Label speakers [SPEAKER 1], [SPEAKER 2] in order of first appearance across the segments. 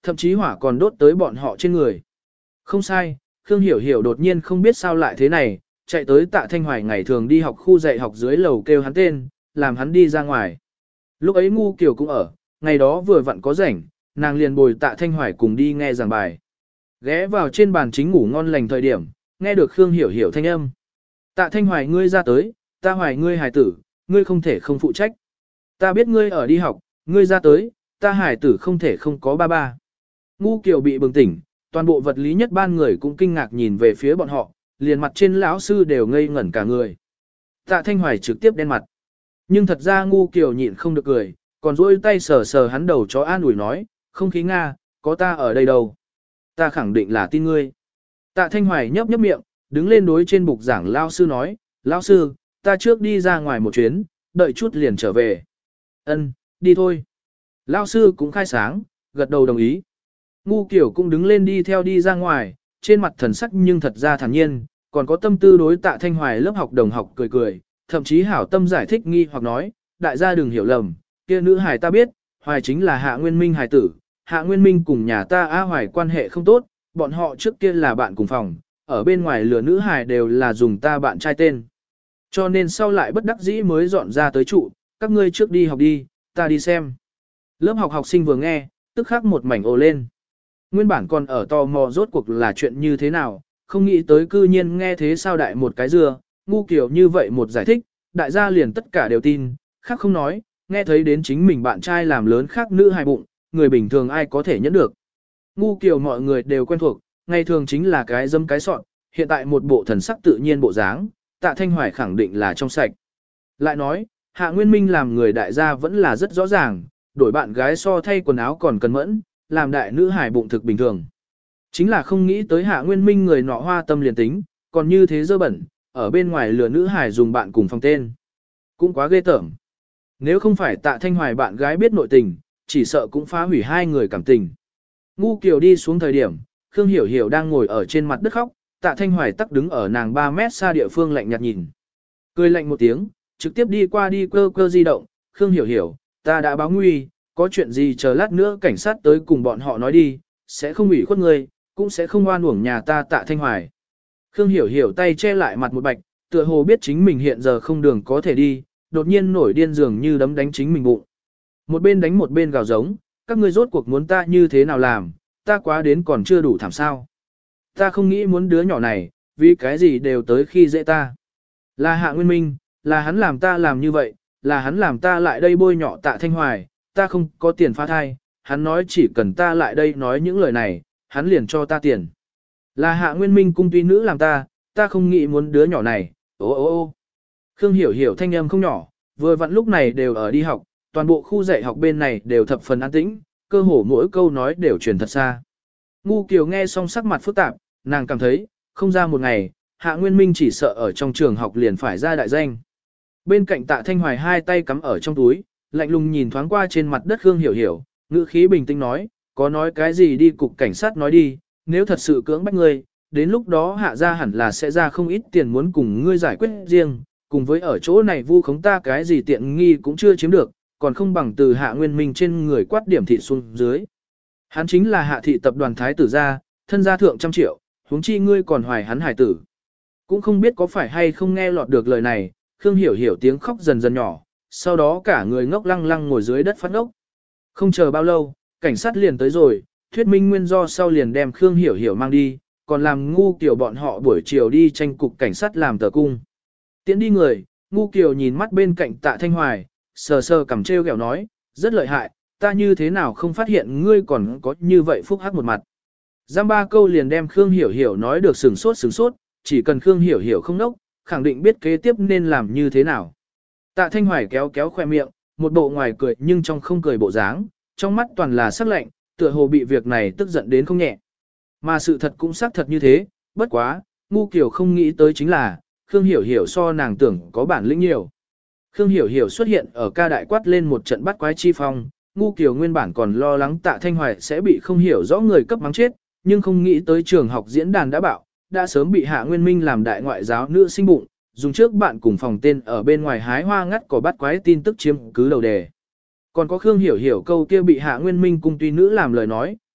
[SPEAKER 1] thậm chí hỏa còn đốt tới bọn họ trên người. Không sai, Khương Hiểu Hiểu đột nhiên không biết sao lại thế này, chạy tới Tạ Thanh Hoài ngày thường đi học khu dạy học dưới lầu kêu hắn tên, làm hắn đi ra ngoài. Lúc ấy Ngu Kiều cũng ở, ngày đó vừa vặn có rảnh, nàng liền bồi Tạ Thanh Hoài cùng đi nghe giảng bài. Ghé vào trên bàn chính ngủ ngon lành thời điểm, nghe được Khương Hiểu Hiểu thanh âm. Tạ Thanh Hoài ngươi ra tới, ta hoài ngươi hài tử, ngươi không thể không phụ trách. Ta biết ngươi ở đi học, ngươi ra tới, ta hài tử không thể không có ba ba. Ngu Kiều bị bừng tỉnh, toàn bộ vật lý nhất ban người cũng kinh ngạc nhìn về phía bọn họ, liền mặt trên lão sư đều ngây ngẩn cả người. Tạ Thanh Hoài trực tiếp đen mặt. Nhưng thật ra Ngu Kiều nhịn không được cười, còn duỗi tay sờ sờ hắn đầu chó an ủi nói, không khí Nga, có ta ở đây đâu. Ta khẳng định là tin ngươi. Tạ Thanh Hoài nhấp nhấp miệng, đứng lên đối trên bục giảng lão sư nói, lão sư, ta trước đi ra ngoài một chuyến, đợi chút liền trở về. Ân, đi thôi. Lão sư cũng khai sáng, gật đầu đồng ý. Ngu Kiều cũng đứng lên đi theo đi ra ngoài, trên mặt thần sắc nhưng thật ra thản nhiên, còn có tâm tư đối Tạ Thanh Hoài lớp học đồng học cười cười, thậm chí hảo tâm giải thích nghi hoặc nói, đại gia đừng hiểu lầm, kia nữ hài ta biết, Hoài chính là Hạ Nguyên Minh hài tử, Hạ Nguyên Minh cùng nhà ta A Hoài quan hệ không tốt, bọn họ trước kia là bạn cùng phòng, ở bên ngoài lừa nữ hài đều là dùng ta bạn trai tên. Cho nên sau lại bất đắc dĩ mới dọn ra tới trụ, các ngươi trước đi học đi, ta đi xem. Lớp học học sinh vừa nghe, tức khắc một mảnh ồ lên. Nguyên bản còn ở tò mò rốt cuộc là chuyện như thế nào, không nghĩ tới cư nhiên nghe thế sao đại một cái dưa, Ngu Kiều như vậy một giải thích, đại gia liền tất cả đều tin, khác không nói, nghe thấy đến chính mình bạn trai làm lớn khác nữ hài bụng, người bình thường ai có thể nhẫn được. Ngu Kiều mọi người đều quen thuộc, ngày thường chính là cái dâm cái sọn, hiện tại một bộ thần sắc tự nhiên bộ dáng, Tạ Thanh Hoài khẳng định là trong sạch. Lại nói, Hạ Nguyên Minh làm người đại gia vẫn là rất rõ ràng, đổi bạn gái so thay quần áo còn cần mẫn, làm đại nữ hài bụng thực bình thường. Chính là không nghĩ tới Hạ Nguyên Minh người nọ hoa tâm liền tính, còn như thế dơ bẩn, ở bên ngoài lừa nữ hài dùng bạn cùng phòng tên. Cũng quá ghê tởm. Nếu không phải Tạ Thanh Hoài bạn gái biết nội tình, chỉ sợ cũng phá hủy hai người cảm tình. Ngu Kiều đi xuống thời điểm, Khương Hiểu Hiểu đang ngồi ở trên mặt đất khóc, Tạ Thanh Hoài tắc đứng ở nàng 3 mét xa địa phương lạnh nhạt nhìn. Cười lạnh một tiếng, trực tiếp đi qua đi cơ cơ di động, Khương Hiểu Hiểu, ta đã báo nguy, có chuyện gì chờ lát nữa cảnh sát tới cùng bọn họ nói đi, sẽ không ủy khuất người, cũng sẽ không oan uổng nhà ta Tạ Thanh Hoài. Khương Hiểu Hiểu tay che lại mặt một bạch, tựa hồ biết chính mình hiện giờ không đường có thể đi, đột nhiên nổi điên dường như đấm đánh chính mình bụng. Một bên đánh một bên gào giống, các ngươi rốt cuộc muốn ta như thế nào làm, ta quá đến còn chưa đủ thảm sao. Ta không nghĩ muốn đứa nhỏ này, vì cái gì đều tới khi dễ ta. Là Hạ Nguyên Minh, là hắn làm ta làm như vậy, là hắn làm ta lại đây bôi nhọ Tạ Thanh Hoài, ta không có tiền phá thai, hắn nói chỉ cần ta lại đây nói những lời này, hắn liền cho ta tiền. Là Hạ Nguyên Minh cung tuy nữ làm ta không nghĩ muốn đứa nhỏ này, ô ô ô. Khương Hiểu Hiểu thanh âm không nhỏ, vừa vặn lúc này đều ở đi học, toàn bộ khu dạy học bên này đều thập phần an tĩnh, cơ hồ mỗi câu nói đều truyền thật xa. Ngu Kiều nghe xong sắc mặt phức tạp, nàng cảm thấy, không ra một ngày, Hạ Nguyên Minh chỉ sợ ở trong trường học liền phải ra đại danh. Bên cạnh Tạ Thanh Hoài hai tay cắm ở trong túi, lạnh lùng nhìn thoáng qua trên mặt đất Khương Hiểu Hiểu, ngữ khí bình tĩnh nói, có nói cái gì đi cục cảnh sát nói đi, nếu thật sự cưỡng bách ngươi, đến lúc đó Hạ gia hẳn là sẽ ra không ít tiền muốn cùng ngươi giải quyết riêng, cùng với ở chỗ này vu khống ta cái gì tiện nghi cũng chưa chiếm được, còn không bằng từ Hạ Nguyên Minh trên người quát điểm thị xuống dưới. Hắn chính là Hạ thị tập đoàn thái tử gia, thân gia thượng trăm triệu, huống chi ngươi còn hoài hắn hải tử. Cũng không biết có phải hay không nghe lọt được lời này, Khương Hiểu Hiểu tiếng khóc dần dần nhỏ, sau đó cả người ngốc lăng lăng ngồi dưới đất phát ngốc. Không chờ bao lâu, cảnh sát liền tới rồi, thuyết minh nguyên do sau liền đem Khương Hiểu Hiểu mang đi, còn làm Ngu Kiều bọn họ buổi chiều đi tranh cục cảnh sát làm tờ cung. Tiến đi người, Ngu Kiều nhìn mắt bên cạnh Tạ Thanh Hoài, sờ sờ cằm trêu ghẹo nói, rất lợi hại, ta như thế nào không phát hiện ngươi còn có như vậy phúc hắc một mặt. Giam ba câu liền đem Khương Hiểu Hiểu nói được sừng sốt, chỉ cần Khương Hiểu Hiểu không nốc, khẳng định biết kế tiếp nên làm như thế nào. Tạ Thanh Hoài kéo kéo khoe miệng, một bộ ngoài cười nhưng trong không cười bộ dáng, trong mắt toàn là sắc lạnh, tựa hồ bị việc này tức giận đến không nhẹ. Mà sự thật cũng xác thật như thế, bất quá, Ngu Kiều không nghĩ tới chính là, Khương Hiểu Hiểu so nàng tưởng có bản lĩnh nhiều. Khương Hiểu Hiểu xuất hiện ở ca đại quát lên một trận bắt quái chi phong, Ngu Kiều nguyên bản còn lo lắng Tạ Thanh Hoài sẽ bị không hiểu rõ người cấp mắng chết, nhưng không nghĩ tới trường học diễn đàn đã bạo, đã sớm bị Hạ Nguyên Minh làm đại ngoại giáo nữ sinh bụng, dùng trước bạn cùng phòng tên ở bên ngoài hái hoa ngắt cỏ bắt quái tin tức chiếm cứ đầu đề. Còn có Khương Hiểu Hiểu câu kia bị Hạ Nguyên Minh cung tuy nữ làm lời nói,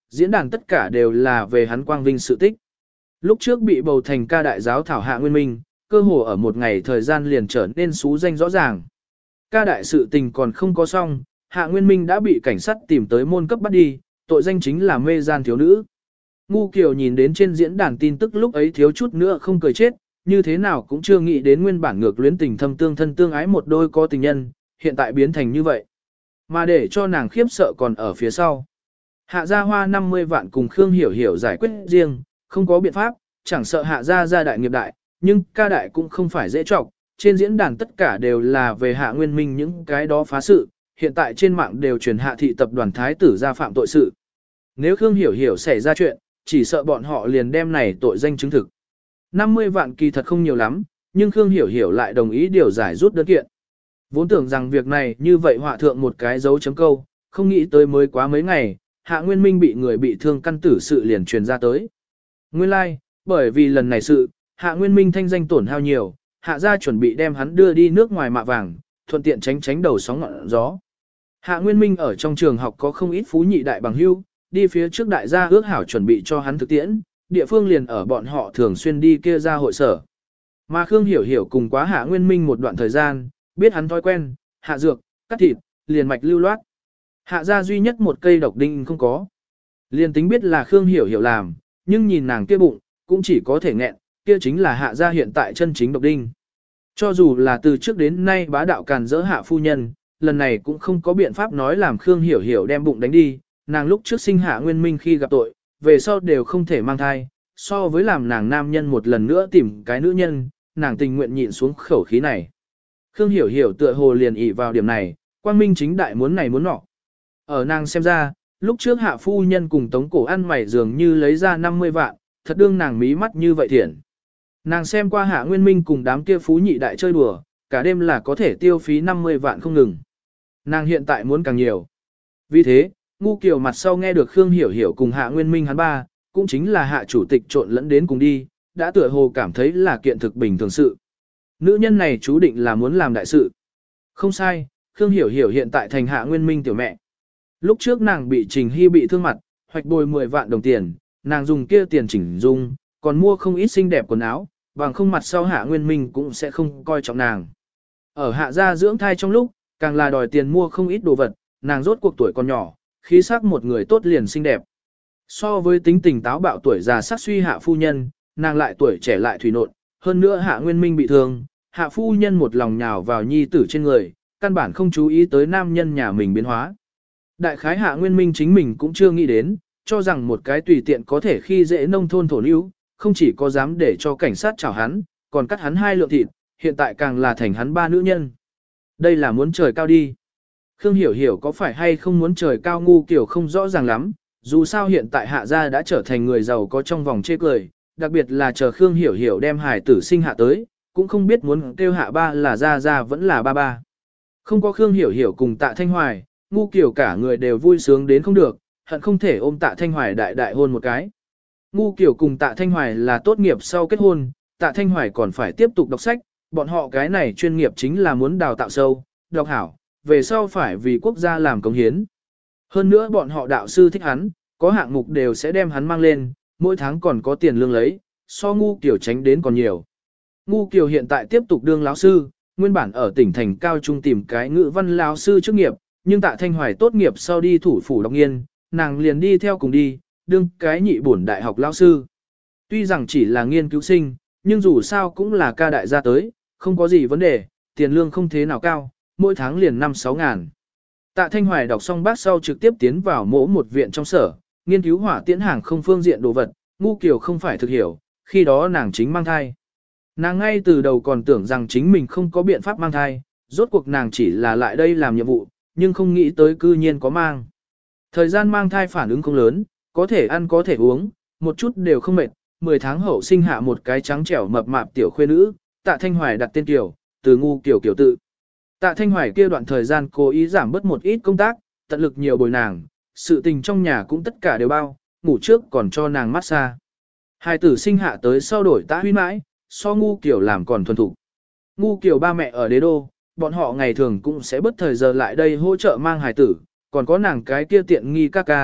[SPEAKER 1] diễn đàn tất cả đều là về hắn quang vinh sự tích. Lúc trước bị bầu thành ca đại giáo thảo Hạ Nguyên Minh, cơ hồ ở một ngày thời gian liền trở nên xú danh rõ ràng. Ca đại sự tình còn không có xong, Hạ Nguyên Minh đã bị cảnh sát tìm tới môn cấp bắt đi, tội danh chính là mê gian thiếu nữ. Ngu Kiều nhìn đến trên diễn đàn tin tức lúc ấy thiếu chút nữa không cười chết, như thế nào cũng chưa nghĩ đến nguyên bản ngược luyến tình thâm tương thân tương ái một đôi có tình nhân, hiện tại biến thành như vậy. Mà để cho nàng khiếp sợ còn ở phía sau. Hạ gia hoa 50 vạn cùng Khương Hiểu Hiểu giải quyết riêng, không có biện pháp, chẳng sợ hạ gia gia đại nghiệp đại, nhưng ca đại cũng không phải dễ trọng. Trên diễn đàn tất cả đều là về Hạ Nguyên Minh những cái đó phá sự, hiện tại trên mạng đều truyền Hạ thị tập đoàn thái tử ra phạm tội sự. Nếu Khương Hiểu Hiểu xảy ra chuyện, chỉ sợ bọn họ liền đem này tội danh chứng thực. 50 vạn kỳ thật không nhiều lắm, nhưng Khương Hiểu Hiểu lại đồng ý điều giải rút đơn kiện. Vốn tưởng rằng việc này như vậy họa thượng một cái dấu chấm câu, không nghĩ tới mới quá mấy ngày, Hạ Nguyên Minh bị người bị thương căn tử sự liền truyền ra tới. Nguyên lai, like, bởi vì lần này sự, Hạ Nguyên Minh thanh danh tổn hao nhiều, Hạ gia chuẩn bị đem hắn đưa đi nước ngoài mạ vàng, thuận tiện tránh đầu sóng ngọn gió. Hạ Nguyên Minh ở trong trường học có không ít phú nhị đại bằng hưu, đi phía trước đại gia ước hảo chuẩn bị cho hắn thực tiễn, địa phương liền ở bọn họ thường xuyên đi kia ra hội sở. Mà Khương Hiểu Hiểu cùng quá Hạ Nguyên Minh một đoạn thời gian, biết hắn thói quen, hạ dược, cắt thịt, liền mạch lưu loát. Hạ gia duy nhất một cây độc đinh không có. Liền tính biết là Khương Hiểu Hiểu làm, nhưng nhìn nàng kia bụng, cũng chỉ có thể nghẹn, kia chính là hạ gia hiện tại chân chính độc đinh. Cho dù là từ trước đến nay bá đạo càn dỡ hạ phu nhân, lần này cũng không có biện pháp nói làm Khương Hiểu Hiểu đem bụng đánh đi, nàng lúc trước sinh Hạ Nguyên Minh khi gặp tội, về sau đều không thể mang thai, so với làm nàng nam nhân một lần nữa tìm cái nữ nhân, nàng tình nguyện nhịn xuống khẩu khí này. Khương Hiểu Hiểu tựa hồ liền ỷ vào điểm này, quang minh chính đại muốn này muốn nọ. Ở nàng xem ra, lúc trước hạ phu nhân cùng tống cổ ăn mày dường như lấy ra 50 vạn, thật đương nàng mí mắt như vậy thiện. Nàng xem qua Hạ Nguyên Minh cùng đám kia phú nhị đại chơi đùa, cả đêm là có thể tiêu phí 50 vạn không ngừng. Nàng hiện tại muốn càng nhiều. Vì thế, Ngu Kiều mặt sau nghe được Khương Hiểu Hiểu cùng Hạ Nguyên Minh hắn ba, cũng chính là hạ chủ tịch trộn lẫn đến cùng đi, đã tựa hồ cảm thấy là kiện thực bình thường sự. Nữ nhân này chú định là muốn làm đại sự. Không sai, Khương Hiểu Hiểu hiện tại thành Hạ Nguyên Minh tiểu mẹ. Lúc trước nàng bị Trình Hy bị thương mặt, hoạch bồi 10 vạn đồng tiền, nàng dùng kia tiền chỉnh dung, còn mua không ít xinh đẹp quần áo, bằng không mặt sau Hạ Nguyên Minh cũng sẽ không coi trọng nàng. Ở Hạ gia dưỡng thai trong lúc, càng là đòi tiền mua không ít đồ vật, nàng rốt cuộc tuổi còn nhỏ, khí sắc một người tốt liền xinh đẹp. So với tính tình táo bạo tuổi già sắc suy Hạ phu nhân, nàng lại tuổi trẻ lại thủy nộn, hơn nữa Hạ Nguyên Minh bị thương, Hạ phu nhân một lòng nhào vào nhi tử trên người, căn bản không chú ý tới nam nhân nhà mình biến hóa. Đại khái Hạ Nguyên Minh chính mình cũng chưa nghĩ đến, cho rằng một cái tùy tiện có thể khi dễ nông thôn thổ lưu, không chỉ có dám để cho cảnh sát chảo hắn, còn cắt hắn 2 lượng thịt, hiện tại càng là thành hắn 3 nữ nhân. Đây là muốn trời cao đi. Khương Hiểu Hiểu có phải hay không muốn trời cao Ngu Kiều không rõ ràng lắm, dù sao hiện tại Hạ gia đã trở thành người giàu có trong vòng chê cười, đặc biệt là chờ Khương Hiểu Hiểu đem hài tử sinh hạ tới, cũng không biết muốn kêu Hạ ba là gia vẫn là ba ba. Không có Khương Hiểu Hiểu cùng Tạ Thanh Hoài, Ngu Kiều cả người đều vui sướng đến không được, hận không thể ôm Tạ Thanh Hoài đại hôn một cái. Ngu Kiều cùng Tạ Thanh Hoài là tốt nghiệp sau kết hôn, Tạ Thanh Hoài còn phải tiếp tục đọc sách, bọn họ cái này chuyên nghiệp chính là muốn đào tạo sâu, đọc hảo, về sau phải vì quốc gia làm công hiến. Hơn nữa bọn họ đạo sư thích hắn, có hạng mục đều sẽ đem hắn mang lên, mỗi tháng còn có tiền lương lấy, so Ngu Kiều tránh đến còn nhiều. Ngu Kiều hiện tại tiếp tục đương lão sư, nguyên bản ở tỉnh thành cao trung tìm cái ngữ văn lão sư chức nghiệp, nhưng Tạ Thanh Hoài tốt nghiệp sau đi thủ phủ đọc nghiên, nàng liền đi theo cùng đi, đương cái nhị bổn đại học lão sư. Tuy rằng chỉ là nghiên cứu sinh, nhưng dù sao cũng là ca đại gia tới, không có gì vấn đề, tiền lương không thế nào cao, mỗi tháng liền 5-6 ngàn. Tạ Thanh Hoài đọc xong bác sau trực tiếp tiến vào mỗi một viện trong sở, nghiên cứu hỏa tiễn hàng không phương diện đồ vật, Ngu Kiều không phải thực hiểu, khi đó nàng chính mang thai. Nàng ngay từ đầu còn tưởng rằng chính mình không có biện pháp mang thai, rốt cuộc nàng chỉ là lại đây làm nhiệm vụ, nhưng không nghĩ tới cư nhiên có mang. Thời gian mang thai phản ứng không lớn, có thể ăn có thể uống, một chút đều không mệt, 10 tháng hậu sinh hạ một cái trắng trẻo mập mạp tiểu khuê nữ, Tạ Thanh Hoài đặt tên Kiều, từ Ngu Kiều Kiều tự. Tạ Thanh Hoài kia đoạn thời gian cố ý giảm bớt một ít công tác, tận lực nhiều bồi nàng, sự tình trong nhà cũng tất cả đều bao, ngủ trước còn cho nàng massage. Hai tử sinh hạ tới sau đổi Tạ Huy mãi, so Ngu Kiều làm còn thuần thục. Ngu Kiều ba mẹ ở đế đô, bọn họ ngày thường cũng sẽ bất thời giờ lại đây hỗ trợ mang hài tử, còn có nàng cái kia tiện nghi ca ca,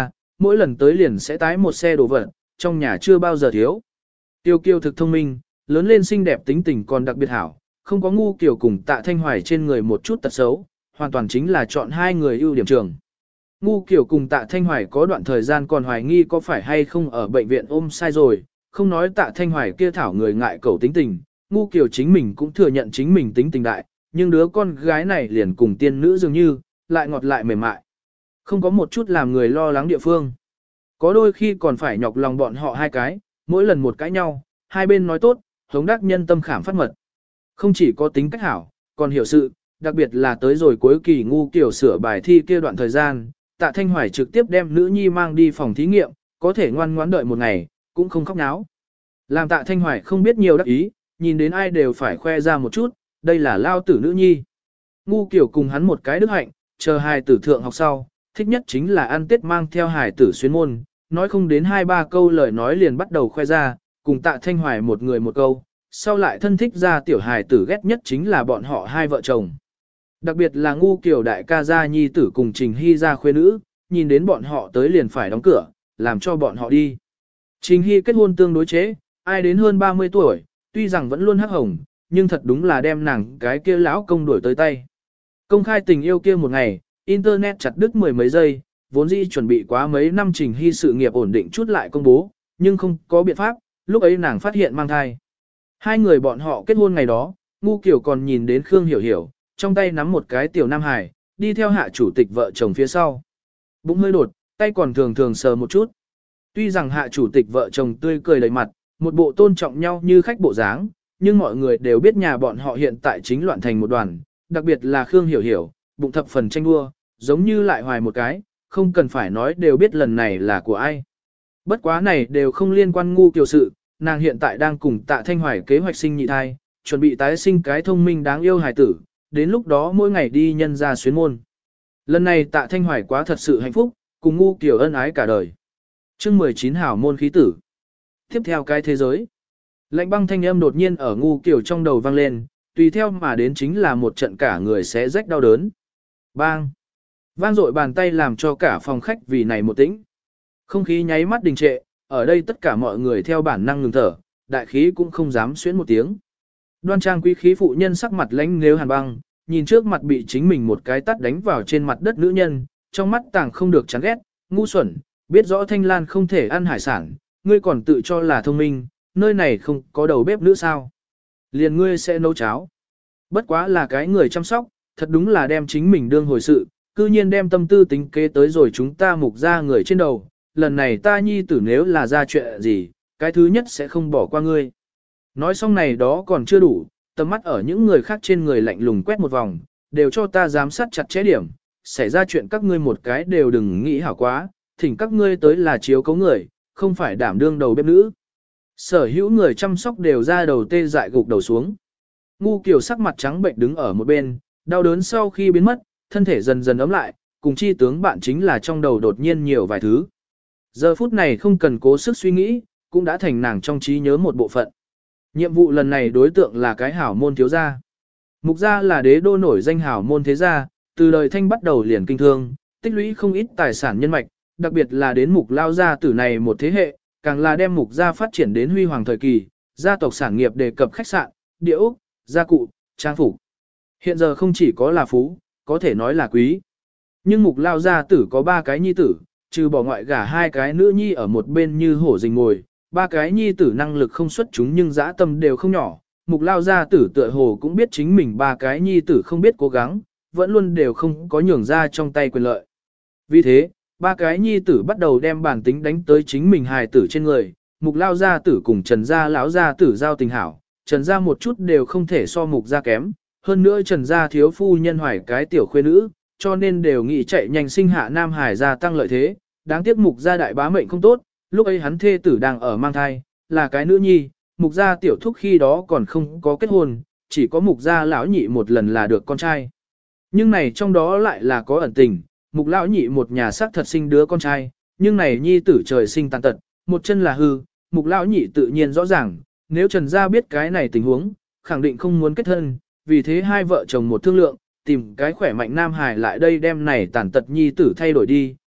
[SPEAKER 1] mỗi lần tới liền sẽ tái một xe đồ vật, trong nhà chưa bao giờ thiếu. Tiêu Kiều thực thông minh, lớn lên xinh đẹp tính tình còn đặc biệt hảo, không có ngu kiểu cùng Tạ Thanh Hoài trên người một chút tật xấu, hoàn toàn chính là chọn hai người ưu điểm trường. Ngu kiểu cùng Tạ Thanh Hoài có đoạn thời gian còn hoài nghi có phải hay không ở bệnh viện ôm sai rồi, không nói Tạ Thanh Hoài kia thảo người ngại cầu tính tình, ngu kiểu chính mình cũng thừa nhận chính mình tính tình đại, nhưng đứa con gái này liền cùng tiên nữ dường như, lại ngọt lại mềm mại. Không có một chút làm người lo lắng địa phương. Có đôi khi còn phải nhọc lòng bọn họ hai cái, mỗi lần một cãi nhau, hai bên nói tốt, hống đắc nhân tâm khảm phát mật. Không chỉ có tính cách hảo, còn hiểu sự, đặc biệt là tới rồi cuối kỳ ngu kiểu sửa bài thi kia đoạn thời gian, Tạ Thanh Hoài trực tiếp đem nữ nhi mang đi phòng thí nghiệm, có thể ngoan ngoãn đợi một ngày, cũng không khóc náo. Làm Tạ Thanh Hoài không biết nhiều đắc ý, nhìn đến ai đều phải khoe ra một chút, đây là lao tử nữ nhi. Ngu kiểu cùng hắn một cái đức hạnh, chờ hài tử thượng học sau, thích nhất chính là ăn tết mang theo hài tử xuyên môn, nói không đến 2-3 câu lời nói liền bắt đầu khoe ra, cùng Tạ Thanh Hoài một người một câu, sau lại thân thích ra tiểu hài tử ghét nhất chính là bọn họ hai vợ chồng. Đặc biệt là ngu kiểu đại ca gia nhi tử cùng Trình Hy gia khuê nữ, nhìn đến bọn họ tới liền phải đóng cửa, làm cho bọn họ đi. Trình Hy kết hôn tương đối chế, ai đến hơn 30 tuổi, tuy rằng vẫn luôn hắc hồng, nhưng thật đúng là đem nàng cái kia lão công đuổi tới tay. Công khai tình yêu kia một ngày, internet chặt đứt mười mấy giây, vốn dĩ chuẩn bị quá mấy năm Trình Hy sự nghiệp ổn định chút lại công bố, nhưng không có biện pháp, lúc ấy nàng phát hiện mang thai. Hai người bọn họ kết hôn ngày đó, ngu kiểu còn nhìn đến Khương Hiểu Hiểu, trong tay nắm một cái tiểu nam hải, đi theo hạ chủ tịch vợ chồng phía sau. Bụng hơi đột, tay còn thường thường sờ một chút. Tuy rằng hạ chủ tịch vợ chồng tươi cười đầy mặt, một bộ tôn trọng nhau như khách bộ dáng, nhưng mọi người đều biết nhà bọn họ hiện tại chính loạn thành một đoàn, đặc biệt là Khương Hiểu Hiểu, bụng thập phần tranh đua, giống như lại hoài một cái, không cần phải nói đều biết lần này là của ai. Bất quá này đều không liên quan ngu kiểu sự, nàng hiện tại đang cùng Tạ Thanh Hoài kế hoạch sinh nhị thai, chuẩn bị tái sinh cái thông minh đáng yêu hài tử, đến lúc đó mỗi ngày đi nhân ra xuyến môn. Lần này Tạ Thanh Hoài quá thật sự hạnh phúc, cùng ngu kiểu ân ái cả đời. Chương 19 hảo môn khí tử. Tiếp theo cái thế giới. Lạnh băng thanh âm đột nhiên ở ngu kiểu trong đầu vang lên, tùy theo mà đến chính là một trận cả người sẽ rách đau đớn. Bang! Vang dội bàn tay làm cho cả phòng khách vì này một tĩnh. Không khí nháy mắt đình trệ, ở đây tất cả mọi người theo bản năng ngừng thở, đại khí cũng không dám xuyến một tiếng. Đoan trang quý khí phụ nhân sắc mặt lãnh nếu hàn băng, nhìn trước mặt bị chính mình một cái tát đánh vào trên mặt đất nữ nhân, trong mắt tàng không được chán ghét, ngu xuẩn, biết rõ Thanh Lan không thể ăn hải sản, ngươi còn tự cho là thông minh, nơi này không có đầu bếp nữ sao. Liền ngươi sẽ nấu cháo. Bất quá là cái người chăm sóc, thật đúng là đem chính mình đương hồi sự, cư nhiên đem tâm tư tính kế tới rồi chúng ta mục ra người trên đầu, lần này ta nhi tử nếu là ra chuyện gì, cái thứ nhất sẽ không bỏ qua ngươi. Nói xong này đó còn chưa đủ, tầm mắt ở những người khác trên người lạnh lùng quét một vòng, đều cho ta giám sát chặt chẽ điểm, xảy ra chuyện các ngươi một cái đều đừng nghĩ hảo quá, thỉnh các ngươi tới là chiếu cấu người, không phải đảm đương đầu bếp nữ. Sở hữu người chăm sóc đều ra đầu tê dại gục đầu xuống. Ngu kiểu sắc mặt trắng bệnh đứng ở một bên, đau đớn sau khi biến mất, thân thể dần dần ấm lại, cùng chi tướng bạn chính là trong đầu đột nhiên nhiều vài thứ. Giờ phút này không cần cố sức suy nghĩ, cũng đã thành nàng trong trí nhớ một bộ phận. Nhiệm vụ lần này đối tượng là cái hảo môn thiếu gia. Mục gia là đế đô nổi danh hảo môn thế gia, từ đời Thanh bắt đầu liền kinh thương, tích lũy không ít tài sản nhân mạch, đặc biệt là đến mục lao gia tử này một thế hệ, càng là đem mục gia phát triển đến huy hoàng thời kỳ, gia tộc sản nghiệp đề cập khách sạn, địa ốc, gia cụ, trang phục. Hiện giờ không chỉ có là phú, có thể nói là quý. Nhưng mục lao gia tử có 3 cái nhi tử, trừ bỏ ngoại gả 2 cái nữ nhi ở một bên như hổ rình ngồi, 3 cái nhi tử năng lực không xuất chúng nhưng dã tâm đều không nhỏ. Mục lao gia tử tựa hồ cũng biết chính mình 3 cái nhi tử không biết cố gắng, vẫn luôn đều không có nhường ra trong tay quyền lợi. Vì thế, 3 cái nhi tử bắt đầu đem bản tính đánh tới chính mình hài tử trên người, mục lao gia tử cùng Trần gia lão gia tử giao tình hảo, Trần gia một chút đều không thể so mục gia kém, hơn nữa Trần gia thiếu phu nhân hoài cái tiểu khuê nữ, cho nên đều nghĩ chạy nhanh sinh hạ nam hải gia tăng lợi thế, đáng tiếc mục gia đại bá mệnh không tốt, lúc ấy hắn thê tử đang ở mang thai, là cái nữ nhi, mục gia tiểu thúc khi đó còn không có kết hôn, chỉ có mục gia lão nhị một lần là được con trai. Nhưng này trong đó lại là có ẩn tình, mục lão nhị một nhà xác thật sinh đứa con trai, nhưng này nhi tử trời sinh tàn tật, một chân là hư, mục lão nhị tự nhiên rõ ràng, nếu Trần gia biết cái này tình huống, khẳng định không muốn kết thân, vì thế hai vợ chồng một thương lượng, tìm cái khỏe mạnh nam hài lại đây đem này tàn tật nhi tử thay đổi đi,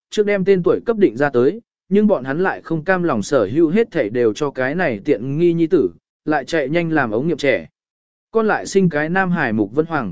[SPEAKER 1] trước đem tên tuổi cấp định ra tới, nhưng bọn hắn lại không cam lòng sở hữu hết thảy đều cho cái này tiện nghi nhi tử, lại chạy nhanh làm ống nghiệm trẻ. Con lại sinh cái Nam Hải Mục Vân Hoàng.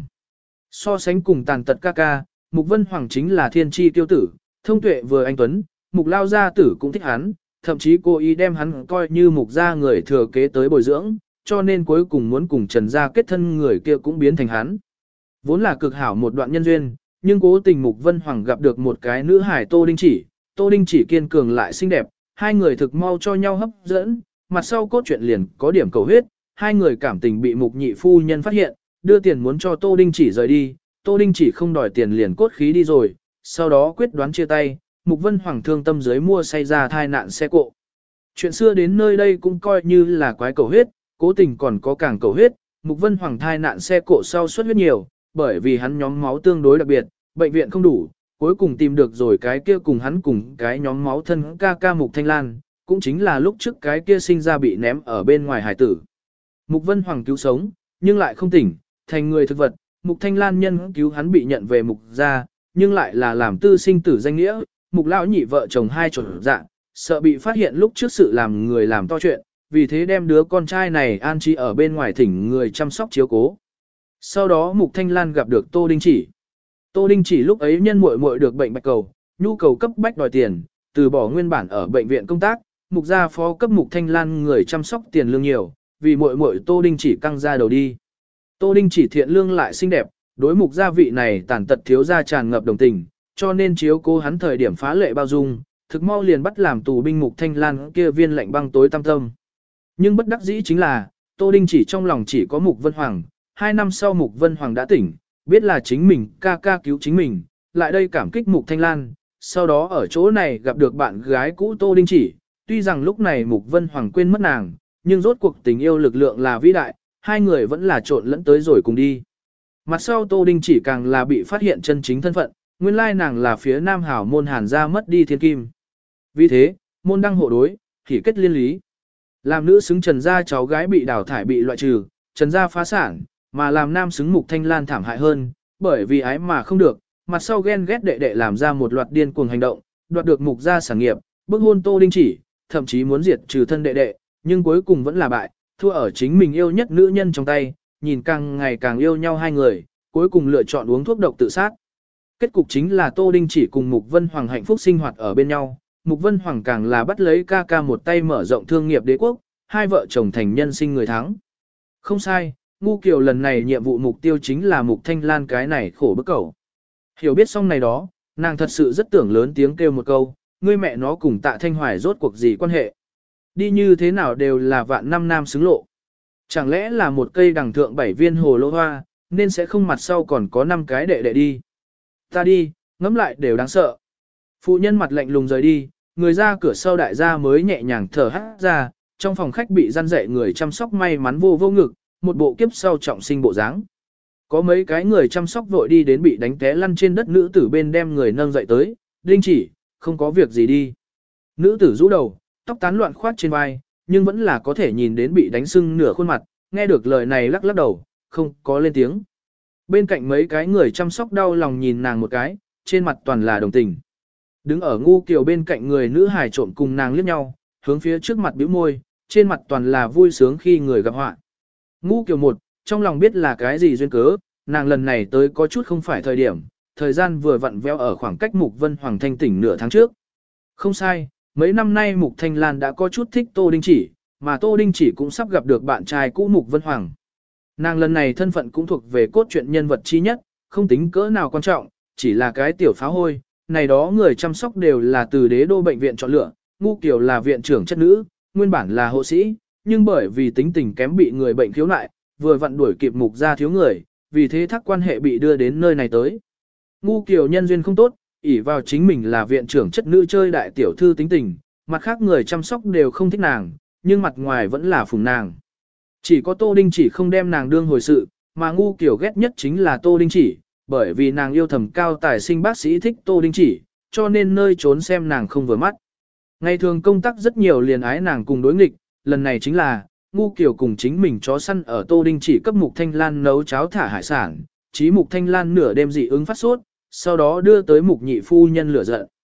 [SPEAKER 1] So sánh cùng tàn tật ca ca, Mục Vân Hoàng chính là thiên tri tiêu tử, thông tuệ vừa anh tuấn, Mục lao gia tử cũng thích hắn, thậm chí cố ý đem hắn coi như Mục gia người thừa kế tới bồi dưỡng, cho nên cuối cùng muốn cùng Trần gia kết thân người kia cũng biến thành hắn. Vốn là cực hảo một đoạn nhân duyên, nhưng cố tình Mục Vân Hoàng gặp được một cái nữ hải Tô Đinh Chỉ, Tô Đinh Chỉ kiên cường lại xinh đẹp, hai người thực mau cho nhau hấp dẫn, mặt sau cốt truyện liền có điểm cầu huyết, hai người cảm tình bị Mục nhị phu nhân phát hiện, đưa tiền muốn cho Tô Đinh Chỉ rời đi, Tô Đinh Chỉ không đòi tiền liền cốt khí đi rồi, sau đó quyết đoán chia tay, Mục Vân Hoàng thương tâm dưới mua say ra thai nạn xe cộ. Chuyện xưa đến nơi đây cũng coi như là quái cầu huyết, cố tình còn có càng cầu huyết, Mục Vân Hoàng thai nạn xe cộ sau xuất huyết nhiều, bởi vì hắn nhóm máu tương đối đặc biệt, bệnh viện không đủ, cuối cùng tìm được rồi cái kia cùng hắn cùng cái nhóm máu thân ca ca Mục Thanh Lan, cũng chính là lúc trước cái kia sinh ra bị ném ở bên ngoài hải tử. Mục Vân Hoàng cứu sống, nhưng lại không tỉnh, thành người thực vật, Mục Thanh Lan nhân cứu hắn bị nhận về Mục gia, nhưng lại là làm tư sinh tử danh nghĩa, Mục lão nhị vợ chồng hai trộn dạng, sợ bị phát hiện lúc trước sự làm người làm to chuyện, vì thế đem đứa con trai này an trí ở bên ngoài thỉnh người chăm sóc chiếu cố. Sau đó Mục Thanh Lan gặp được Tô Đinh Chỉ. Tô Đinh Chỉ lúc ấy nhân muội muội được bệnh bạch cầu, nhu cầu cấp bách đòi tiền, từ bỏ nguyên bản ở bệnh viện công tác, Mục gia phó cấp Mục Thanh Lan người chăm sóc tiền lương nhiều, vì muội muội Tô Đinh Chỉ căng ra đầu đi. Tô Đinh Chỉ thiện lương lại xinh đẹp, đối Mục gia vị này tàn tật thiếu gia tràn ngập đồng tình, cho nên chiếu cố hắn thời điểm phá lệ bao dung, thực mau liền bắt làm tù binh Mục Thanh Lan kia viên lạnh băng tối tăm tâm. Nhưng bất đắc dĩ chính là, Tô Đinh Chỉ trong lòng chỉ có Mục Vân Hoàng, 2 năm sau Mục Vân Hoàng đã tỉnh, biết là chính mình ca ca cứu chính mình, lại đây cảm kích Mục Thanh Lan, sau đó ở chỗ này gặp được bạn gái cũ Tô Đinh Chỉ, tuy rằng lúc này Mục Vân Hoàng quên mất nàng, nhưng rốt cuộc tình yêu lực lượng là vĩ đại, hai người vẫn là trộn lẫn tới rồi cùng đi. Mặt sau Tô Đinh Chỉ càng là bị phát hiện chân chính thân phận, nguyên lai nàng là phía Nam Hảo môn Hàn gia mất đi thiên kim. Vì thế, môn đăng hộ đối, thì kết liên lý. Làm nữ xứng Trần gia cháu gái bị đào thải bị loại trừ, Trần gia phá sản, mà làm nam xứng Mục Thanh Lan thảm hại hơn, bởi vì ái mà không được, mặt sau ghen ghét đệ đệ làm ra một loạt điên cuồng hành động, đoạt được Mục gia sản nghiệp, bức hôn Tô Đinh Chỉ, thậm chí muốn diệt trừ thân đệ đệ, nhưng cuối cùng vẫn là bại, thua ở chính mình yêu nhất nữ nhân trong tay, nhìn càng ngày càng yêu nhau hai người, cuối cùng lựa chọn uống thuốc độc tự sát. Kết cục chính là Tô Đinh Chỉ cùng Mục Vân Hoàng hạnh phúc sinh hoạt ở bên nhau, Mục Vân Hoàng càng là bắt lấy ca ca một tay mở rộng thương nghiệp đế quốc, hai vợ chồng thành nhân sinh người thắng. Không sai, Ngu Kiều lần này nhiệm vụ mục tiêu chính là Mục Thanh Lan cái này khổ bức cẩu. Hiểu biết xong này đó, nàng thật sự rất tưởng lớn tiếng kêu một câu, ngươi mẹ nó cùng Tạ Thanh Hoài rốt cuộc gì quan hệ. Đi như thế nào đều là vạn năm nam xứng lộ. Chẳng lẽ là một cây đằng thượng 7 viên hồ lô hoa, nên sẽ không mặt sau còn có 5 cái đệ đệ đi. Ta đi, ngẫm lại đều đáng sợ. Phụ nhân mặt lạnh lùng rời đi, người ra cửa sau đại gia mới nhẹ nhàng thở hắt ra, trong phòng khách bị răn dậy người chăm sóc may mắn vô vô ngực, một bộ kiếp sau trọng sinh bộ dáng. Có mấy cái người chăm sóc vội đi đến bị đánh té lăn trên đất nữ tử bên đem người nâng dậy tới, Đinh Chỉ, không có việc gì đi. Nữ tử rũ đầu, tóc tán loạn khoát trên vai, nhưng vẫn là có thể nhìn đến bị đánh sưng nửa khuôn mặt, nghe được lời này lắc lắc đầu, không có lên tiếng. Bên cạnh mấy cái người chăm sóc đau lòng nhìn nàng một cái, trên mặt toàn là đồng tình. Đứng ở Ngu Kiều bên cạnh người nữ hài trộm cùng nàng liếc nhau, hướng phía trước mặt bĩu môi, trên mặt toàn là vui sướng khi người gặp họa. Ngu Kiều một, trong lòng biết là cái gì duyên cớ, nàng lần này tới có chút không phải thời điểm, thời gian vừa vặn veo ở khoảng cách Mục Vân Hoàng thanh tỉnh nửa tháng trước. Không sai, mấy năm nay Mục Thanh Lan đã có chút thích Tô Đinh Chỉ, mà Tô Đinh Chỉ cũng sắp gặp được bạn trai cũ Mục Vân Hoàng. Nàng lần này thân phận cũng thuộc về cốt truyện nhân vật chi nhất, không tính cỡ nào quan trọng, chỉ là cái tiểu phá hôi, này đó người chăm sóc đều là từ đế đô bệnh viện chọn lựa, Ngu Kiều là viện trưởng chất nữ, nguyên bản là hộ sĩ, nhưng bởi vì tính tình kém bị người bệnh khiếu nại, vừa vặn đuổi kịp Mục gia thiếu người, vì thế thắc quan hệ bị đưa đến nơi này tới. Ngu Kiều nhân duyên không tốt, ỷ vào chính mình là viện trưởng chất nữ chơi đại tiểu thư tính tình, mặt khác người chăm sóc đều không thích nàng, nhưng mặt ngoài vẫn là phụng nàng. Chỉ có Tô Đinh Chỉ không đem nàng đương hồi sự, mà Ngu Kiều ghét nhất chính là Tô Đinh Chỉ, bởi vì nàng yêu thầm cao tài sinh bác sĩ thích Tô Đinh Chỉ, cho nên nơi trốn xem nàng không vừa mắt. Ngày thường công tác rất nhiều liền ái nàng cùng đối nghịch, lần này chính là, Ngu Kiều cùng chính mình chó săn ở Tô Đinh Chỉ cấp Mục Thanh Lan nấu cháo thả hải sản, chí Mục Thanh Lan nửa đêm dị ứng phát sốt, sau đó đưa tới Mục nhị phu nhân lửa giận.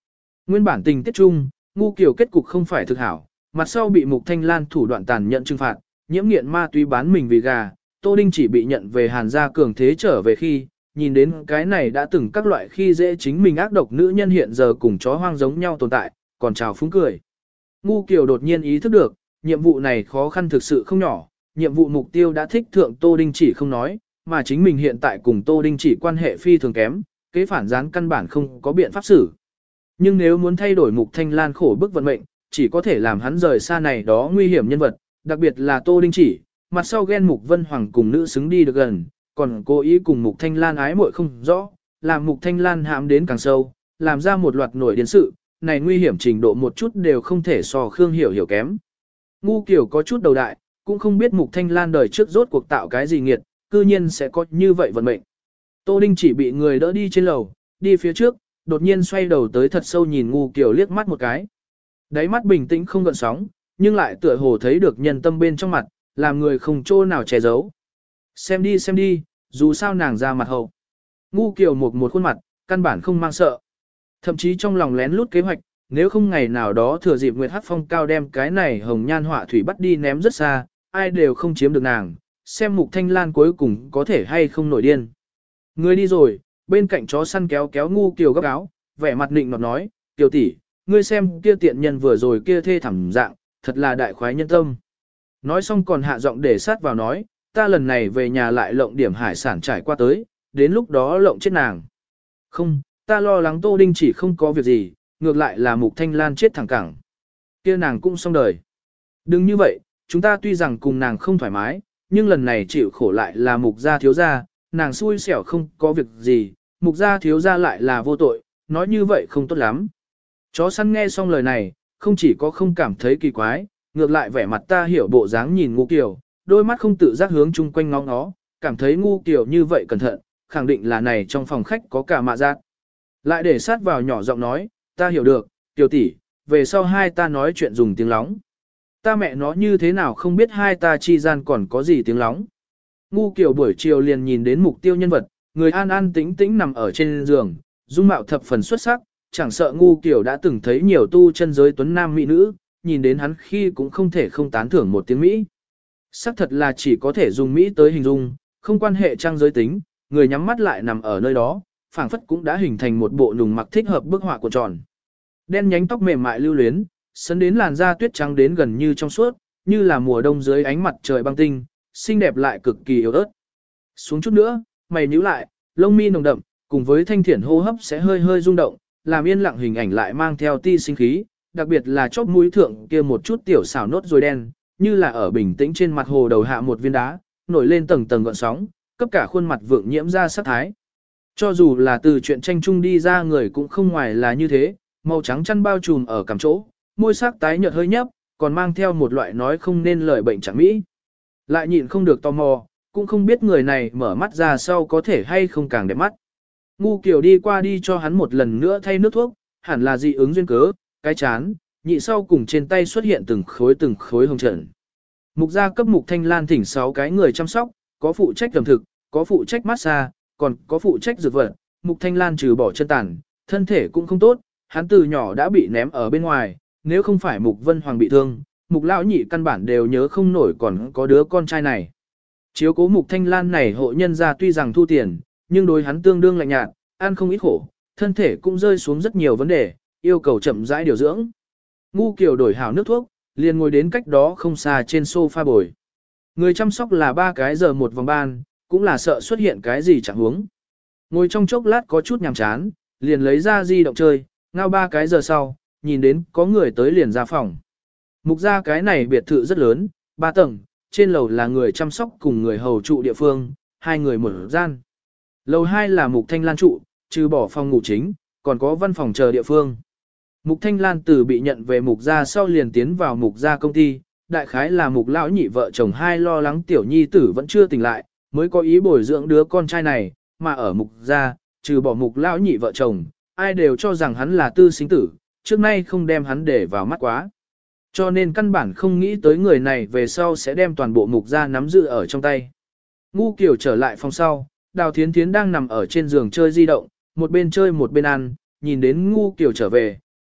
[SPEAKER 1] Nguyên bản tình tiết chung, ngu kiểu kết cục không phải thực hảo, mặt sau bị Mục Thanh Lan thủ đoạn tàn nhẫn trừng phạt, nhiễm nghiện ma túy bán mình vì gà, Tô Đinh chỉ bị nhận về Hàn gia cường thế trở về khi, nhìn đến cái này đã từng các loại khi dễ chính mình ác độc nữ nhân hiện giờ cùng chó hoang giống nhau tồn tại, còn chào phúng cười. Ngu Kiều đột nhiên ý thức được, nhiệm vụ này khó khăn thực sự không nhỏ, nhiệm vụ mục tiêu đã thích thượng Tô Đinh chỉ không nói, mà chính mình hiện tại cùng Tô Đinh chỉ quan hệ phi thường kém, kế phản gián căn bản không có biện pháp xử. Nhưng nếu muốn thay đổi Mục Thanh Lan khổ bức vận mệnh, chỉ có thể làm hắn rời xa này đó nguy hiểm nhân vật, đặc biệt là Tô Đinh chỉ, mặt sau ghen Mục Vân Hoàng cùng nữ xứng đi được gần, còn cố ý cùng Mục Thanh Lan ái muội không rõ, làm Mục Thanh Lan hãm đến càng sâu, làm ra một loạt nổi điên sự, này nguy hiểm trình độ một chút đều không thể so Khương Hiểu Hiểu kém. Ngu Kiều có chút đầu đại, cũng không biết Mục Thanh Lan đời trước rốt cuộc tạo cái gì nghiệt, cư nhiên sẽ có như vậy vận mệnh. Tô Đinh chỉ bị người đỡ đi trên lầu, đi phía trước, đột nhiên xoay đầu tới thật sâu nhìn Ngu Kiều liếc mắt một cái. Đáy mắt bình tĩnh không gợn sóng, nhưng lại tựa hồ thấy được nhân tâm bên trong mặt, làm người không chỗ nào che giấu. Xem đi, dù sao nàng ra mặt hậu. Ngu Kiều một khuôn mặt, căn bản không mang sợ. Thậm chí trong lòng lén lút kế hoạch, nếu không ngày nào đó thừa dịp Nguyệt Hắc Phong cao đem cái này hồng nhan họa thủy bắt đi ném rất xa, ai đều không chiếm được nàng, xem Mục Thanh Lan cuối cùng có thể hay không nổi điên. Người đi rồi, bên cạnh chó săn kéo kéo Ngu Kiều góc áo, vẻ mặt nịnh nọt nói, Kiều tỷ, ngươi xem kia tiện nhân vừa rồi kia thê thảm dạng, thật là đại khoái nhân tâm. Nói xong còn hạ giọng để sát vào nói, ta lần này về nhà lại lộng điểm hải sản trải qua tới, đến lúc đó lộng chết nàng. Không, ta lo lắng Tô Đinh chỉ không có việc gì, ngược lại là Mục Thanh Lan chết thẳng cẳng. Kia nàng cũng xong đời. Đừng như vậy, chúng ta tuy rằng cùng nàng không thoải mái, nhưng lần này chịu khổ lại là Mục gia thiếu gia, nàng xui xẻo không có việc gì, Mục gia thiếu gia lại là vô tội, nói như vậy không tốt lắm. Chó săn nghe xong lời này, không chỉ có không cảm thấy kỳ quái, ngược lại vẻ mặt ta hiểu bộ dáng nhìn Ngu Kiều, đôi mắt không tự giác hướng chung quanh ngó ngó, cảm thấy Ngu Kiều như vậy cẩn thận, khẳng định là này trong phòng khách có cả mạ giác. Lại để sát vào nhỏ giọng nói, ta hiểu được, Kiều tỷ, về sau hai ta nói chuyện dùng tiếng lóng. Ta mẹ nó như thế nào không biết hai ta chi gian còn có gì tiếng lóng. Ngu Kiều buổi chiều liền nhìn đến mục tiêu nhân vật, người an an tĩnh tĩnh nằm ở trên giường, dung mạo thập phần xuất sắc, chẳng sợ Ngu Kiều đã từng thấy nhiều tu chân giới tuấn nam mỹ nữ, nhìn đến hắn khi cũng không thể không tán thưởng một tiếng Mỹ. Sắc thật là chỉ có thể dùng Mỹ tới hình dung, không quan hệ trang giới tính, người nhắm mắt lại nằm ở nơi đó, phảng phất cũng đã hình thành một bộ nùng mặc thích hợp bức họa của tròn. Đen nhánh tóc mềm mại lưu luyến, sấn đến làn da tuyết trắng đến gần như trong suốt, như là mùa đông dưới ánh mặt trời băng tinh, xinh đẹp lại cực kỳ yếu ớt. Xuống chút nữa, mày nhíu lại, lông mi nồng đậm, cùng với thanh thiển hô hấp sẽ hơi hơi rung động, làm yên lặng hình ảnh lại mang theo ti sinh khí, đặc biệt là chóp mũi thượng kia một chút tiểu xảo nốt rồi đen, như là ở bình tĩnh trên mặt hồ đầu hạ một viên đá, nổi lên tầng tầng gợn sóng, cấp cả khuôn mặt vượng nhiễm ra sắc thái. Cho dù là từ chuyện tranh chung đi ra người cũng không ngoài là như thế, màu trắng chăn bao trùm ở cằm chỗ, môi sắc tái nhợt hơi nhấp, còn mang theo một loại nói không nên lời bệnh trạng mỹ. Lại nhịn không được tò mò, cũng không biết người này mở mắt ra sau có thể hay không càng đẹp mắt. Ngu Kiều đi qua đi cho hắn một lần nữa thay nước thuốc, hẳn là dị ứng duyên cớ, cái chán, nhị sau cùng trên tay xuất hiện từng khối hồng trần. Mục gia cấp Mục Thanh Lan thỉnh 6 cái người chăm sóc, có phụ trách ẩm thực, có phụ trách massage, còn có phụ trách dược vật. Mục Thanh Lan trừ bỏ chân tàn, thân thể cũng không tốt, hắn từ nhỏ đã bị ném ở bên ngoài, nếu không phải Mục Vân Hoàng bị thương, Mục lão nhị căn bản đều nhớ không nổi còn có đứa con trai này. Chiếu cố Mục Thanh Lan này hộ nhân gia tuy rằng thu tiền, nhưng đối hắn tương đương lạnh nhạt, ăn không ít khổ, thân thể cũng rơi xuống rất nhiều vấn đề, yêu cầu chậm rãi điều dưỡng. Ngu Kiều đổi hảo nước thuốc, liền ngồi đến cách đó không xa trên sofa bồi. Người chăm sóc là 3 cái giờ một vòng ban, cũng là sợ xuất hiện cái gì chẳng huống. Ngồi trong chốc lát có chút nhàm chán, liền lấy ra di động chơi, ngao 3 cái giờ sau, nhìn đến có người tới liền ra phòng. Mục gia cái này biệt thự rất lớn, 3 tầng, trên lầu là người chăm sóc cùng người hầu trụ địa phương, 2 người một gian. Lầu 2 là Mục Thanh Lan trụ, trừ bỏ phòng ngủ chính, còn có văn phòng chờ địa phương. Mục Thanh Lan từ bị nhận về Mục gia sau liền tiến vào Mục gia công ty, đại khái là Mục lão nhị vợ chồng hai lo lắng tiểu nhi tử vẫn chưa tỉnh lại, mới có ý bồi dưỡng đứa con trai này, mà ở Mục gia, trừ bỏ Mục lão nhị vợ chồng, ai đều cho rằng hắn là tư sinh tử, trước nay không đem hắn để vào mắt quá. Cho nên căn bản không nghĩ tới người này về sau sẽ đem toàn bộ Mục gia nắm giữ ở trong tay. Ngu Kiều trở lại phòng sau, Đào Thiến Thiến đang nằm ở trên giường chơi di động, một bên chơi một bên ăn, nhìn đến Ngu Kiều trở về,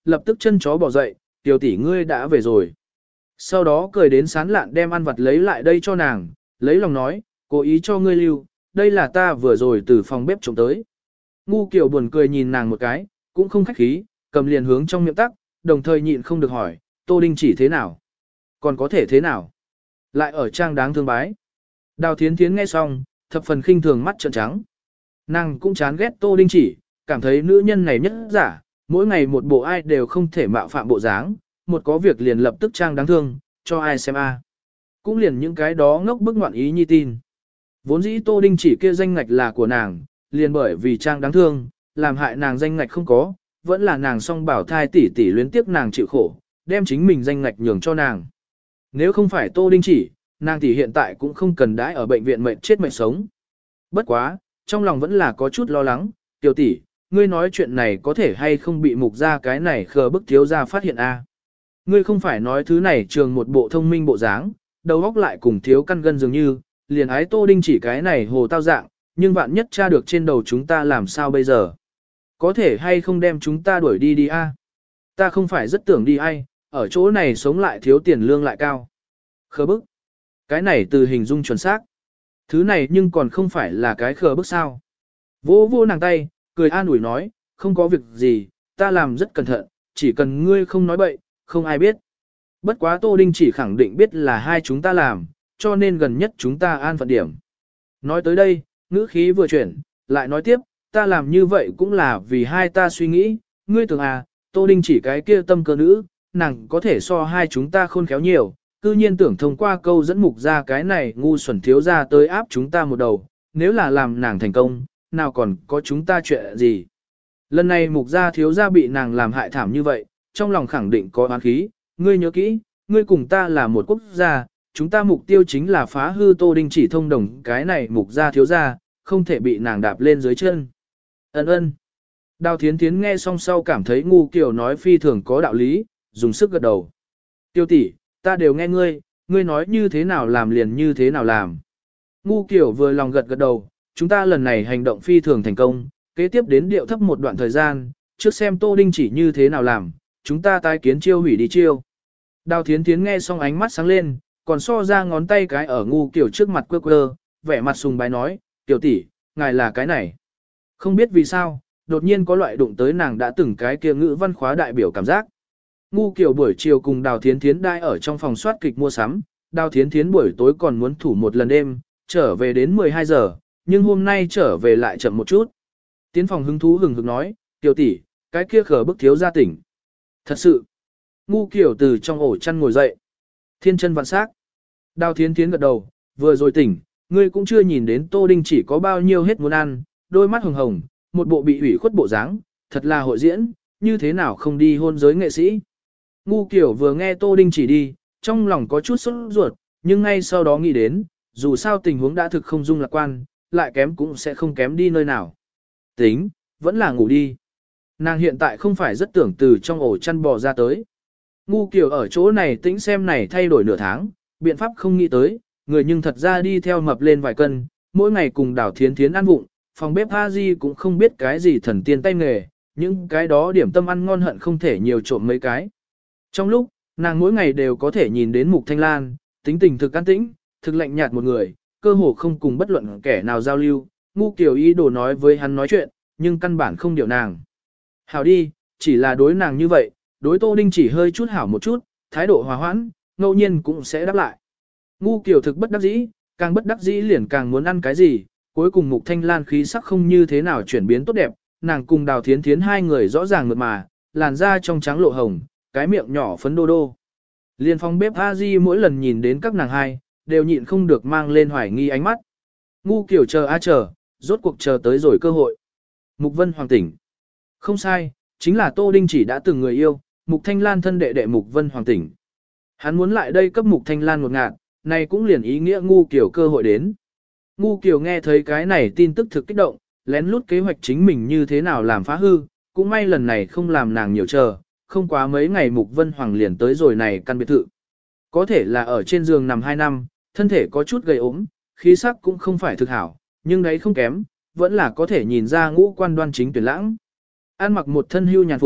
[SPEAKER 1] lập tức chân chó bỏ dậy, tiểu tỷ ngươi đã về rồi. Sau đó cười đến sán lạn đem ăn vặt lấy lại đây cho nàng, lấy lòng nói, cố ý cho ngươi lưu, đây là ta vừa rồi từ phòng bếp trộm tới. Ngu Kiều buồn cười nhìn nàng một cái, cũng không khách khí, cầm liền hướng trong miệng tắc, đồng thời nhịn không được hỏi, Tô Đinh Chỉ thế nào? Còn có thể thế nào? Lại ở trang đáng thương bái. Đào Thiến Thiến nghe xong, thập phần khinh thường mắt trợn trắng. Nàng cũng chán ghét Tô Đinh Chỉ, cảm thấy nữ nhân này nhất giả, mỗi ngày một bộ ai đều không thể mạo phạm bộ dáng, một có việc liền lập tức trang đáng thương, cho ai xem a. Cũng liền những cái đó ngốc bức ngoạn ý nhi tin. Vốn dĩ Tô Đinh Chỉ kia danh ngạch là của nàng, liền bởi vì trang đáng thương, làm hại nàng danh ngạch không có, vẫn là nàng song bảo thai tỷ tỷ luyến tiếc nàng chịu khổ, đem chính mình danh ngạch nhường cho nàng. Nếu không phải Tô Đinh Chỉ, nàng tỷ hiện tại cũng không cần đãi ở bệnh viện mệnh chết mệnh sống. Bất quá, trong lòng vẫn là có chút lo lắng, tiểu tỷ, ngươi nói chuyện này có thể hay không bị mục ra cái này khờ bức thiếu ra phát hiện a? Ngươi không phải nói thứ này trường một bộ thông minh bộ dáng, đầu óc lại cùng thiếu căn gân dường như, liền ái Tô Đinh Chỉ cái này hồ tao dạng, nhưng vạn nhất tra được trên đầu chúng ta làm sao bây giờ? Có thể hay không đem chúng ta đuổi đi đi a? Ta không phải rất tưởng đi ai, ở chỗ này sống lại thiếu tiền lương lại cao. Khờ bức. Cái này từ hình dung chuẩn xác. Thứ này nhưng còn không phải là cái khờ bức sao. Vô vô nàng tay, cười an ủi nói, không có việc gì, ta làm rất cẩn thận, chỉ cần ngươi không nói bậy, không ai biết. Bất quá Tô Đinh Chỉ khẳng định biết là hai chúng ta làm, cho nên gần nhất chúng ta an phận điểm. Nói tới đây, ngữ khí vừa chuyển, lại nói tiếp, ta làm như vậy cũng là vì hai ta suy nghĩ, ngươi tưởng à, Tô Đinh Chỉ cái kia tâm cơ nữ, nàng có thể so hai chúng ta khôn khéo nhiều, cư nhiên tưởng thông qua câu dẫn mục ra cái này ngu xuẩn thiếu ra tới áp chúng ta một đầu, nếu là làm nàng thành công, nào còn có chúng ta chuyện gì. Lần này mục gia thiếu gia bị nàng làm hại thảm như vậy, trong lòng khẳng định có oán khí, ngươi nhớ kỹ, ngươi cùng ta là một quốc gia, chúng ta mục tiêu chính là phá hư Tô Đinh Chỉ thông đồng cái này mục gia thiếu gia, không thể bị nàng đạp lên dưới chân. Ấn ơn. Đào Thiến Thiến nghe xong sau cảm thấy ngu kiểu nói phi thường có đạo lý, dùng sức gật đầu. Tiêu tỷ, ta đều nghe ngươi nói như thế nào làm liền như thế nào làm. Ngu kiểu vừa lòng gật gật đầu, chúng ta lần này hành động phi thường thành công, kế tiếp đến điệu thấp một đoạn thời gian, trước xem Tô Đinh Chỉ như thế nào làm, chúng ta tái kiến chiêu hủy đi chiêu. Đào Thiến Thiến nghe xong ánh mắt sáng lên, còn so ra ngón tay cái ở ngu kiểu trước mặt quơ quơ, vẻ mặt sùng bái nói, tiểu tỷ, ngài là cái này. Không biết vì sao, đột nhiên có loại đụng tới nàng đã từng cái kia ngữ văn khóa đại biểu cảm giác. Ngu kiểu buổi chiều cùng Đào Thiến Thiến đai ở trong phòng soát kịch mua sắm, Đào Thiến Thiến buổi tối còn muốn thủ một lần đêm, trở về đến 12 giờ, nhưng hôm nay trở về lại chậm một chút. Tiến phòng hứng thú hừng hực nói, tiểu tỷ, cái kia khờ bức thiếu gia tỉnh. Thật sự, ngu kiểu từ trong ổ chăn ngồi dậy. Thiên chân vạn sắc. Đào Thiến Thiến gật đầu, vừa rồi tỉnh, ngươi cũng chưa nhìn đến Tô Đinh Chỉ có bao nhiêu hết muốn ăn, đôi mắt hồng hồng, một bộ bị ủy khuất bộ dáng, thật là hội diễn, như thế nào không đi hôn giới nghệ sĩ. Ngu kiểu vừa nghe Tô Đinh Chỉ đi, trong lòng có chút sốt ruột, nhưng ngay sau đó nghĩ đến, dù sao tình huống đã thực không dung lạc quan, lại kém cũng sẽ không kém đi nơi nào. Tính, vẫn là ngủ đi. Nàng hiện tại không phải rất tưởng từ trong ổ chăn bò ra tới. Ngu kiểu ở chỗ này tĩnh xem này thay đổi nửa tháng, biện pháp không nghĩ tới, người nhưng thật ra đi theo mập lên vài cân, mỗi ngày cùng Đào Thiến Thiến ăn vụng, phòng bếp A Di cũng không biết cái gì thần tiên tay nghề, những cái đó điểm tâm ăn ngon hận không thể nhiều trộm mấy cái. Trong lúc, nàng mỗi ngày đều có thể nhìn đến Mục Thanh Lan, tính tình thực an tĩnh, thực lạnh nhạt một người, cơ hồ không cùng bất luận kẻ nào giao lưu, ngu kiểu ý đồ nói với hắn nói chuyện, nhưng căn bản không điều nàng. Hảo đi, chỉ là đối nàng như vậy, đối Tô Đinh Chỉ hơi chút hảo một chút, thái độ hòa hoãn, ngẫu nhiên cũng sẽ đáp lại. Ngu kiểu thực bất đắc dĩ, càng bất đắc dĩ liền càng muốn ăn cái gì, cuối cùng Mục Thanh Lan khí sắc không như thế nào chuyển biến tốt đẹp, nàng cùng Đào Thiến Thiến hai người rõ ràng mượt mà, làn da trong trắng lộ hồng, cái miệng nhỏ phấn đô đô. Liên phòng bếp A Di mỗi lần nhìn đến các nàng hai, đều nhịn không được mang lên hoài nghi ánh mắt. Ngu kiểu chờ a chờ, rốt cuộc chờ tới rồi cơ hội. Mục Vân Hoàng tỉnh. Không sai, chính là Tô Đinh Chỉ đã từng người yêu, Mục Thanh Lan thân đệ đệ Mục Vân Hoàng tỉnh. Hắn muốn lại đây cấp Mục Thanh Lan một ngạt, này cũng liền ý nghĩa ngu kiểu cơ hội đến. Ngu kiểu nghe thấy cái này tin tức thực kích động, lén lút kế hoạch chính mình như thế nào làm phá hư, cũng may lần này không làm nàng nhiều chờ, không quá mấy ngày Mục Vân Hoàng liền tới rồi này căn biệt thự. Có thể là ở trên giường nằm 2 năm, thân thể có chút gầy ốm, khí sắc cũng không phải thực hảo, nhưng đấy không kém, vẫn là có thể nhìn ra ngũ quan đoan chính tuyển lãng. An mặc một thân hưu nhàn phục,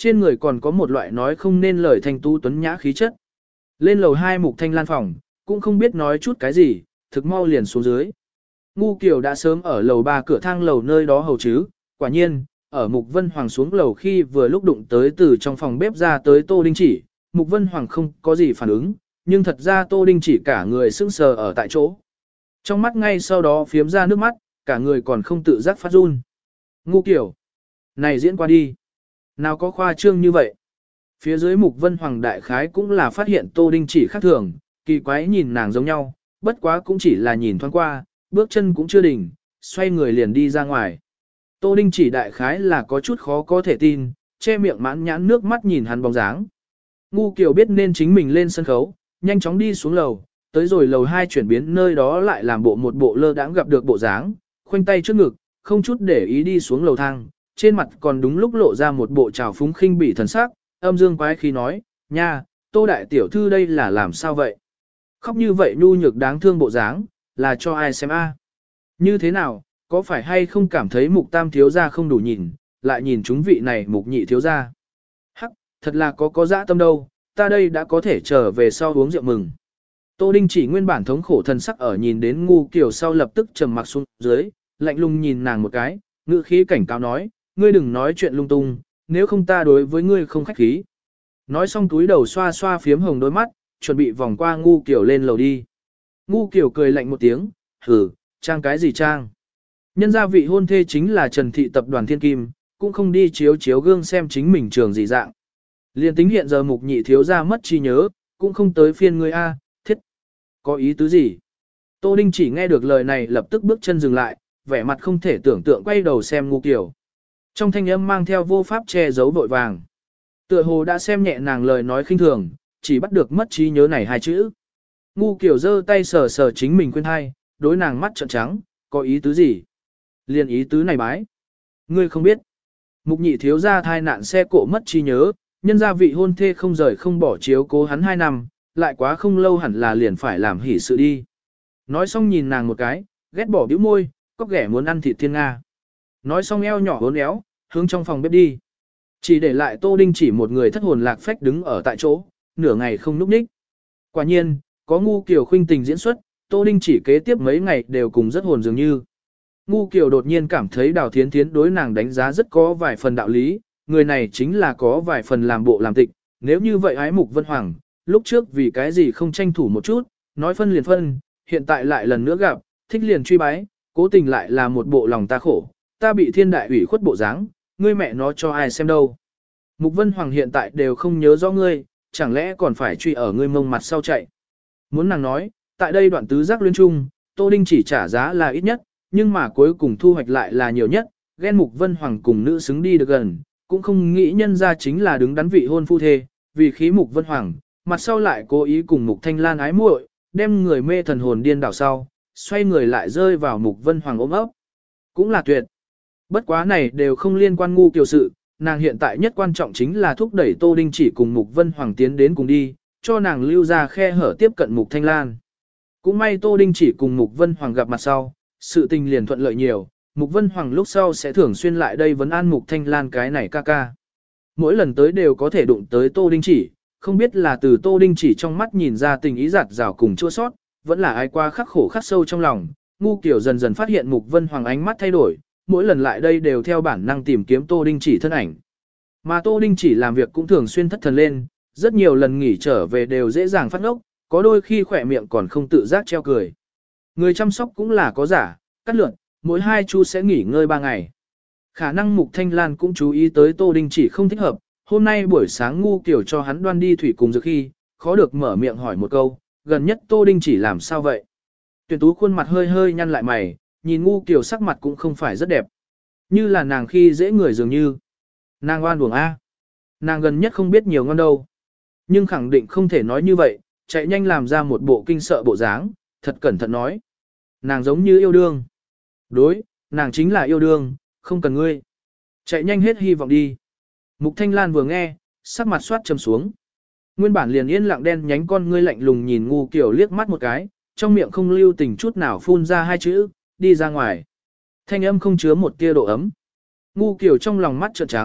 [SPEAKER 1] Trên người còn có một loại nói không nên lời thanh tú tuấn nhã khí chất. Lên lầu 2 Mục Thanh Lan phòng, cũng không biết nói chút cái gì, thực mau liền xuống dưới. Ngu Kiều đã sớm ở lầu 3 cửa thang lầu nơi đó hầu chứ, quả nhiên, ở Mục Vân Hoàng xuống lầu khi vừa lúc đụng tới từ trong phòng bếp ra tới Tô Đinh Chỉ, Mục Vân Hoàng không có gì phản ứng, nhưng thật ra Tô Đinh Chỉ cả người sững sờ ở tại chỗ. Trong mắt ngay sau đó phiếm ra nước mắt, cả người còn không tự giác phát run. Ngu Kiều, này diễn qua đi. Nào có khoa trương như vậy. Phía dưới Mục Vân Hoàng đại khái cũng là phát hiện Tô Đinh Chỉ khác thường, kỳ quái nhìn nàng giống nhau, bất quá cũng chỉ là nhìn thoáng qua, bước chân cũng chưa đỉnh, xoay người liền đi ra ngoài. Tô Đinh Chỉ đại khái là có chút khó có thể tin, che miệng mãn nhãn nước mắt nhìn hắn bóng dáng. Ngu Kiều biết nên chính mình lên sân khấu, nhanh chóng đi xuống lầu, tới rồi lầu 2 chuyển biến nơi đó lại làm một bộ lơ đãng gặp được bộ dáng, khoanh tay trước ngực, không chút để ý đi xuống lầu thang, trên mặt còn đúng lúc lộ ra một bộ trào phúng khinh bỉ thần sắc, âm dương quái khí nói, nha, Tô đại tiểu thư đây là làm sao vậy? Khóc như vậy nhu nhược đáng thương bộ dáng, là cho ai xem a? Như thế nào, có phải hay không cảm thấy Mục tam thiếu gia không đủ nhìn, lại nhìn chúng vị này Mục nhị thiếu gia? Hắc, thật là có dã tâm đâu, ta đây đã có thể trở về sau uống rượu mừng. Tô Đinh Chỉ nguyên bản thống khổ thần sắc ở nhìn đến Ngu Kiều sau lập tức trầm mặc xuống dưới, lạnh lùng nhìn nàng một cái, ngữ khí cảnh cáo nói, ngươi đừng nói chuyện lung tung, nếu không ta đối với ngươi không khách khí. Nói xong túi đầu xoa xoa phiếm hồng đôi mắt, chuẩn bị vòng qua Ngu Kiều lên lầu đi. Ngu Kiều cười lạnh một tiếng, hử, trang cái gì trang? Nhân gia vị hôn thê chính là Trần Thị tập đoàn Thiên Kim, cũng không đi chiếu chiếu gương xem chính mình trường gì dạng. Liên tính hiện giờ Mục nhị thiếu gia mất trí nhớ, cũng không tới phiên ngươi a, thiết. Có ý tứ gì? Tô Đinh Chỉ nghe được lời này lập tức bước chân dừng lại, vẻ mặt không thể tưởng tượng quay đầu xem Ngu Kiều. Trong thanh âm mang theo vô pháp che giấu vội vàng. Tựa hồ đã xem nhẹ nàng lời nói khinh thường, chỉ bắt được mất trí nhớ này hai chữ. Ngu Kiều giơ tay sờ sờ chính mình quên hai, đối nàng mắt trợn trắng, có ý tứ gì? Liên ý tứ này bái. Ngươi không biết. Mục nhị thiếu gia thai nạn xe cộ mất trí nhớ, nhân gia vị hôn thê không rời không bỏ chiếu cố hắn 2 năm, lại quá không lâu hẳn là liền phải làm hỉ sự đi. Nói xong nhìn nàng một cái, ghét bỏ bĩu môi, có ghẻ muốn ăn thịt thiên Nga. Nói xong eo nhỏ uốn éo, hướng trong phòng bếp đi. Chỉ để lại Tô Đinh Chỉ một người thất hồn lạc phách đứng ở tại chỗ, nửa ngày không núp ních. Quả nhiên, có Ngu Kiều khuynh tình diễn xuất, Tô Đinh Chỉ kế tiếp mấy ngày đều cùng rất hồn dường như. Ngu Kiều đột nhiên cảm thấy Đào Thiến Thiến đối nàng đánh giá rất có vài phần đạo lý, người này chính là có vài phần làm bộ làm tịch, nếu như vậy ái Mục Vân Hoàng, lúc trước vì cái gì không tranh thủ một chút, nói phân liền phân, hiện tại lại lần nữa gặp, thích liền truy bái, cố tình lại là một bộ lòng ta khổ, ta bị thiên đại ủy khuất bộ dáng, ngươi mẹ nó cho ai xem đâu. Mục Vân Hoàng hiện tại đều không nhớ rõ ngươi, chẳng lẽ còn phải truy ở ngươi mông mặt sau chạy. Muốn nàng nói, tại đây đoạn tứ giác luyến chung, Tô Đinh Chỉ trả giá là ít nhất, nhưng mà cuối cùng thu hoạch lại là nhiều nhất, ghen Mục Vân Hoàng cùng nữ xứng đi được gần, cũng không nghĩ nhân ra chính là đứng đắn vị hôn phu thê, vì khí Mục Vân Hoàng, mặt sau lại cố ý cùng Mục Thanh Lan ái muội, đem người mê thần hồn điên đảo sau, xoay người lại rơi vào Mục Vân Hoàng ôm ấp. Cũng là tuyệt. Bất quá này đều không liên quan Ngu Kiều sự, nàng hiện tại nhất quan trọng chính là thúc đẩy Tô Đinh Chỉ cùng Mục Vân Hoàng tiến đến cùng đi, cho nàng lưu ra khe hở tiếp cận Mục Thanh Lan. Cũng may Tô Đinh Chỉ cùng Mục Vân Hoàng gặp mặt sau, sự tình liền thuận lợi nhiều, Mục Vân Hoàng lúc sau sẽ thường xuyên lại đây vấn an Mục Thanh Lan cái này ca ca. Mỗi lần tới đều có thể đụng tới Tô Đinh Chỉ, không biết là từ Tô Đinh Chỉ trong mắt nhìn ra tình ý giạt rào cùng chua sót, vẫn là ai qua khắc khổ khắc sâu trong lòng. Ngu Kiều dần dần phát hiện Mục Vân Hoàng ánh mắt thay đổi, mỗi lần lại đây đều theo bản năng tìm kiếm Tô Đinh Chỉ thân ảnh. Mà Tô Đinh Chỉ làm việc cũng thường xuyên thất thần lên, rất nhiều lần nghỉ trở về đều dễ dàng phát ngốc, có đôi khi khỏe miệng còn không tự giác treo cười. Người chăm sóc cũng là có giả, cắt lượn, mỗi 2 chu sẽ nghỉ ngơi 3 ngày. Khả năng Mục Thanh Lan cũng chú ý tới Tô Đinh Chỉ không thích hợp, hôm nay buổi sáng Ngu Kiều cho hắn đoan đi thủy cùng dược khi, khó được mở miệng hỏi một câu, gần nhất Tô Đinh Chỉ làm sao vậy? Tuyển Tú khuôn mặt hơi hơi nhăn lại mày, nhìn Ngu Kiều sắc mặt cũng không phải rất đẹp. Như là nàng khi dễ người dường như. Nàng oan uổng A. Nàng gần nhất không biết nhiều ngon đâu. Nhưng khẳng định không thể nói như vậy, chạy nhanh làm ra một bộ kinh sợ bộ dáng, thật cẩn thận nói. Nàng giống như yêu đương. Đối, nàng chính là yêu đương, không cần ngươi. Chạy nhanh hết hy vọng đi. Mục Thanh Lan vừa nghe, sắc mặt xoát trầm xuống. Nguyên bản liền yên lặng đen nhánh con ngươi lạnh lùng nhìn Ngu Kiều liếc mắt một cái, trong miệng không lưu tình chút nào phun ra 2 chữ, đi ra ngoài. Thanh âm không chứa một tia độ ấm. Ngu Kiều trong lòng mắt trợn trắng,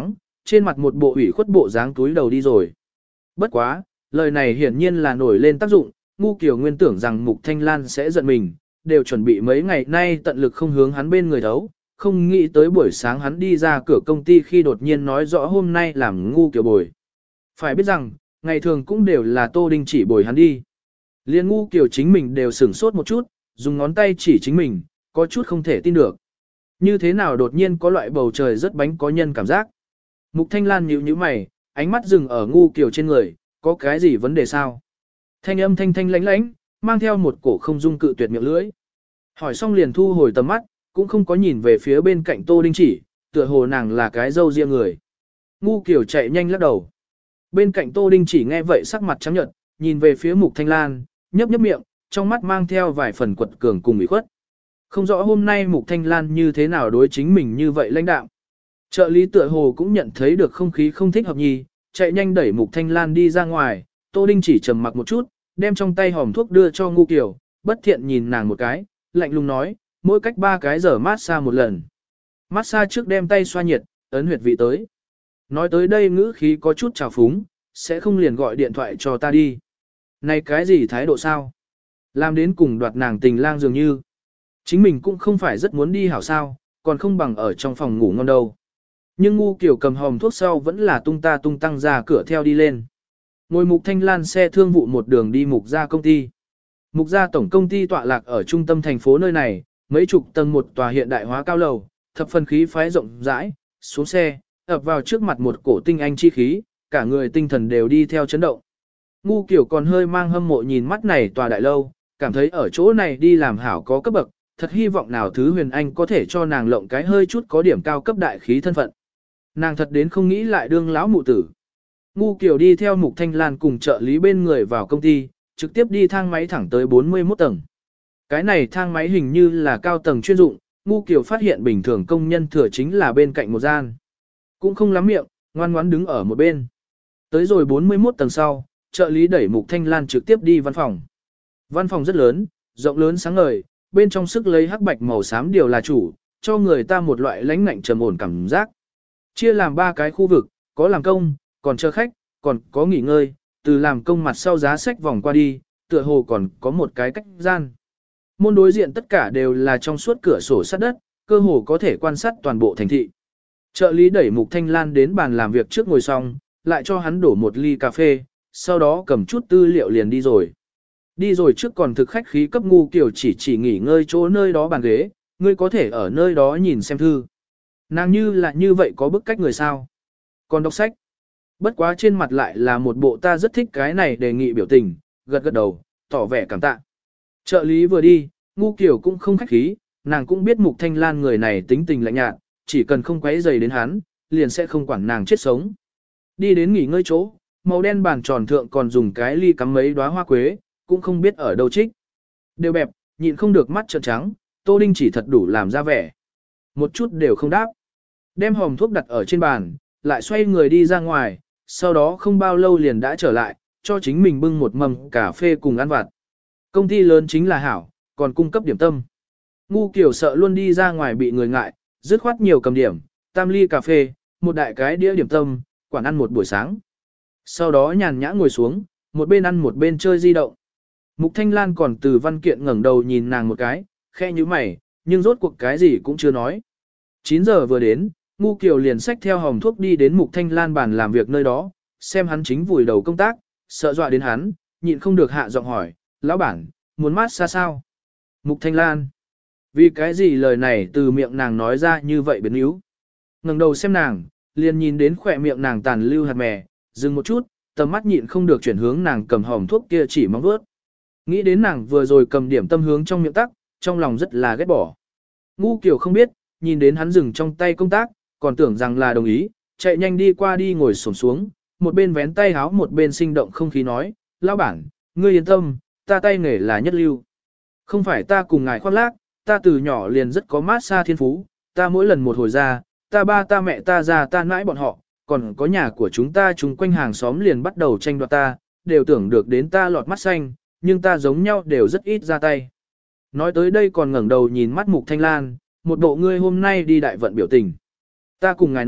[SPEAKER 1] trên mặt một bộ ủy khuất bộ dáng túi đầu đi rồi. Bất quá, lời này hiển nhiên là nổi lên tác dụng, Ngu Kiều nguyên tưởng rằng Mục Thanh Lan sẽ giận mình, đều chuẩn bị mấy ngày nay tận lực không hướng hắn bên người thấu, không nghĩ tới buổi sáng hắn đi ra cửa công ty khi đột nhiên nói rõ hôm nay làm Ngu Kiều bồi. Phải biết rằng, ngày thường cũng đều là Tô Đinh chỉ bồi hắn đi. Liên Ngu Kiều chính mình đều sửng sốt một chút, dùng ngón tay chỉ chính mình, có chút không thể tin được. Như thế nào đột nhiên có loại bầu trời rất bánh có nhân cảm giác. Mục Thanh Lan nhíu nhíu mày, ánh mắt dừng ở Ngu Kiều trên người, có cái gì vấn đề sao? Thanh âm thanh thanh lãnh lãnh, mang theo một cổ không dung cự tuyệt miệng lưỡi. Hỏi xong liền thu hồi tầm mắt, cũng không có nhìn về phía bên cạnh Tô Đinh chỉ, tựa hồ nàng là cái dâu riêng người. Ngu Kiều chạy nhanh lắc đầu. Bên cạnh Tô Đinh chỉ nghe vậy sắc mặt trắng nhợt, nhìn về phía Mục Thanh Lan, nhấp nhấp miệng, trong mắt mang theo vài phần quật cường cùng ủy khuất. Không rõ hôm nay Mục Thanh Lan như thế nào đối chính mình như vậy lãnh đạm. Trợ lý tựa hồ cũng nhận thấy được không khí không thích hợp nhì, chạy nhanh đẩy Mục Thanh Lan đi ra ngoài, Tô Đinh chỉ trầm mặc một chút, đem trong tay hòm thuốc đưa cho Ngu Kiều, bất thiện nhìn nàng một cái, lạnh lùng nói, mỗi cách 3 cái giờ massage một lần. Massage trước đem tay xoa nhiệt, ấn huyệt vị tới. Nói tới đây ngữ khí có chút trào phúng, sẽ không liền gọi điện thoại cho ta đi. Này cái gì thái độ sao? Làm đến cùng đoạt nàng tình lang dường như. Chính mình cũng không phải rất muốn đi hảo sao, còn không bằng ở trong phòng ngủ ngon đâu. Nhưng Ngu Kiều cầm hòm thuốc sau vẫn là tung ta tung tăng ra cửa theo đi lên. Ngồi Mục Thanh Lan xe thương vụ một đường đi Mục gia công ty. Mục gia tổng công ty tọa lạc ở trung tâm thành phố nơi này, mấy chục tầng một tòa hiện đại hóa cao lầu, thập phần khí phái rộng rãi, xuống xe, ập vào trước mặt một cổ tinh anh chi khí, cả người tinh thần đều đi theo chấn động. Ngu Kiều còn hơi mang hâm mộ nhìn mắt này tòa đại lâu, cảm thấy ở chỗ này đi làm hảo có cấp bậc, thật hy vọng nào thứ huyền anh có thể cho nàng lộng cái hơi chút có điểm cao cấp đại khí thân phận. Nàng thật đến không nghĩ lại đương lão mụ tử. Ngu Kiều đi theo Mục Thanh Lan cùng trợ lý bên người vào công ty, trực tiếp đi thang máy thẳng tới 41 tầng. Cái này thang máy hình như là cao tầng chuyên dụng, Ngu Kiều phát hiện bình thường công nhân thừa chính là bên cạnh một gian. Cũng không lắm miệng, ngoan ngoãn đứng ở một bên. Tới rồi 41 tầng sau, trợ lý đẩy Mục Thanh Lan trực tiếp đi văn phòng. Văn phòng rất lớn, rộng lớn sáng ngời, bên trong sức lấy hắc bạch màu xám điều là chủ, cho người ta một loại lãnh ngạnh trầm ổn cảm giác. Chia làm 3 cái khu vực, có làm công, còn chờ khách, còn có nghỉ ngơi, từ làm công mặt sau giá sách vòng qua đi, tựa hồ còn có một cái cách gian. Môn đối diện tất cả đều là trong suốt cửa sổ sắt đất, cơ hồ có thể quan sát toàn bộ thành thị. Trợ lý đẩy Mục Thanh Lan đến bàn làm việc trước ngồi xong, lại cho hắn đổ một ly cà phê, sau đó cầm chút tư liệu liền đi rồi. Đi rồi trước còn thực khách khí cấp Ngu Kiều chỉ nghỉ ngơi chỗ nơi đó bàn ghế, ngươi có thể ở nơi đó nhìn xem thư. Nàng như là như vậy có bức cách người sao. Còn đọc sách. Bất quá trên mặt lại là một bộ ta rất thích cái này đề nghị biểu tình, gật gật đầu, tỏ vẻ cảm tạ. Trợ lý vừa đi, Ngu Kiều cũng không khách khí, nàng cũng biết Mục Thanh Lan người này tính tình lạnh nhạt, chỉ cần không quấy rầy đến hắn, liền sẽ không quản nàng chết sống. Đi đến nghỉ ngơi chỗ, màu đen bàn tròn thượng còn dùng cái ly cắm mấy đóa hoa quế, cũng không biết ở đâu trích. Đều bẹp, nhịn không được mắt trợn trắng, Tô Đinh chỉ thật đủ làm ra vẻ. Một chút đều không đáp. Đem hòm thuốc đặt ở trên bàn, lại xoay người đi ra ngoài, sau đó không bao lâu liền đã trở lại, cho chính mình bưng một mầm cà phê cùng ăn vặt. Công ty lớn chính là hảo, còn cung cấp điểm tâm. Ngu Kiều sợ luôn đi ra ngoài bị người ngại, dứt khoát nhiều cầm điểm, tam ly cà phê, một đại cái đĩa điểm tâm, quản ăn một buổi sáng. Sau đó nhàn nhã ngồi xuống, một bên ăn một bên chơi di động. Mục Thanh Lan còn từ văn kiện ngẩng đầu nhìn nàng một cái, khe như mày, nhưng rốt cuộc cái gì cũng chưa nói. 9 giờ vừa đến, Ngu Kiều liền xách theo hòm thuốc đi đến Mục Thanh Lan bàn làm việc nơi đó, xem hắn chính vùi đầu công tác, sợ dọa đến hắn, nhịn không được hạ giọng hỏi, lão bản, muốn mát xa sao? Mục Thanh Lan, vì cái gì lời này từ miệng nàng nói ra như vậy biến yếu? Ngẩng đầu xem nàng, liền nhìn đến khỏe miệng nàng tàn lưu hạt mè, dừng một chút, tầm mắt nhịn không được chuyển hướng nàng cầm hòm thuốc kia chỉ mong vớt. Nghĩ đến nàng vừa rồi cầm điểm tâm hướng trong miệng tắc, trong lòng rất là ghét bỏ. Ngu Kiều không biết, nhìn đến hắn dừng trong tay công tác, còn tưởng rằng là đồng ý, chạy nhanh đi qua đi ngồi xổm xuống, một bên vén tay háo một bên sinh động không khí nói, lão bản, ngươi yên tâm, ta tay nghề là nhất lưu. Không phải ta cùng ngài khoác lác, ta từ nhỏ liền rất có mát xa thiên phú, ta mỗi lần một hồi ra, ta ba ta mẹ ta già ta mãi bọn họ, còn có nhà của chúng ta chung quanh hàng xóm liền bắt đầu tranh đoạt ta, đều tưởng được đến ta lọt mắt xanh, nhưng ta giống nhau đều rất ít ra tay. Nói tới đây còn ngẩng đầu nhìn mắt Mục Thanh Lan, một bộ ngươi hôm nay đi đại vận biểu tình. Ta cùng ngài nói,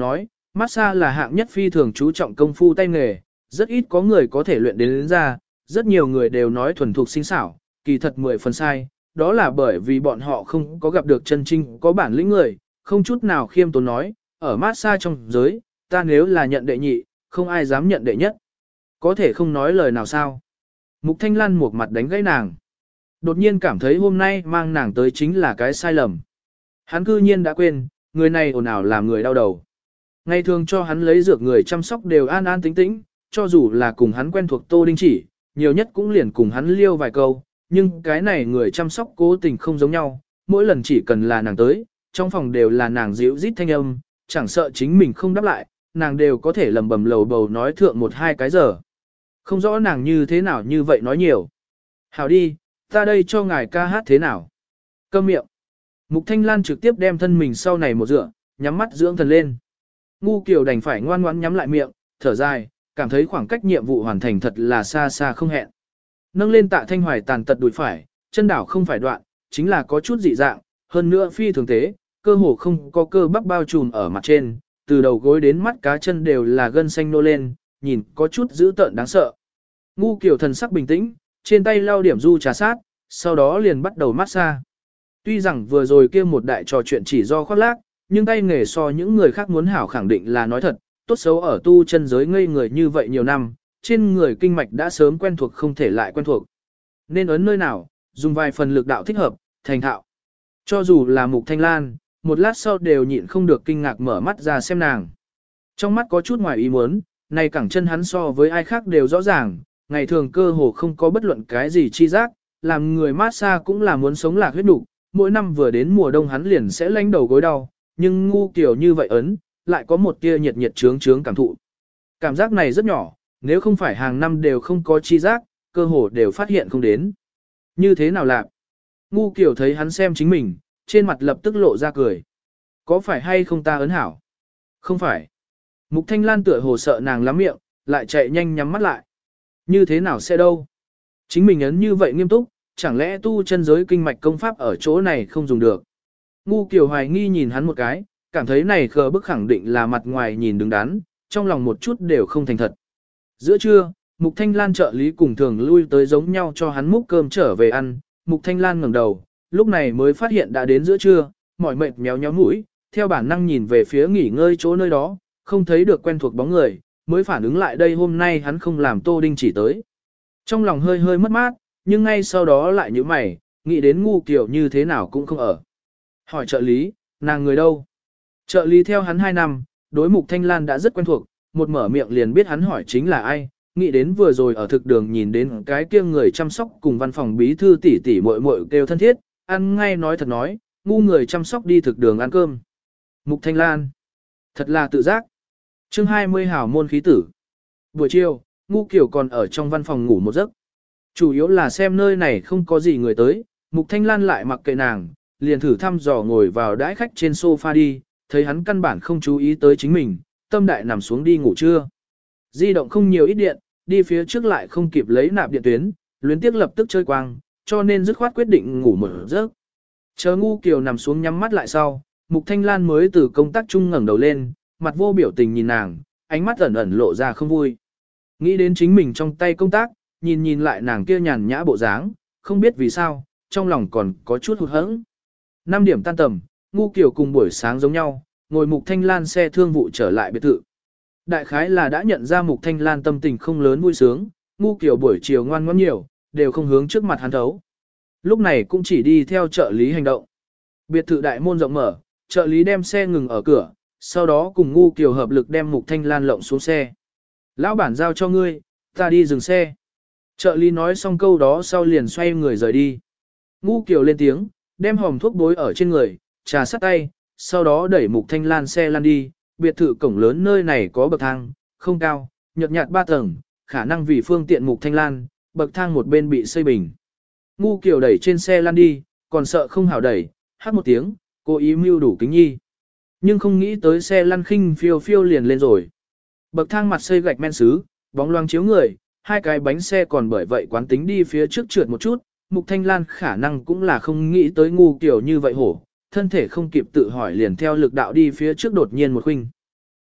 [SPEAKER 1] massage là hạng nhất phi thường chú trọng công phu tay nghề, rất ít có người có thể luyện đến ra, rất nhiều người đều nói thuần thục sinh xảo, kỳ thật 10 phần sai, đó là bởi vì bọn họ không có gặp được chân chính có bản lĩnh người, không chút nào khiêm tốn nói, ở massage trong giới, ta nếu là nhận đệ nhị, không ai dám nhận đệ nhất. Có thể không nói lời nào sao. Mục Thanh Lan một mặt đánh gãy nàng. Đột nhiên cảm thấy hôm nay mang nàng tới chính là cái sai lầm. Hắn cư nhiên đã quên, người này ồn ào làm người đau đầu. Ngày thường cho hắn lấy dược người chăm sóc đều an an tĩnh tĩnh, cho dù là cùng hắn quen thuộc Tô Đinh Chỉ, nhiều nhất cũng liền cùng hắn liêu vài câu, nhưng cái này người chăm sóc cố tình không giống nhau, mỗi lần chỉ cần là nàng tới, trong phòng đều là nàng dịu rít thanh âm, chẳng sợ chính mình không đáp lại, nàng đều có thể lầm bầm lầu bầu nói thượng 1-2 cái giờ. Không rõ nàng như thế nào như vậy nói nhiều. Hảo đi, ta đây cho ngài ca hát thế nào? Câm miệng. Mục Thanh Lan trực tiếp đem thân mình sau này một dựa, nhắm mắt dưỡng thần lên. Ngu Kiều đành phải ngoan ngoãn nhắm lại miệng, thở dài, cảm thấy khoảng cách nhiệm vụ hoàn thành thật là xa xa không hẹn. Nâng lên Tạ Thanh Hoài tàn tật đùi phải, chân đảo không phải đoạn, chính là có chút dị dạng, hơn nữa phi thường tế, cơ hồ không có cơ bắp bao trùm ở mặt trên, từ đầu gối đến mắt cá chân đều là gân xanh nô lên, nhìn có chút dữ tợn đáng sợ. Ngu Kiều thần sắc bình tĩnh, trên tay lau điểm du trà sát, sau đó liền bắt đầu massage. Tuy rằng vừa rồi kia một đại trò chuyện chỉ do khoác lác, nhưng tay nghề so những người khác muốn hảo khẳng định là nói thật, tốt xấu ở tu chân giới ngây người như vậy nhiều năm, trên người kinh mạch đã sớm quen thuộc không thể lại quen thuộc. Nên ấn nơi nào, dùng vài phần lực đạo thích hợp, thành thạo. Cho dù là Mục Thanh Lan, một lát sau đều nhịn không được kinh ngạc mở mắt ra xem nàng. Trong mắt có chút ngoài ý muốn, này cẳng chân hắn so với ai khác đều rõ ràng, ngày thường cơ hồ không có bất luận cái gì chi giác, làm người massage cũng là muốn sống lạc huyết đủ. Mỗi năm vừa đến mùa đông hắn liền sẽ lánh đầu gối đau, nhưng ngu kiểu như vậy ấn, lại có một tia nhiệt nhiệt trướng trướng cảm thụ. Cảm giác này rất nhỏ, nếu không phải hàng năm đều không có chi giác, cơ hồ đều phát hiện không đến. Như thế nào lạc? Ngu kiểu thấy hắn xem chính mình, trên mặt lập tức lộ ra cười. Có phải hay không ta ấn hảo? Không phải. Mục Thanh Lan tựa hồ sợ nàng lắm miệng, lại chạy nhanh nhắm mắt lại. Như thế nào sẽ đâu? Chính mình ấn như vậy nghiêm túc, chẳng lẽ tu chân giới kinh mạch công pháp ở chỗ này không dùng được? Ngu Kiều hoài nghi nhìn hắn một cái, cảm thấy này khờ bức khẳng định là mặt ngoài nhìn đứng đắn, trong lòng một chút đều không thành thật. Giữa trưa, Mục Thanh Lan trợ lý cùng thường lui tới giống nhau cho hắn múc cơm trở về ăn. Mục Thanh Lan ngẩng đầu, lúc này mới phát hiện đã đến giữa trưa, mỏi mệt méo nhéo mũi, theo bản năng nhìn về phía nghỉ ngơi chỗ nơi đó, không thấy được quen thuộc bóng người, mới phản ứng lại đây hôm nay hắn không làm Tô Đinh Chỉ tới. Trong lòng hơi hơi mất mát, nhưng ngay sau đó lại nhíu mày, nghĩ đến Ngu Kiều như thế nào cũng không ở. Hỏi trợ lý, nàng người đâu? Trợ lý theo hắn 2 năm, đối Mục Thanh Lan đã rất quen thuộc, một mở miệng liền biết hắn hỏi chính là ai, nghĩ đến vừa rồi ở thực đường nhìn đến cái kia người chăm sóc cùng văn phòng bí thư tỷ tỷ muội muội kêu thân thiết, ăn ngay nói thật nói, ngu người chăm sóc đi thực đường ăn cơm. Mục Thanh Lan, thật là tự giác. Chương 20 hảo môn khí tử. Buổi chiều, Ngu Kiều còn ở trong văn phòng ngủ một giấc. Chủ yếu là xem nơi này không có gì người tới, Mục Thanh Lan lại mặc kệ nàng, liền thử thăm dò ngồi vào đãi khách trên sofa đi, thấy hắn căn bản không chú ý tới chính mình, tâm đại nằm xuống đi ngủ trưa. Di động không nhiều ít điện, đi phía trước lại không kịp lấy nạp điện tuyến, luyến tiếc lập tức chơi quang, cho nên dứt khoát quyết định ngủ một giấc. Chờ Ngu Kiều nằm xuống nhắm mắt lại sau, Mục Thanh Lan mới từ công tác chung ngẩng đầu lên, mặt vô biểu tình nhìn nàng, ánh mắt ẩn ẩn lộ ra không vui. Nghĩ đến chính mình trong tay công tác, nhìn nhìn lại nàng kia nhàn nhã bộ dáng, không biết vì sao, trong lòng còn có chút hụt hẫng. 5 điểm tan tầm, Ngu Kiều cùng buổi sáng giống nhau, ngồi Mục Thanh Lan xe thương vụ trở lại biệt thự. Đại khái là đã nhận ra Mục Thanh Lan tâm tình không lớn vui sướng, Ngu Kiều buổi chiều ngoan ngoãn nhiều, đều không hướng trước mặt hắn thấu. Lúc này cũng chỉ đi theo trợ lý hành động. Biệt thự đại môn rộng mở, trợ lý đem xe ngừng ở cửa, sau đó cùng Ngu Kiều hợp lực đem Mục Thanh Lan lộng xuống xe. Lão bản giao cho ngươi, ta đi dừng xe. Trợ lý nói xong câu đó sau liền xoay người rời đi. Ngu Kiều lên tiếng, đem hòm thuốc bối ở trên người, trà sắt tay, sau đó đẩy Mục Thanh Lan xe lăn đi. Biệt thự cổng lớn nơi này có bậc thang, không cao, nhợt nhạt 3 tầng, khả năng vì phương tiện Mục Thanh Lan, bậc thang một bên bị xây bình. Ngu Kiều đẩy trên xe lăn đi, còn sợ không hảo đẩy, hát một tiếng, cố ý mưu đủ kính nhi. Nhưng không nghĩ tới xe lăn khinh phiêu phiêu liền lên rồi. Bậc thang mặt xây gạch men sứ, bóng loáng chiếu người, 2 cái bánh xe còn bởi vậy quán tính đi phía trước trượt một chút, Mục Thanh Lan khả năng cũng là không nghĩ tới Ngu Kiều như vậy hổ, thân thể không kịp tự hỏi liền theo lực đạo đi phía trước đột nhiên một khuynh.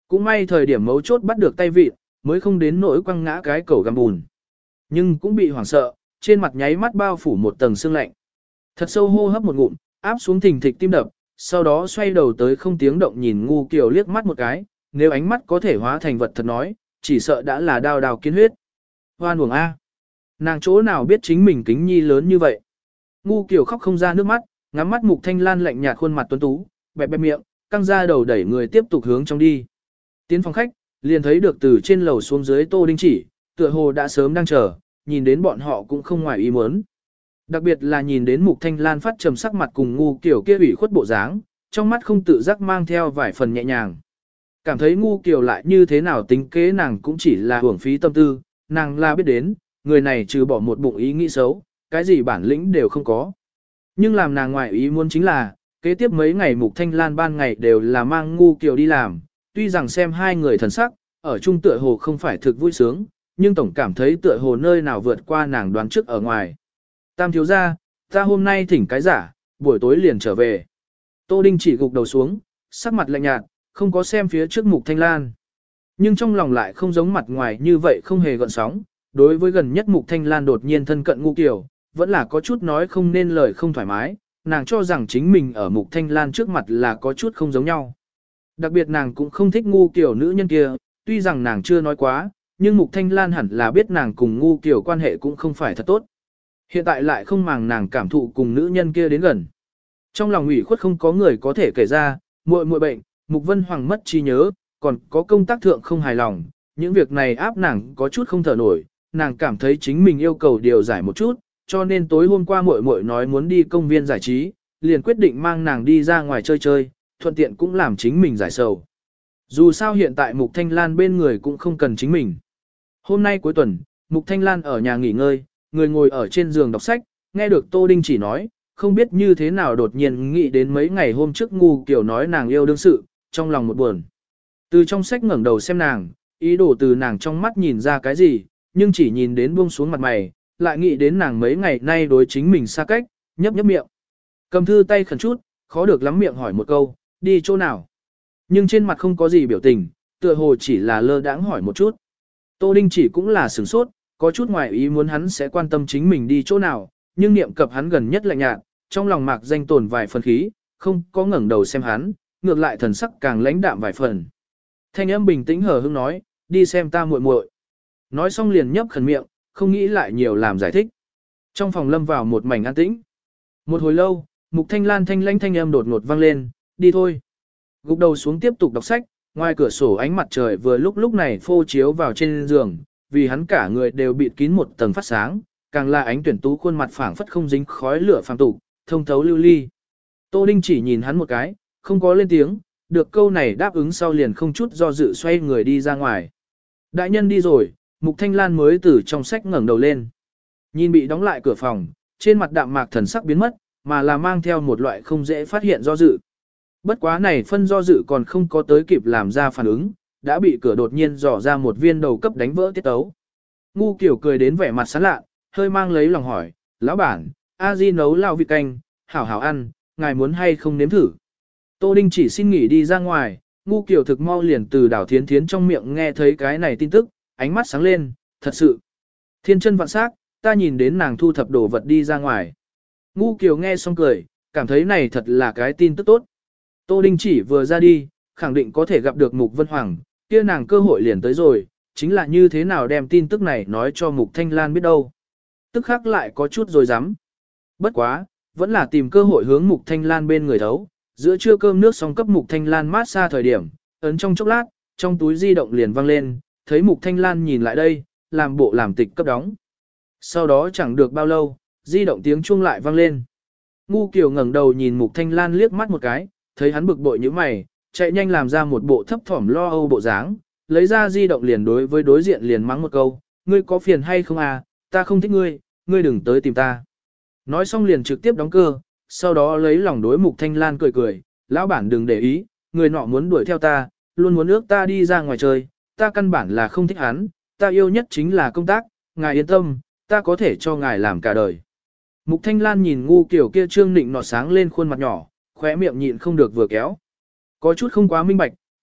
[SPEAKER 1] Cũng may thời điểm mấu chốt bắt được tay vịt, mới không đến nỗi quăng ngã cái cầu găm bùn. Nhưng cũng bị hoảng sợ, trên mặt nháy mắt bao phủ một tầng sương lạnh. Thật sâu hô hấp một ngụm, áp xuống thình thịch tim đập, sau đó xoay đầu tới không tiếng động nhìn Ngu Kiều liếc mắt một cái, nếu ánh mắt có thể hóa thành vật thật nói, chỉ sợ đã là đao đao kiến huyết. Hoan uổng A. Nàng chỗ nào biết chính mình kính nhi lớn như vậy. Ngu Kiều khóc không ra nước mắt, ngắm mắt Mục Thanh Lan lạnh nhạt khuôn mặt tuấn tú, bẹp bẹp miệng, căng ra đầu đẩy người tiếp tục hướng trong đi. Tiến phòng khách, liền thấy được từ trên lầu xuống dưới Tô Đinh Chỉ, tựa hồ đã sớm đang chờ, nhìn đến bọn họ cũng không ngoài ý muốn. Đặc biệt là nhìn đến Mục Thanh Lan phát trầm sắc mặt cùng Ngu Kiều kia ủy khuất bộ dáng, trong mắt không tự giác mang theo vài phần nhẹ nhàng. Cảm thấy Ngu Kiều lại như thế nào tính kế nàng cũng chỉ là hưởng phí tâm tư, nàng là biết đến, người này trừ bỏ một bụng ý nghĩ xấu, cái gì bản lĩnh đều không có. Nhưng làm nàng ngoài ý muốn chính là, kế tiếp mấy ngày Mục Thanh Lan ban ngày đều là mang Ngu Kiều đi làm, tuy rằng xem hai người thần sắc, ở chung tựa hồ không phải thực vui sướng, nhưng tổng cảm thấy tựa hồ nơi nào vượt qua nàng đoán trước ở ngoài. Tam thiếu gia, ta hôm nay thỉnh cái giả, buổi tối liền trở về. Tô Đinh Chỉ gục đầu xuống, sắc mặt lạnh nhạt, không có xem phía trước Mục Thanh Lan. Nhưng trong lòng lại không giống mặt ngoài như vậy không hề gợn sóng, đối với gần nhất Mục Thanh Lan đột nhiên thân cận Ngu Kiều, vẫn là có chút nói không nên lời không thoải mái, nàng cho rằng chính mình ở Mục Thanh Lan trước mặt là có chút không giống nhau. Đặc biệt nàng cũng không thích Ngu Kiều nữ nhân kia, tuy rằng nàng chưa nói quá, nhưng Mục Thanh Lan hẳn là biết nàng cùng Ngu Kiều quan hệ cũng không phải thật tốt. Hiện tại lại không màng nàng cảm thụ cùng nữ nhân kia đến gần. Trong lòng ủy khuất không có người có thể kể ra, muội bệnh, Mục Vân Hoàng mất trí nhớ, còn có công tác thượng không hài lòng, những việc này áp nàng có chút không thở nổi, nàng cảm thấy chính mình yêu cầu điều giải một chút, cho nên tối hôm qua muội nói muốn đi công viên giải trí, liền quyết định mang nàng đi ra ngoài chơi chơi, thuận tiện cũng làm chính mình giải sầu. Dù sao hiện tại Mục Thanh Lan bên người cũng không cần chính mình. Hôm nay cuối tuần, Mục Thanh Lan ở nhà nghỉ ngơi, người ngồi ở trên giường đọc sách, nghe được Tô Đinh Chỉ nói, không biết như thế nào đột nhiên nghĩ đến mấy ngày hôm trước Ngu Kiều nói nàng yêu đương sự, trong lòng một buồn. Từ trong sách ngẩng đầu xem nàng, ý đồ từ nàng trong mắt nhìn ra cái gì, nhưng chỉ nhìn đến buông xuống mặt mày, lại nghĩ đến nàng mấy ngày nay đối chính mình xa cách, nhấp nhấp miệng. Cầm thư tay khẩn chút, khó được lắm miệng hỏi một câu, đi chỗ nào. Nhưng trên mặt không có gì biểu tình, tựa hồ chỉ là lơ đãng hỏi một chút. Tô Đinh Chỉ cũng là sửng sốt, có chút ngoài ý muốn hắn sẽ quan tâm chính mình đi chỗ nào, nhưng niệm cập hắn gần nhất lạnh nhạt, trong lòng mạc danh tồn vài phần khí, không có ngẩng đầu xem hắn, ngược lại thần sắc càng lãnh đạm vài phần. Thanh âm bình tĩnh hờ hững nói, đi xem ta muội muội. Nói xong liền nhấp khẩn miệng, không nghĩ lại nhiều làm giải thích. Trong phòng lâm vào một mảnh an tĩnh. Một hồi lâu, Mục Thanh Lan thanh lãnh thanh âm đột ngột vang lên, đi thôi. Gục đầu xuống tiếp tục đọc sách, ngoài cửa sổ ánh mặt trời vừa lúc này phô chiếu vào trên giường, vì hắn cả người đều bịt kín một tầng phát sáng, càng là ánh tuyển tú khuôn mặt phảng phất không dính khói lửa phàm tục, thông thấu lưu ly. Tô Đinh Chỉ nhìn hắn một cái, không có lên tiếng, được câu này đáp ứng sau liền không chút do dự xoay người đi ra ngoài. Đại nhân đi rồi, Mục Thanh Lan mới từ trong sách ngẩng đầu lên. Nhìn bị đóng lại cửa phòng, trên mặt đạm mạc thần sắc biến mất, mà là mang theo một loại không dễ phát hiện do dự. Bất quá này phân do dự còn không có tới kịp làm ra phản ứng, đã bị cửa đột nhiên dò ra một viên đầu cấp đánh vỡ tiết tấu. Ngu Kiều cười đến vẻ mặt sán lạ, hơi mang lấy lòng hỏi, lão bản, a di nấu lao vịt canh, hảo hảo ăn, ngài muốn hay không nếm thử. Tô Đinh Chỉ xin nghỉ đi ra ngoài, Ngu Kiều thực mau liền từ Đào Thiến Thiến trong miệng nghe thấy cái này tin tức, ánh mắt sáng lên, thật sự. Thiên chân vạn sắc, ta nhìn đến nàng thu thập đồ vật đi ra ngoài. Ngu Kiều nghe xong cười, cảm thấy này thật là cái tin tức tốt. Tô Đinh Chỉ vừa ra đi, khẳng định có thể gặp được Mục Vân Hoàng, kia nàng cơ hội liền tới rồi, chính là như thế nào đem tin tức này nói cho Mục Thanh Lan biết đâu. Tức khắc lại có chút rồi dám. Bất quá, vẫn là tìm cơ hội hướng Mục Thanh Lan bên người thấu, giữa trưa cơm nước xong cấp Mục Thanh Lan mát xa thời điểm, ấn trong chốc lát, trong túi di động liền vang lên, thấy Mục Thanh Lan nhìn lại đây, làm bộ làm tịch cấp đóng. Sau đó chẳng được bao lâu, di động tiếng chuông lại vang lên. Ngu Kiều ngẩng đầu nhìn Mục Thanh Lan liếc mắt một cái, thấy hắn bực bội như mày, chạy nhanh làm ra một bộ thấp thỏm lo âu bộ dáng, lấy ra di động liền đối với đối diện liền mắng một câu, ngươi có phiền hay không à, ta không thích ngươi, ngươi đừng tới tìm ta. Nói xong liền trực tiếp đóng cơ, sau đó lấy lòng đối Mục Thanh Lan cười cười, lão bản đừng để ý, người nọ muốn đuổi theo ta, luôn muốn ước ta đi ra ngoài chơi, ta căn bản là không thích hắn, ta yêu nhất chính là công tác, ngài yên tâm, ta có thể cho ngài làm cả đời. Mục Thanh Lan nhìn Ngu Kiều kia trương nịnh nọ sáng lên khuôn mặt nhỏ, khóe miệng nhịn không được vừa kéo. Có chút không quá minh bạch,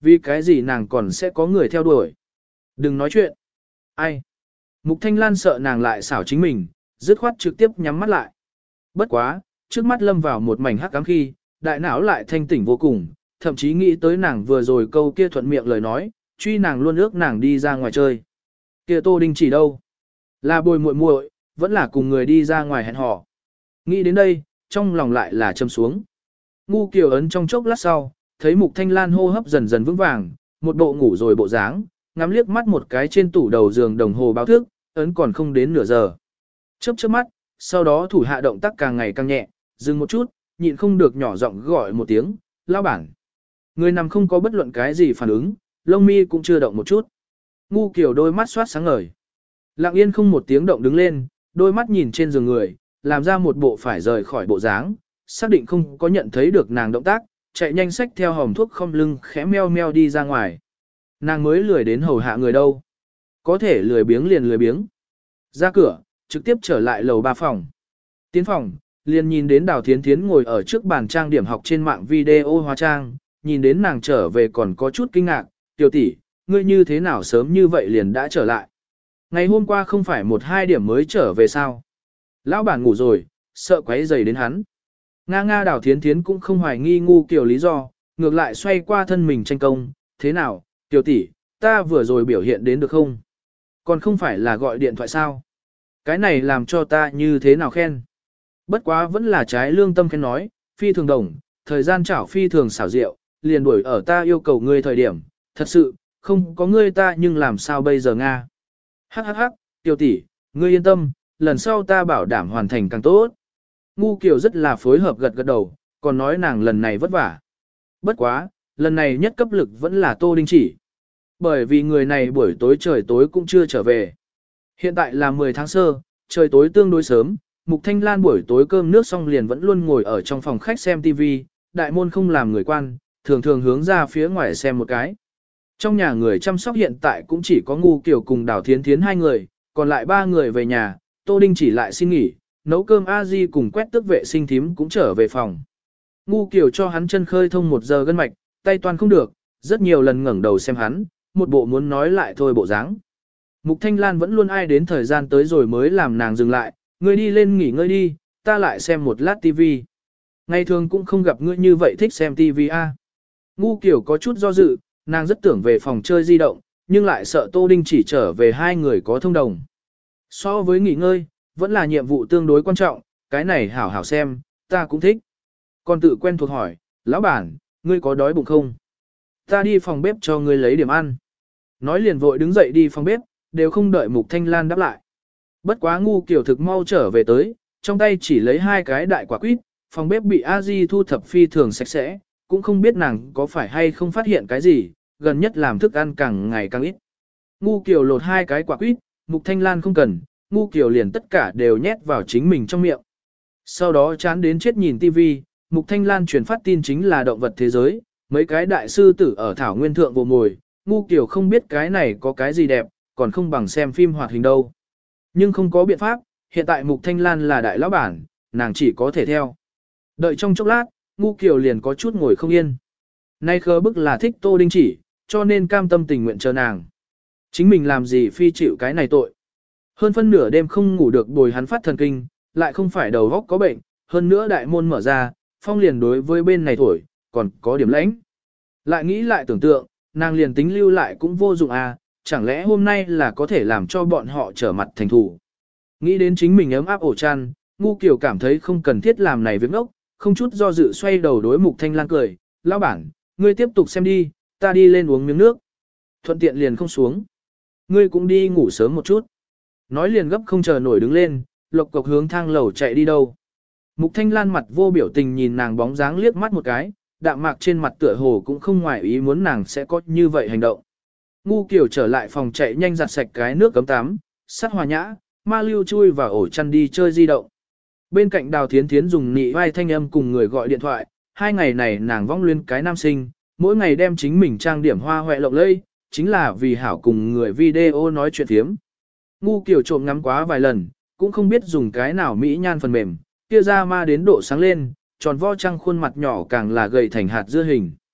[SPEAKER 1] vì cái gì nàng còn sẽ có người theo đuổi. Đừng nói chuyện. Ai? Mục Thanh Lan sợ nàng lại xảo chính mình, dứt khoát trực tiếp nhắm mắt lại. Bất quá, trước mắt lâm vào một mảnh hắc ám khi, đại não lại thanh tỉnh vô cùng, thậm chí nghĩ tới nàng vừa rồi câu kia thuận miệng lời nói, truy nàng luôn ước nàng đi ra ngoài chơi. Kia Tô Đình chỉ đâu? Là bồi muội muội, vẫn là cùng người đi ra ngoài hẹn hò. Nghĩ đến đây, trong lòng lại là châm xuống. Ngu Kiều ấn trong chốc lát sau, thấy Mục Thanh Lan hô hấp dần dần vững vàng, một bộ ngủ rồi bộ dáng, ngắm liếc mắt một cái trên tủ đầu giường đồng hồ báo thức, ấn còn không đến nửa giờ. Chớp chớp mắt, sau đó thủ hạ động tác càng ngày càng nhẹ, dừng một chút, nhịn không được nhỏ giọng gọi một tiếng, lão bản. Người nằm không có bất luận cái gì phản ứng, lông mi cũng chưa động một chút. Ngu Kiều đôi mắt xoát sáng ngời. Lặng yên không một tiếng động đứng lên, đôi mắt nhìn trên giường người, làm ra một bộ phải rời khỏi bộ dáng, xác định không có nhận thấy được nàng động tác, chạy nhanh xách theo hòm thuốc không lưng khẽ meo meo đi ra ngoài. Nàng mới lười đến hầu hạ người đâu. Có thể lười biếng liền lười biếng. Ra cửa, trực tiếp trở lại lầu 3 phòng. Tiến phòng, liền nhìn đến Đào Thiến Thiến ngồi ở trước bàn trang điểm học trên mạng video hóa trang, nhìn đến nàng trở về còn có chút kinh ngạc, tiểu tỷ, ngươi như thế nào sớm như vậy liền đã trở lại. Ngày hôm qua không phải 1-2 điểm mới trở về sao. Lão bản ngủ rồi, sợ quấy rầy đến hắn. Nga Đào Thiến Thiến cũng không hoài nghi Ngu Kiều lý do, ngược lại xoay qua thân mình tranh công, thế nào, tiểu tỷ, ta vừa rồi biểu hiện đến được không? Còn không phải là gọi điện thoại sao? Cái này làm cho ta như thế nào khen? Bất quá vẫn là trái lương tâm khen nói, phi thường đồng, thời gian chảo phi thường xảo diệu, liền đuổi ở ta yêu cầu ngươi thời điểm, thật sự, không có ngươi ta nhưng làm sao bây giờ Nga? Hắc hắc hắc, tiểu tỷ, ngươi yên tâm, lần sau ta bảo đảm hoàn thành càng tốt. Ngu Kiều rất là phối hợp gật gật đầu, còn nói nàng lần này vất vả. Bất quá, lần này nhất cấp lực vẫn là Tô Đình Chỉ. Bởi vì người này buổi tối trời tối cũng chưa trở về. Hiện tại là 10 tháng sơ, trời tối tương đối sớm, Mục Thanh Lan buổi tối cơm nước xong liền vẫn luôn ngồi ở trong phòng khách xem TV, đại môn không làm người quan, thường thường hướng ra phía ngoài xem một cái. Trong nhà người chăm sóc hiện tại cũng chỉ có Ngu Kiều cùng Đào Thiến Thiến 2 người, còn lại 3 người về nhà, Tô Đình Chỉ lại xin nghỉ, nấu cơm a di cùng quét tước vệ sinh thím cũng trở về phòng. Ngu Kiều cho hắn chân khơi thông 1 giờ gân mạch, tay toàn không được, rất nhiều lần ngẩng đầu xem hắn, một bộ muốn nói lại thôi bộ dáng. Mục Thanh Lan vẫn luôn ai đến thời gian tới rồi mới làm nàng dừng lại, ngươi đi lên nghỉ ngơi đi, ta lại xem một lát tivi. Ngày thường cũng không gặp ngươi như vậy thích xem tivi a. Ngu Kiều có chút do dự, nàng rất tưởng về phòng chơi di động, nhưng lại sợ Tô Đình Chỉ trở về 2 người có thông đồng. So với nghỉ ngơi, vẫn là nhiệm vụ tương đối quan trọng, cái này hảo hảo xem, ta cũng thích. Còn tự quen thuộc hỏi, lão bản, ngươi có đói bụng không? Ta đi phòng bếp cho ngươi lấy điểm ăn. Nói liền vội đứng dậy đi phòng bếp, đều không đợi Mục Thanh Lan đáp lại. Bất quá Ngu Kiều thực mau trở về tới, trong tay chỉ lấy 2 cái đại quả quýt, phòng bếp bị A-di thu thập phi thường sạch sẽ, cũng không biết nàng có phải hay không phát hiện cái gì, gần nhất làm thức ăn càng ngày càng ít. Ngu Kiều lột 2 cái quả quýt, Mục Thanh Lan không cần, Ngu Kiều liền tất cả đều nhét vào chính mình trong miệng. Sau đó chán đến chết nhìn tivi, Mục Thanh Lan truyền phát tin chính là động vật thế giới, mấy cái đại sư tử ở thảo nguyên thượng vô ngồi, Ngu Kiều không biết cái này có cái gì đẹp, còn không bằng xem phim hoạt hình đâu. Nhưng không có biện pháp, hiện tại Mục Thanh Lan là đại lão bản, nàng chỉ có thể theo. Đợi trong chốc lát, Ngu Kiều liền có chút ngồi không yên. Nay khờ bức là thích Tô Đình Chỉ, cho nên cam tâm tình nguyện chờ nàng. Chính mình làm gì phi chịu cái này tội. Hơn phân nửa đêm không ngủ được bồi hắn phát thần kinh, lại không phải đầu óc có bệnh, hơn nữa đại môn mở ra, phong liền đối với bên này thổi, còn có điểm lãnh. Lại nghĩ lại tưởng tượng, nàng liền tính lưu lại cũng vô dụng à, chẳng lẽ hôm nay là có thể làm cho bọn họ trở mặt thành thủ. Nghĩ đến chính mình ấm áp ổ chăn, Ngu Kiều cảm thấy không cần thiết làm này việc ngốc, không chút do dự xoay đầu đối Mục Thanh Lan cười, lão bản, ngươi tiếp tục xem đi, ta đi lên uống miếng nước. Thuận tiện liền không xuống. Ngươi cũng đi ngủ sớm một chút. Nói liền gấp không chờ nổi đứng lên, lộc cộc hướng thang lầu chạy đi đâu. Mục Thanh Lan mặt vô biểu tình nhìn nàng bóng dáng liếc mắt một cái, đạm mạc trên mặt tựa hồ cũng không ngoài ý muốn nàng sẽ có như vậy hành động. Ngu Kiều trở lại phòng chạy nhanh giặt sạch cái nước cấm tắm, sát hòa nhã, ma lưu chui vào ổ chăn đi chơi di động. Bên cạnh Đào Thiến Thiến dùng nị vai thanh âm cùng người gọi điện thoại, 2 ngày này nàng vong luyến cái nam sinh, mỗi ngày đem chính mình trang điểm hoa hoẹ lộng lẫy, chính là vì hảo cùng người video nói chuyện thiếm. Ngu Kiều trộm ngắm quá vài lần, cũng không biết dùng cái nào mỹ nhan phần mềm, kia ra ma đến độ sáng lên, tròn vo trăng khuôn mặt nhỏ càng là gầy thành hạt dưa hình.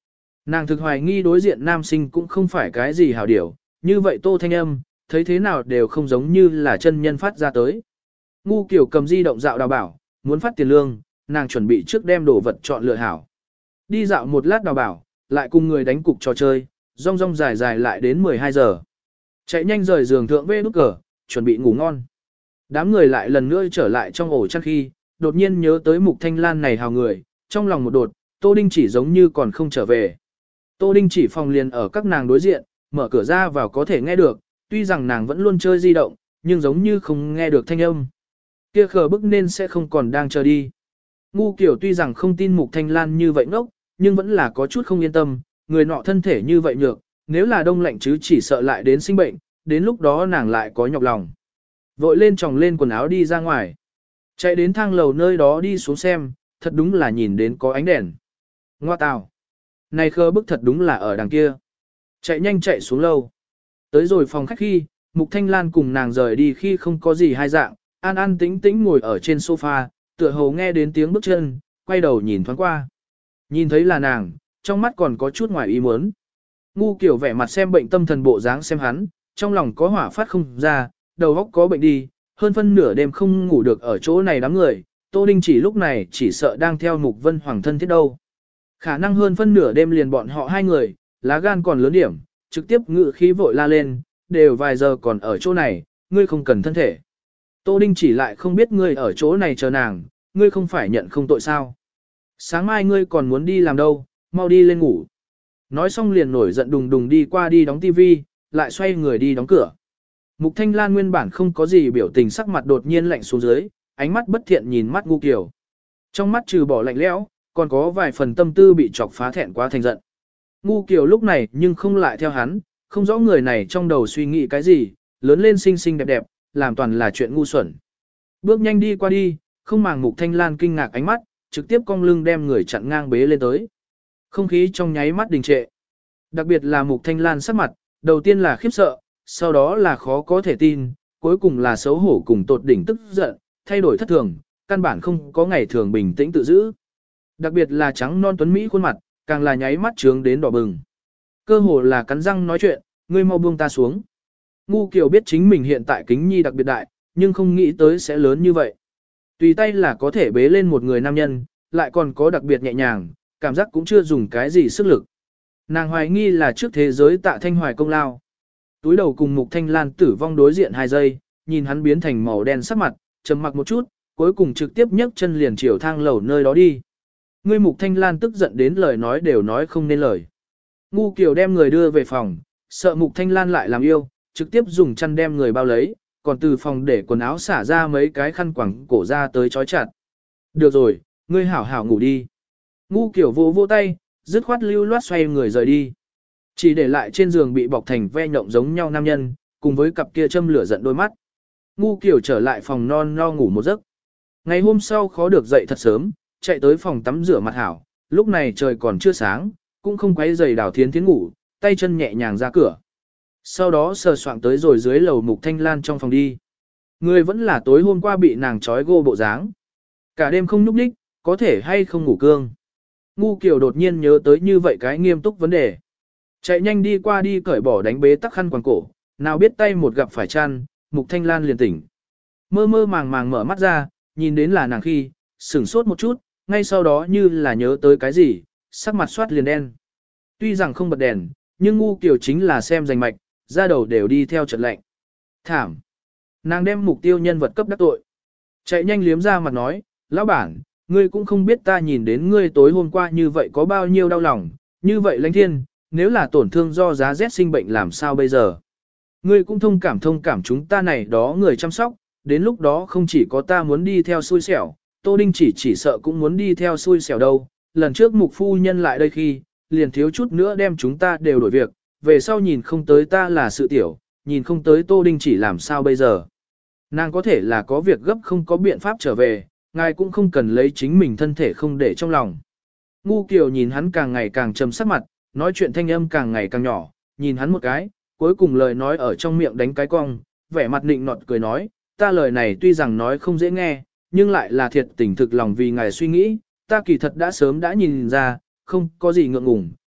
[SPEAKER 1] Nàng thực hoài nghi đối diện nam sinh cũng không phải cái gì hảo điểu, như vậy Tô Thanh Âm, thấy thế nào đều không giống như là chân nhân phát ra tới. Ngu Kiều cầm di động dạo đào bảo, muốn phát tiền lương, nàng chuẩn bị trước đem đồ vật chọn lựa hảo. Đi dạo một lát đào bảo, lại cùng người đánh cục trò chơi, rong rong dài dài lại đến 12 giờ. Chạy nhanh rời giường thượng về nút cờ, chuẩn bị ngủ ngon. Đám người lại lần nữa trở lại trong ổ chăn khi, đột nhiên nhớ tới Mục Thanh Lan này hào người, trong lòng một đột, Tô Đinh chỉ giống như còn không trở về. Tô Đinh chỉ phòng liền ở các nàng đối diện, mở cửa ra vào có thể nghe được, tuy rằng nàng vẫn luôn chơi di động, nhưng giống như không nghe được thanh âm. Kia khờ bức nên sẽ không còn đang chờ đi. Ngu Kiều tuy rằng không tin Mục Thanh Lan như vậy ngốc, nhưng vẫn là có chút không yên tâm, người nọ thân thể như vậy nhược, nếu là đông lạnh chứ chỉ sợ lại đến sinh bệnh, đến lúc đó nàng lại có nhọc lòng. Vội lên tròng lên quần áo đi ra ngoài. Chạy đến thang lầu nơi đó đi xuống xem, thật đúng là nhìn đến có ánh đèn. Ngoa tào. Này khờ bức thật đúng là ở đằng kia. Chạy nhanh chạy xuống lâu. Tới rồi phòng khách khi, Mục Thanh Lan cùng nàng rời đi khi không có gì hai dạng, an an tĩnh tĩnh ngồi ở trên sofa, tựa hồ nghe đến tiếng bước chân, quay đầu nhìn thoáng qua. Nhìn thấy là nàng, trong mắt còn có chút ngoài ý muốn. Ngu Kiểu vẻ mặt xem bệnh tâm thần bộ dáng xem hắn, trong lòng có hỏa phát không ra, đầu óc có bệnh đi, hơn phân nửa đêm không ngủ được ở chỗ này đám người, Tô Đinh chỉ lúc này chỉ sợ đang theo Mục Vân Hoàng thân thiết đâu. Khả năng hơn phân nửa đêm liền bọn họ hai người, lá gan còn lớn điểm, trực tiếp ngự khí vội la lên, đều vài giờ còn ở chỗ này, ngươi không cần thân thể. Tô Đinh chỉ lại không biết ngươi ở chỗ này chờ nàng, ngươi không phải nhận không tội sao. Sáng mai ngươi còn muốn đi làm đâu, mau đi lên ngủ. Nói xong liền nổi giận đùng đùng đi qua đi đóng tivi, lại xoay người đi đóng cửa. Mục Thanh Lan nguyên bản không có gì biểu tình sắc mặt đột nhiên lạnh xuống dưới, ánh mắt bất thiện nhìn mắt Ngu Kiều. Trong mắt trừ bỏ lạnh lẽo, còn có vài phần tâm tư bị chọc phá thẹn quá thành giận. Ngu Kiều lúc này nhưng không lại theo hắn, không rõ người này trong đầu suy nghĩ cái gì, lớn lên xinh xinh đẹp đẹp, làm toàn là chuyện ngu xuẩn. Bước nhanh đi qua đi, không màng Mục Thanh Lan kinh ngạc ánh mắt, trực tiếp cong lưng đem người chặn ngang bế lên tới. Không khí trong nháy mắt đình trệ. Đặc biệt là Mục Thanh Lan sắc mặt, đầu tiên là khiếp sợ, sau đó là khó có thể tin, cuối cùng là xấu hổ cùng tột đỉnh tức giận, thay đổi thất thường, căn bản không có ngày thường bình tĩnh tự giữ. Đặc biệt là trắng non tuấn Mỹ khuôn mặt, càng là nháy mắt trướng đến đỏ bừng. Cơ hồ là cắn răng nói chuyện, ngươi mau buông ta xuống. Ngu Kiều biết chính mình hiện tại kính nhi đặc biệt đại, nhưng không nghĩ tới sẽ lớn như vậy. Tùy tay là có thể bế lên một người nam nhân, lại còn có đặc biệt nhẹ nhàng, cảm giác cũng chưa dùng cái gì sức lực. Nàng hoài nghi là trước thế giới Tạ Thanh Hoài công lao. Túi đầu cùng Mục Thanh Lan tử vong đối diện 2 giây, nhìn hắn biến thành màu đen sắc mặt, trầm mặc một chút, cuối cùng trực tiếp nhấc chân liền chiều thang lầu nơi đó đi. Ngươi Mục Thanh Lan tức giận đến lời nói đều nói không nên lời. Ngu Kiều đem người đưa về phòng, sợ Mục Thanh Lan lại làm yêu, trực tiếp dùng chăn đem người bao lấy, còn từ phòng để quần áo xả ra mấy cái khăn quẳng cổ ra tới chói chặt. Được rồi, ngươi hảo hảo ngủ đi. Ngu Kiều vô vô tay, dứt khoát lưu loát xoay người rời đi. Chỉ để lại trên giường bị bọc thành ve nhộng giống nhau nam nhân, cùng với cặp kia châm lửa giận đôi mắt. Ngu Kiều trở lại phòng non no ngủ một giấc. Ngày hôm sau khó được dậy thật sớm, chạy tới phòng tắm rửa mặt hảo, lúc này trời còn chưa sáng, cũng không quấy giày Đào Thiến Thiến ngủ, tay chân nhẹ nhàng ra cửa. Sau đó sờ soạng tới rồi dưới lầu Mục Thanh Lan trong phòng đi. Người vẫn là tối hôm qua bị nàng trói gô bộ dáng. Cả đêm không nhúc nhích, có thể hay không ngủ cương. Ngu Kiều đột nhiên nhớ tới như vậy cái nghiêm túc vấn đề. Chạy nhanh đi qua đi cởi bỏ đánh bế tắc khăn quàng cổ, nào biết tay một gặp phải chăn, Mục Thanh Lan liền tỉnh. Mơ mơ màng màng mở mắt ra, nhìn đến là nàng khi, sửng sốt một chút, ngay sau đó như là nhớ tới cái gì, sắc mặt soát liền đen. Tuy rằng không bật đèn, nhưng Ngu Kiều chính là xem rành mạch, ra đầu đều đi theo trận lệnh. Thảm. Nàng đem mục tiêu nhân vật cấp đắc tội. Chạy nhanh liếm ra mặt nói, lão bản, ngươi cũng không biết ta nhìn đến ngươi tối hôm qua như vậy có bao nhiêu đau lòng, như vậy lãnh thiên, nếu là tổn thương do giá rét sinh bệnh làm sao bây giờ. Ngươi cũng thông cảm chúng ta này đó người chăm sóc, đến lúc đó không chỉ có ta muốn đi theo xui xẻo, Tô Đinh chỉ sợ cũng muốn đi theo xui xẻo đâu. Lần trước mục phu nhân lại đây khi, liền thiếu chút nữa đem chúng ta đều đổi việc, về sau nhìn không tới ta là sự tiểu, nhìn không tới Tô Đinh chỉ làm sao bây giờ. Nàng có thể là có việc gấp không có biện pháp trở về, ngài cũng không cần lấy chính mình thân thể không để trong lòng. Ngu Kiều nhìn hắn càng ngày càng trầm sắc mặt, nói chuyện thanh âm càng ngày càng nhỏ, nhìn hắn một cái, cuối cùng lời nói ở trong miệng đánh cái cong, vẻ mặt nịnh nọt cười nói, ta lời này tuy rằng nói không dễ nghe, nhưng lại là thiệt tình thực lòng vì ngài suy nghĩ, ta kỳ thật đã sớm đã nhìn ra, không có gì ngượng ngùng,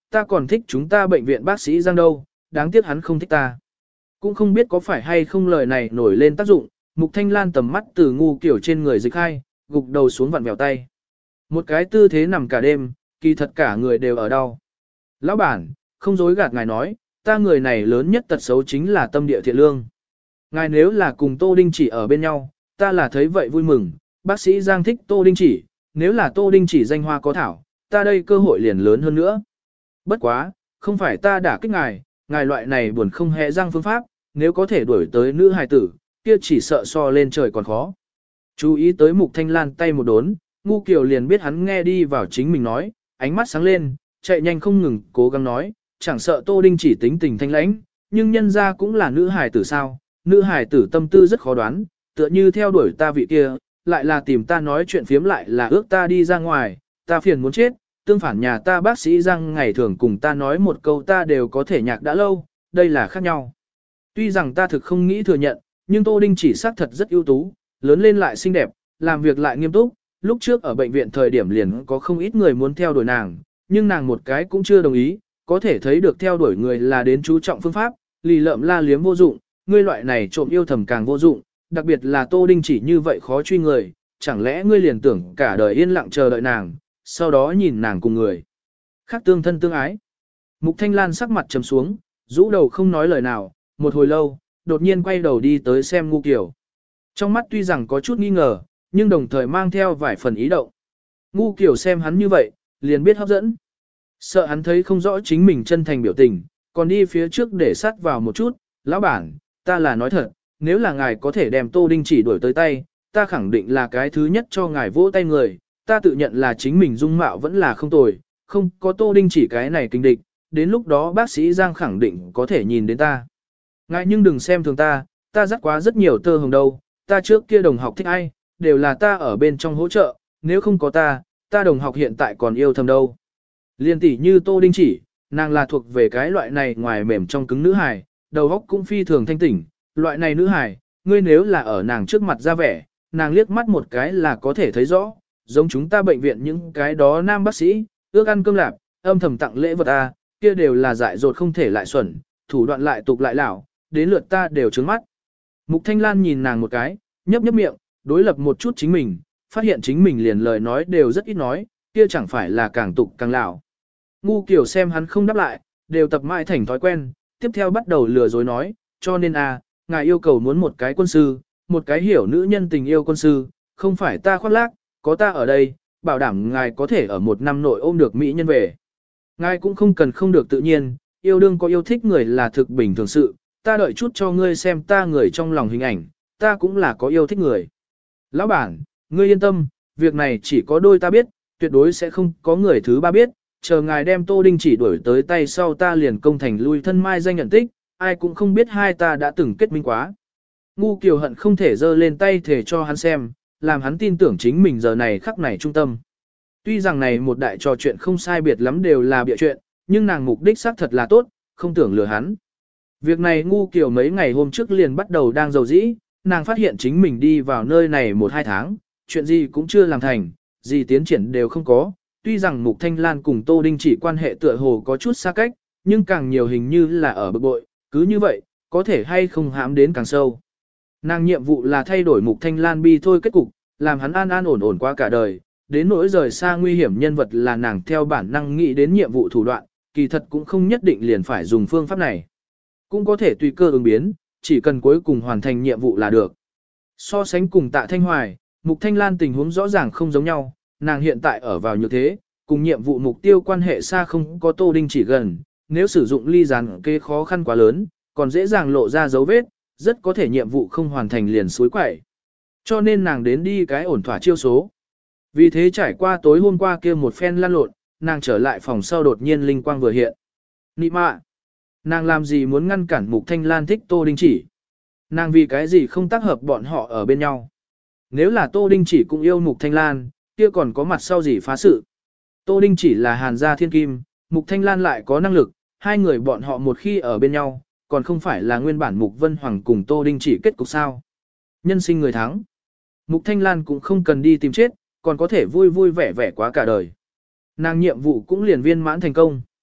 [SPEAKER 1] ta còn thích chúng ta bệnh viện bác sĩ Giang đâu, đáng tiếc hắn không thích ta. Cũng không biết có phải hay không lời này nổi lên tác dụng, Mục Thanh Lan tầm mắt từ ngu kiểu trên người dịch hai, gục đầu xuống vặn vẹo tay. Một cái tư thế nằm cả đêm, kỳ thật cả người đều ở đau. Lão bản, không dối gạt ngài nói, ta người này lớn nhất tật xấu chính là tâm địa thiện lương. Ngài nếu là cùng Tô Đinh Chỉ ở bên nhau, ta là thấy vậy vui mừng, bác sĩ Giang thích Tô Đinh Chỉ, nếu là Tô Đinh Chỉ danh hoa có thảo, ta đây cơ hội liền lớn hơn nữa. Bất quá, không phải ta đả kích ngài, ngài loại này buồn không hề răng phương pháp, nếu có thể đuổi tới nữ hài tử, kia chỉ sợ so lên trời còn khó. Chú ý tới Mục Thanh Lan tay một đốn, ngu kiểu liền biết hắn nghe đi vào chính mình nói, ánh mắt sáng lên, chạy nhanh không ngừng, cố gắng nói, chẳng sợ Tô Đinh Chỉ tính tình thanh lãnh, nhưng nhân ra cũng là nữ hài tử sao, nữ hài tử tâm tư rất khó đoán, tựa như theo đuổi ta vị kia, lại là tìm ta nói chuyện phiếm lại là ước ta đi ra ngoài, ta phiền muốn chết, tương phản nhà ta bác sĩ Giang ngày thường cùng ta nói một câu ta đều có thể nhạc đã lâu, đây là khác nhau. Tuy rằng ta thực không nghĩ thừa nhận, nhưng Tô Đinh Chỉ xác thật rất ưu tú, lớn lên lại xinh đẹp, làm việc lại nghiêm túc, lúc trước ở bệnh viện thời điểm liền có không ít người muốn theo đuổi nàng, nhưng nàng một cái cũng chưa đồng ý, có thể thấy được theo đuổi người là đến chú trọng phương pháp, lì lợm la liếm vô dụng, ngươi loại này trộm yêu thầm càng vô dụng, đặc biệt là Tô Đinh Chỉ như vậy khó truy người, chẳng lẽ ngươi liền tưởng cả đời yên lặng chờ đợi nàng, sau đó nhìn nàng cùng người khác tương thân tương ái. Mục Thanh Lan sắc mặt trầm xuống, rũ đầu không nói lời nào, một hồi lâu, đột nhiên quay đầu đi tới xem Ngu Kiều. Trong mắt tuy rằng có chút nghi ngờ, nhưng đồng thời mang theo vài phần ý động. Ngu Kiều xem hắn như vậy, liền biết hấp dẫn. Sợ hắn thấy không rõ chính mình chân thành biểu tình, còn đi phía trước để sát vào một chút, lão bản, ta là nói thật, nếu là ngài có thể đem Tô Đinh Chỉ đuổi tới tay, ta khẳng định là cái thứ nhất cho ngài vỗ tay người, ta tự nhận là chính mình dung mạo vẫn là không tồi, không có Tô Đinh Chỉ cái này kinh địch, đến lúc đó bác sĩ Giang khẳng định có thể nhìn đến ta. Ngài nhưng đừng xem thường ta dắt quá rất nhiều tơ hồng đâu, ta trước kia đồng học thích ai, đều là ta ở bên trong hỗ trợ, nếu không có ta đồng học hiện tại còn yêu thầm đâu. Liên tỷ như Tô Đinh Chỉ, nàng là thuộc về cái loại này ngoài mềm trong cứng nữ hài, đầu óc cũng phi thường thanh tỉnh, loại này nữ hài, ngươi nếu là ở nàng trước mặt ra vẻ, nàng liếc mắt một cái là có thể thấy rõ, giống chúng ta bệnh viện những cái đó nam bác sĩ, ước ăn cơm lạp, âm thầm tặng lễ vật kia đều là dại dột không thể lại xuẩn, thủ đoạn lại tục lại lão, đến lượt ta đều trướng mắt. Mục Thanh Lan nhìn nàng một cái, nhấp nhấp miệng, đối lập một chút chính mình, phát hiện chính mình liền lời nói đều rất ít nói, kia chẳng phải là càng tục càng lão. Ngu Kiều xem hắn không đáp lại, đều tập mãi thành thói quen, tiếp theo bắt đầu lừa dối nói, cho nên ngài yêu cầu muốn một cái quân sư, một cái hiểu nữ nhân tình yêu quân sư, không phải ta khoác lác, có ta ở đây, bảo đảm ngài có thể ở một năm nội ôm được mỹ nhân về. Ngài cũng không cần không được tự nhiên, yêu đương có yêu thích người là thực bình thường sự, ta đợi chút cho ngươi xem ta người trong lòng hình ảnh, ta cũng là có yêu thích người. Lão bản, ngươi yên tâm, việc này chỉ có đôi ta biết, tuyệt đối sẽ không có người thứ ba biết, chờ ngài đem Tô Đinh Chỉ đuổi tới tay sau ta liền công thành lui thân mai danh nhận tích, ai cũng không biết hai ta đã từng kết minh quá. Ngu Kiều hận không thể giơ lên tay thể cho hắn xem, làm hắn tin tưởng chính mình giờ này khắc này trung tâm. Tuy rằng này một đại trò chuyện không sai biệt lắm đều là bịa chuyện, nhưng nàng mục đích xác thật là tốt, không tưởng lừa hắn. Việc này Ngu Kiều mấy ngày hôm trước liền bắt đầu đang giàu dĩ, nàng phát hiện chính mình đi vào nơi này 1-2 tháng, chuyện gì cũng chưa làm thành, gì tiến triển đều không có. Tuy rằng Mục Thanh Lan cùng Tô Đinh Chỉ quan hệ tựa hồ có chút xa cách, nhưng càng nhiều hình như là ở bực bội, cứ như vậy, có thể hay không hãm đến càng sâu. Nàng nhiệm vụ là thay đổi Mục Thanh Lan bi thôi kết cục, làm hắn an an ổn ổn qua cả đời, đến nỗi rời xa nguy hiểm nhân vật là nàng theo bản năng nghĩ đến nhiệm vụ thủ đoạn, kỳ thật cũng không nhất định liền phải dùng phương pháp này. Cũng có thể tùy cơ ứng biến, chỉ cần cuối cùng hoàn thành nhiệm vụ là được. So sánh cùng Tạ Thanh Hoài, Mục Thanh Lan tình huống rõ ràng không giống nhau, nàng hiện tại ở vào như thế, cùng nhiệm vụ mục tiêu quan hệ xa không có Tô Đinh Chỉ gần, nếu sử dụng ly gián kế khó khăn quá lớn, còn dễ dàng lộ ra dấu vết, rất có thể nhiệm vụ không hoàn thành liền suối quẩy. Cho nên nàng đến đi cái ổn thỏa chiêu số. Vì thế trải qua tối hôm qua kia một phen lăn lộn, nàng trở lại phòng sau đột nhiên linh quang vừa hiện. Nị mạ! Nàng làm gì muốn ngăn cản Mục Thanh Lan thích Tô Đinh Chỉ? Nàng vì cái gì không tác hợp bọn họ ở bên nhau? Nếu là Tô Đinh Chỉ cũng yêu Mục Thanh Lan, kia còn có mặt sau gì phá sự? Tô Đinh Chỉ là Hàn gia thiên kim, Mục Thanh Lan lại có năng lực, hai người bọn họ một khi ở bên nhau, còn không phải là nguyên bản Mục Vân Hoàng cùng Tô Đinh Chỉ kết cục sao? Nhân sinh người thắng. Mục Thanh Lan cũng không cần đi tìm chết, còn có thể vui vui vẻ vẻ quá cả đời. Nàng nhiệm vụ cũng liền viên mãn thành công.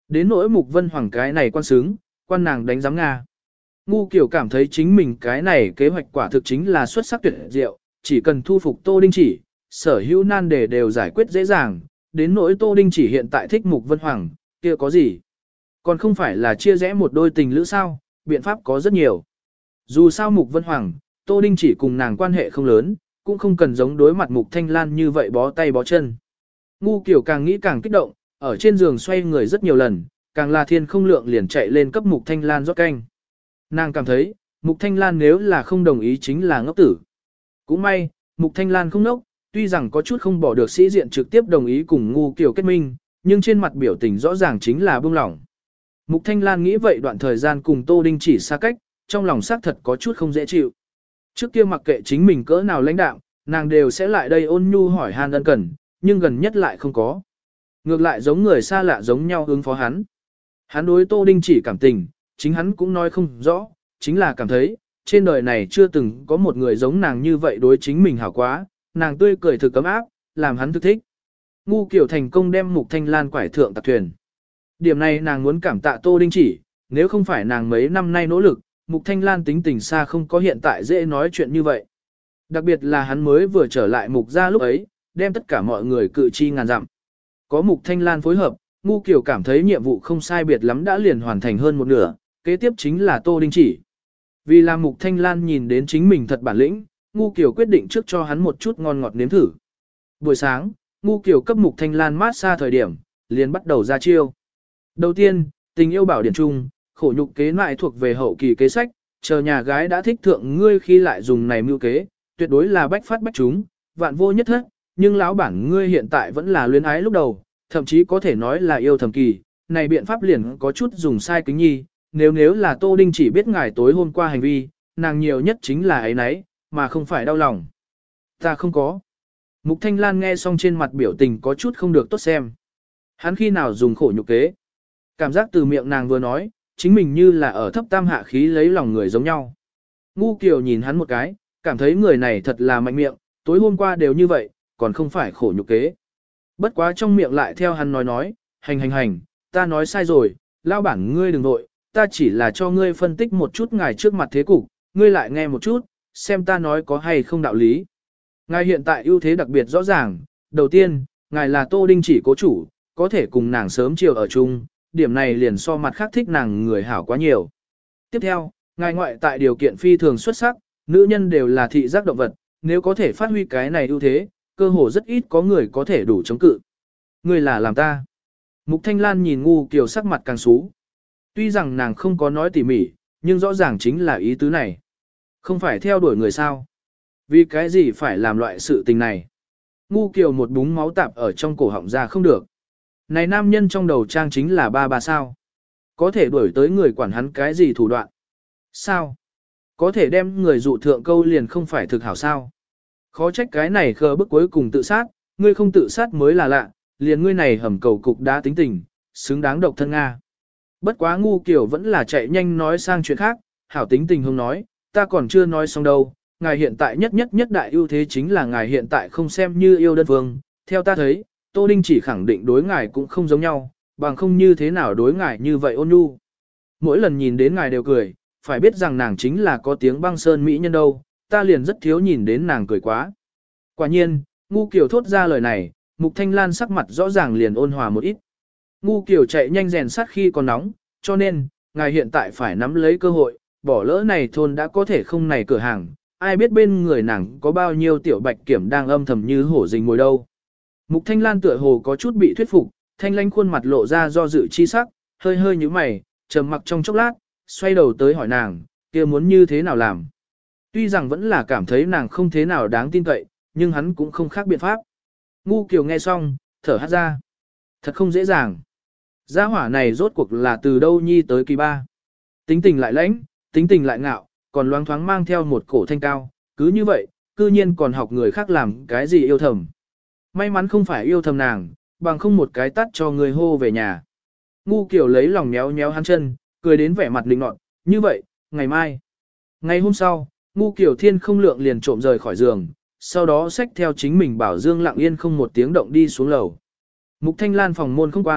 [SPEAKER 1] Đến nỗi Mục Vân Hoàng cái này quan sướng, quan nàng đánh giám Nga. Ngu Kiều cảm thấy chính mình cái này kế hoạch quả thực chính là xuất sắc tuyệt diệu, chỉ cần thu phục Tô Đinh Chỉ, sở hữu nan đề đều giải quyết dễ dàng, đến nỗi Tô Đinh Chỉ hiện tại thích Mục Vân Hoàng, kia có gì? Còn không phải là chia rẽ một đôi tình lữ sao, biện pháp có rất nhiều. Dù sao Mục Vân Hoàng, Tô Đinh Chỉ cùng nàng quan hệ không lớn, cũng không cần giống đối mặt Mục Thanh Lan như vậy bó tay bó chân. Ngu Kiều càng nghĩ càng kích động, ở trên giường xoay người rất nhiều lần, càng là thiên không lượng liền chạy lên cấp Mục Thanh Lan rót canh. Nàng cảm thấy, Mục Thanh Lan nếu là không đồng ý chính là ngốc tử. Cũng may, Mục Thanh Lan không ngốc, tuy rằng có chút không bỏ được sĩ diện trực tiếp đồng ý cùng Ngu Kiều kết minh, nhưng trên mặt biểu tình rõ ràng chính là buông lỏng. Mục Thanh Lan nghĩ vậy đoạn thời gian cùng Tô Đinh Chỉ xa cách, trong lòng xác thật có chút không dễ chịu. Trước kia mặc kệ chính mình cỡ nào lãnh đạm, nàng đều sẽ lại đây ôn nhu hỏi han ân cần, nhưng gần nhất lại không có. Ngược lại giống người xa lạ giống nhau ứng phó hắn. Hắn đối Tô Đinh Chỉ cảm tình, chính hắn cũng nói không rõ, chính là cảm thấy, trên đời này chưa từng có một người giống nàng như vậy đối chính mình hảo quá, nàng tươi cười thực cấm áp, làm hắn thực thích. Ngu Kiều thành công đem Mục Thanh Lan quải thượng tạc thuyền. Điểm này nàng muốn cảm tạ Tô Đinh Chỉ, nếu không phải nàng mấy năm nay nỗ lực, Mục Thanh Lan tính tình xa không có hiện tại dễ nói chuyện như vậy. Đặc biệt là hắn mới vừa trở lại Mục gia lúc ấy, đem tất cả mọi người cự chi ngàn dặm. Có Mục Thanh Lan phối hợp, Ngu Kiều cảm thấy nhiệm vụ không sai biệt lắm đã liền hoàn thành hơn một nửa, kế tiếp chính là Tô Đinh Chỉ. Vì làm Mục Thanh Lan nhìn đến chính mình thật bản lĩnh, Ngu Kiều quyết định trước cho hắn một chút ngon ngọt nếm thử. Buổi sáng, Ngu Kiều cấp Mục Thanh Lan mát xa thời điểm, liền bắt đầu ra chiêu. Đầu tiên, tình yêu bảo điển trung, khổ nhục kế lại thuộc về hậu kỳ kế sách, chờ nhà gái đã thích thượng ngươi khi lại dùng này mưu kế, tuyệt đối là bách phát bách chúng, vạn vô nhất thất, nhưng lão bản ngươi hiện tại vẫn là luyến ái lúc đầu, thậm chí có thể nói là yêu thầm kỳ, này biện pháp liền có chút dùng sai kính nhi, nếu là Tô Đinh Chỉ biết ngài tối hôm qua hành vi, nàng nhiều nhất chính là ấy nấy, mà không phải đau lòng. Ta không có. Mục Thanh Lan nghe xong trên mặt biểu tình có chút không được tốt xem. Hắn khi nào dùng khổ nhục kế. Cảm giác từ miệng nàng vừa nói, chính mình như là ở thấp tam hạ khí lấy lòng người giống nhau. Ngu Kiều nhìn hắn một cái, cảm thấy người này thật là mạnh miệng, tối hôm qua đều như vậy, còn không phải khổ nhục kế. Bất quá trong miệng lại theo hắn nói, hành, ta nói sai rồi, lao bản ngươi đừng nội, ta chỉ là cho ngươi phân tích một chút ngài trước mặt thế cục, ngươi lại nghe một chút, xem ta nói có hay không đạo lý. Ngài hiện tại ưu thế đặc biệt rõ ràng, đầu tiên, ngài là Tô Đinh Chỉ cố chủ, có thể cùng nàng sớm chiều ở chung, điểm này liền so mặt khác thích nàng người hảo quá nhiều. Tiếp theo, ngài ngoại tại điều kiện phi thường xuất sắc, nữ nhân đều là thị giác động vật, nếu có thể phát huy cái này ưu thế, cơ hồ rất ít có người có thể đủ chống cự. Ngươi là làm ta. Mục Thanh Lan nhìn Ngu Kiều sắc mặt càng xú. Tuy rằng nàng không có nói tỉ mỉ, nhưng rõ ràng chính là ý tứ này. Không phải theo đuổi người sao. Vì cái gì phải làm loại sự tình này. Ngu Kiều một búng máu tạp ở trong cổ họng ra không được. Này nam nhân trong đầu trang chính là ba sao. Có thể đuổi tới người quản hắn cái gì thủ đoạn. Sao? Có thể đem người dụ thượng câu liền không phải thực hảo sao. Khó trách cái này khờ bức cuối cùng tự sát, ngươi không tự sát mới là lạ, liền ngươi này hầm cầu cục đã tính tình, xứng đáng độc thân Nga. Bất quá Ngu Kiều vẫn là chạy nhanh nói sang chuyện khác, hảo tính tình không nói, ta còn chưa nói xong đâu, ngài hiện tại nhất đại ưu thế chính là ngài hiện tại không xem như yêu đơn phương, theo ta thấy, Tô Đinh Chỉ khẳng định đối ngài cũng không giống nhau, bằng không như thế nào đối ngài như vậy ôn nhu. Mỗi lần nhìn đến ngài đều cười, phải biết rằng nàng chính là có tiếng băng sơn mỹ nhân đâu, ta liền rất thiếu nhìn đến nàng cười quá. Quả nhiên, Ngu Kiều thốt ra lời này, Mục Thanh Lan sắc mặt rõ ràng liền ôn hòa một ít. Ngu Kiều chạy nhanh rèn sát khi còn nóng, cho nên, ngài hiện tại phải nắm lấy cơ hội, bỏ lỡ này thôn đã có thể không này cửa hàng, ai biết bên người nàng có bao nhiêu tiểu bạch kiểm đang âm thầm như hổ rình ngồi đâu. Mục Thanh Lan tựa hồ có chút bị thuyết phục, thanh lanh khuôn mặt lộ ra do dự chi sắc, hơi như mày, trầm mặc trong chốc lát, xoay đầu tới hỏi nàng, kia muốn như thế nào làm. Tuy rằng vẫn là cảm thấy nàng không thế nào đáng tin cậy, nhưng hắn cũng không khác biện pháp. Ngu Kiều nghe xong, thở hắt ra. Thật không dễ dàng. Gia hỏa này rốt cuộc là từ đâu nhi tới kỳ ba. Tính tình lại lãnh, tính tình lại ngạo, còn loáng thoáng mang theo một cổ thanh cao. Cứ như vậy, cư nhiên còn học người khác làm cái gì yêu thầm. May mắn không phải yêu thầm nàng, bằng không một cái tắt cho người hô về nhà. Ngu Kiều lấy lòng nhéo hắn chân, cười đến vẻ mặt lịnh nọt. Như vậy, ngày mai. Ngày hôm sau, Ngu Kiều Thiên không lượng liền trộm rời khỏi giường, sau đó xách theo chính mình bảo Dương lặng yên không một tiếng động đi xuống lầu. Mục Thanh Lan phòng môn không quan,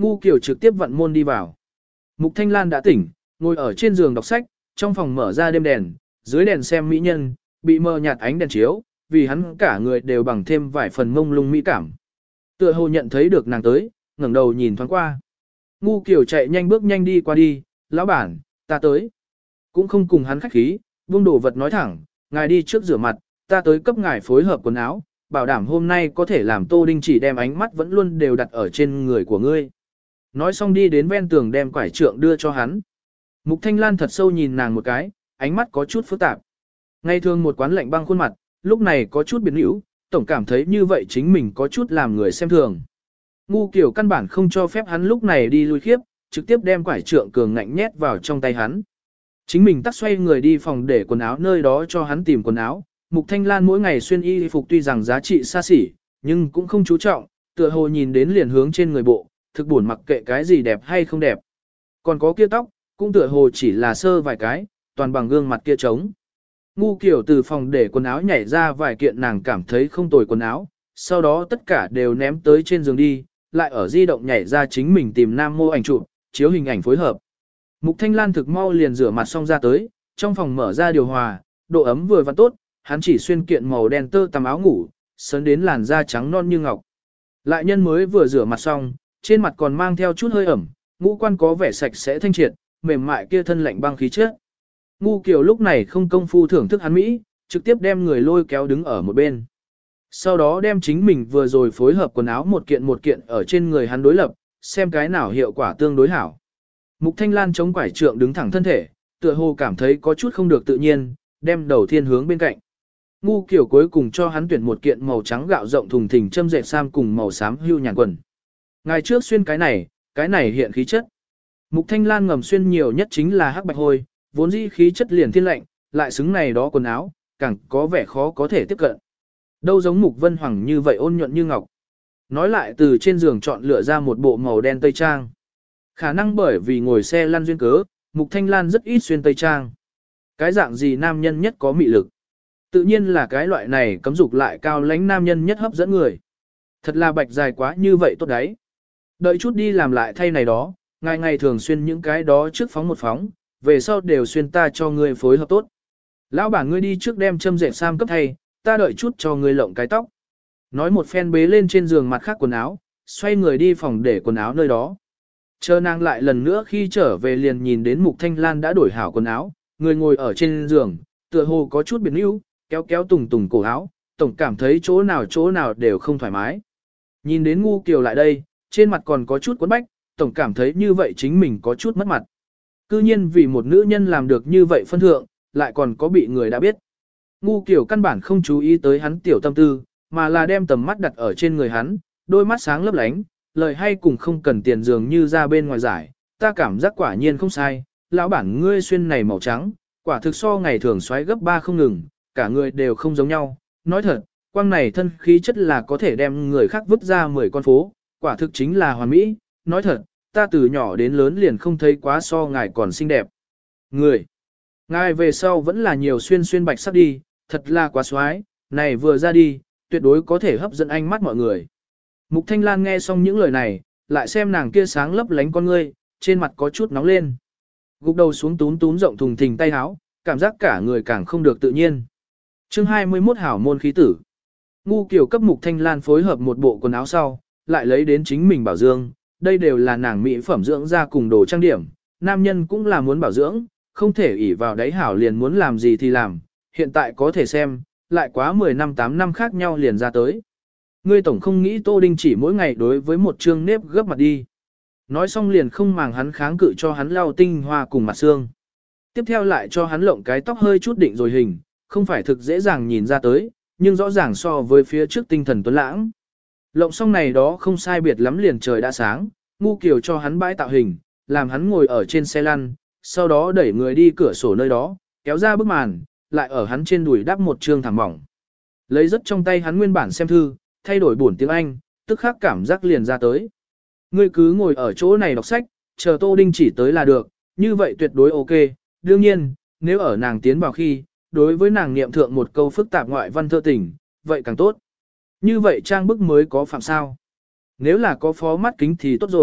[SPEAKER 1] Ngu Kiều trực tiếp vặn môn đi vào. Mục Thanh Lan đã tỉnh, ngồi ở trên giường đọc sách, trong phòng mở ra đêm đèn, dưới đèn xem mỹ nhân, bị mờ nhạt ánh đèn chiếu, vì hắn cả người đều bằng thêm vài phần mông lung mỹ cảm. Tựa hồ nhận thấy được nàng tới, ngẩng đầu nhìn thoáng qua. Ngu Kiều chạy nhanh bước nhanh đi qua đi, lão bản, ta tới. Cũng không cùng hắn khách khí, buông đồ vật nói thẳng, ngài đi trước rửa mặt, ta tới cấp ngài phối hợp quần áo, bảo đảm hôm nay có thể làm Tô Đinh chỉ đem ánh mắt vẫn luôn đều đặt ở trên người của ngươi. Nói xong đi đến ven tường đem quải trượng đưa cho hắn. Mục Thanh Lan thật sâu nhìn nàng một cái, ánh mắt có chút phức tạp. Ngày thường một quán lạnh băng khuôn mặt, lúc này có chút biến hữu, tổng cảm thấy như vậy chính mình có chút làm người xem thường. Ngu Kiều căn bản không cho phép hắn lúc này đi lui khiếp, trực tiếp đem quải trượng cường ngạnh nhét vào trong tay hắn. Chính mình tắt xoay người đi phòng để quần áo nơi đó cho hắn tìm quần áo. Mục Thanh Lan mỗi ngày xuyên y phục tuy rằng giá trị xa xỉ, nhưng cũng không chú trọng, tựa hồ nhìn đến liền hướng trên người bộ, thực buồn mặc kệ cái gì đẹp hay không đẹp. Còn có kia tóc, cũng tựa hồ chỉ là sơ vài cái, toàn bằng gương mặt kia trống. Ngu Kiều từ phòng để quần áo nhảy ra vài kiện nàng cảm thấy không tồi quần áo, sau đó tất cả đều ném tới trên giường đi, lại ở di động nhảy ra chính mình tìm nam mô ảnh chụp, chiếu hình ảnh phối hợp. Mục Thanh Lan thực mau liền rửa mặt xong ra tới, trong phòng mở ra điều hòa, độ ấm vừa vặn tốt, hắn chỉ xuyên kiện màu đen tơ tằm áo ngủ, sớn đến làn da trắng non như ngọc. Lại nhân mới vừa rửa mặt xong, trên mặt còn mang theo chút hơi ẩm, ngũ quan có vẻ sạch sẽ thanh triệt, mềm mại kia thân lạnh băng khí chất. Ngu Kiều lúc này không công phu thưởng thức hắn mỹ, trực tiếp đem người lôi kéo đứng ở một bên. Sau đó đem chính mình vừa rồi phối hợp quần áo một kiện ở trên người hắn đối lập, xem cái nào hiệu quả tương đối hảo. Mục Thanh Lan chống quải trượng đứng thẳng thân thể, tựa hồ cảm thấy có chút không được tự nhiên, đem đầu thiên hướng bên cạnh. Ngu Kiều cuối cùng cho hắn tuyển một kiện màu trắng gạo rộng thùng thình châm dệt sam cùng màu xám hưu nhàn quần. Ngày trước xuyên cái này hiện khí chất. Mục Thanh Lan ngầm xuyên nhiều nhất chính là hắc bạch hôi, vốn dĩ khí chất liền thiên lạnh, lại xứng này đó quần áo, càng có vẻ khó có thể tiếp cận. Đâu giống Mục Vân Hoàng như vậy ôn nhuận như ngọc. Nói lại từ trên giường chọn lựa ra một bộ màu đen tây trang. Khả năng bởi vì ngồi xe lăn duyên cớ, Mục Thanh Lan rất ít xuyên tây trang. Cái dạng gì nam nhân nhất có mị lực? Tự nhiên là cái loại này cấm dục lại cao lãnh nam nhân nhất hấp dẫn người. Thật là bạch dài quá như vậy tốt đấy. Đợi chút đi làm lại thay này đó, ngày ngày thường xuyên những cái đó trước phóng một phóng, về sau đều xuyên ta cho ngươi phối hợp tốt. Lão bản ngươi đi trước đem châm dệt sam cấp thay, ta đợi chút cho ngươi lộng cái tóc. Nói một phen bế lên trên giường mặt khác quần áo, xoay người đi phòng để quần áo nơi đó. Chờ nàng lại lần nữa khi trở về liền nhìn đến Mục Thanh Lan đã đổi hảo quần áo, người ngồi ở trên giường, tựa hồ có chút biệt níu, kéo kéo tùng tùng cổ áo, tổng cảm thấy chỗ nào đều không thoải mái. Nhìn đến Ngu Kiều lại đây, trên mặt còn có chút quấn bách, tổng cảm thấy như vậy chính mình có chút mất mặt. Cư nhiên vì một nữ nhân làm được như vậy phân thượng, lại còn có bị người đã biết. Ngu Kiều căn bản không chú ý tới hắn tiểu tâm tư, mà là đem tầm mắt đặt ở trên người hắn, đôi mắt sáng lấp lánh, lời hay cùng không cần tiền dường như ra bên ngoài giải, ta cảm giác quả nhiên không sai, lão bản ngươi xuyên này màu trắng, quả thực so ngày thường xoáy gấp 3 không ngừng, cả người đều không giống nhau, nói thật, quang này thân khí chất là có thể đem người khác vứt ra 10 con phố, quả thực chính là hoàn mỹ, nói thật, ta từ nhỏ đến lớn liền không thấy quá so ngài còn xinh đẹp. Người, ngài về sau vẫn là nhiều xuyên bạch sắc đi, thật là quá xoái, này vừa ra đi, tuyệt đối có thể hấp dẫn ánh mắt mọi người. Mục Thanh Lan nghe xong những lời này, lại xem nàng kia sáng lấp lánh con ngươi, trên mặt có chút nóng lên. Gục đầu xuống túm rộng thùng thình tay áo, cảm giác cả người càng không được tự nhiên. Chương 21 hảo môn khí tử. Ngu Kiều cấp Mục Thanh Lan phối hợp một bộ quần áo sau, lại lấy đến chính mình bảo dưỡng, đây đều là nàng mỹ phẩm dưỡng da cùng đồ trang điểm, nam nhân cũng là muốn bảo dưỡng, không thể ỷ vào đấy hảo liền muốn làm gì thì làm, hiện tại có thể xem, lại quá 10 năm 8 năm khác nhau liền ra tới. Ngươi tổng không nghĩ Tô Đinh chỉ mỗi ngày đối với một trương nếp gấp mặt đi. Nói xong liền không màng hắn kháng cự cho hắn lau tinh hoa cùng mặt xương. Tiếp theo lại cho hắn lộng cái tóc hơi chút định rồi hình, không phải thực dễ dàng nhìn ra tới, nhưng rõ ràng so với phía trước tinh thần tuấn lãng. Lộng xong này đó không sai biệt lắm liền trời đã sáng, Ngu Kiều cho hắn bãi tạo hình, làm hắn ngồi ở trên xe lăn, sau đó đẩy người đi cửa sổ nơi đó, kéo ra bức màn, lại ở hắn trên đùi đắp một trương thảm mỏng. Lấy rất trong tay hắn nguyên bản xem thư, thay đổi bổn tiếng Anh, tức khắc cảm giác liền ra tới. Ngươi cứ ngồi ở chỗ này đọc sách, chờ Tô Đinh chỉ tới là được, như vậy tuyệt đối ok. Đương nhiên, nếu ở nàng tiến vào khi, đối với nàng niệm thượng một câu phức tạp ngoại văn thơ tình, vậy càng tốt. Như vậy trang bức mới có phạm sao. Nếu là có phó mắt kính thì tốt rồi,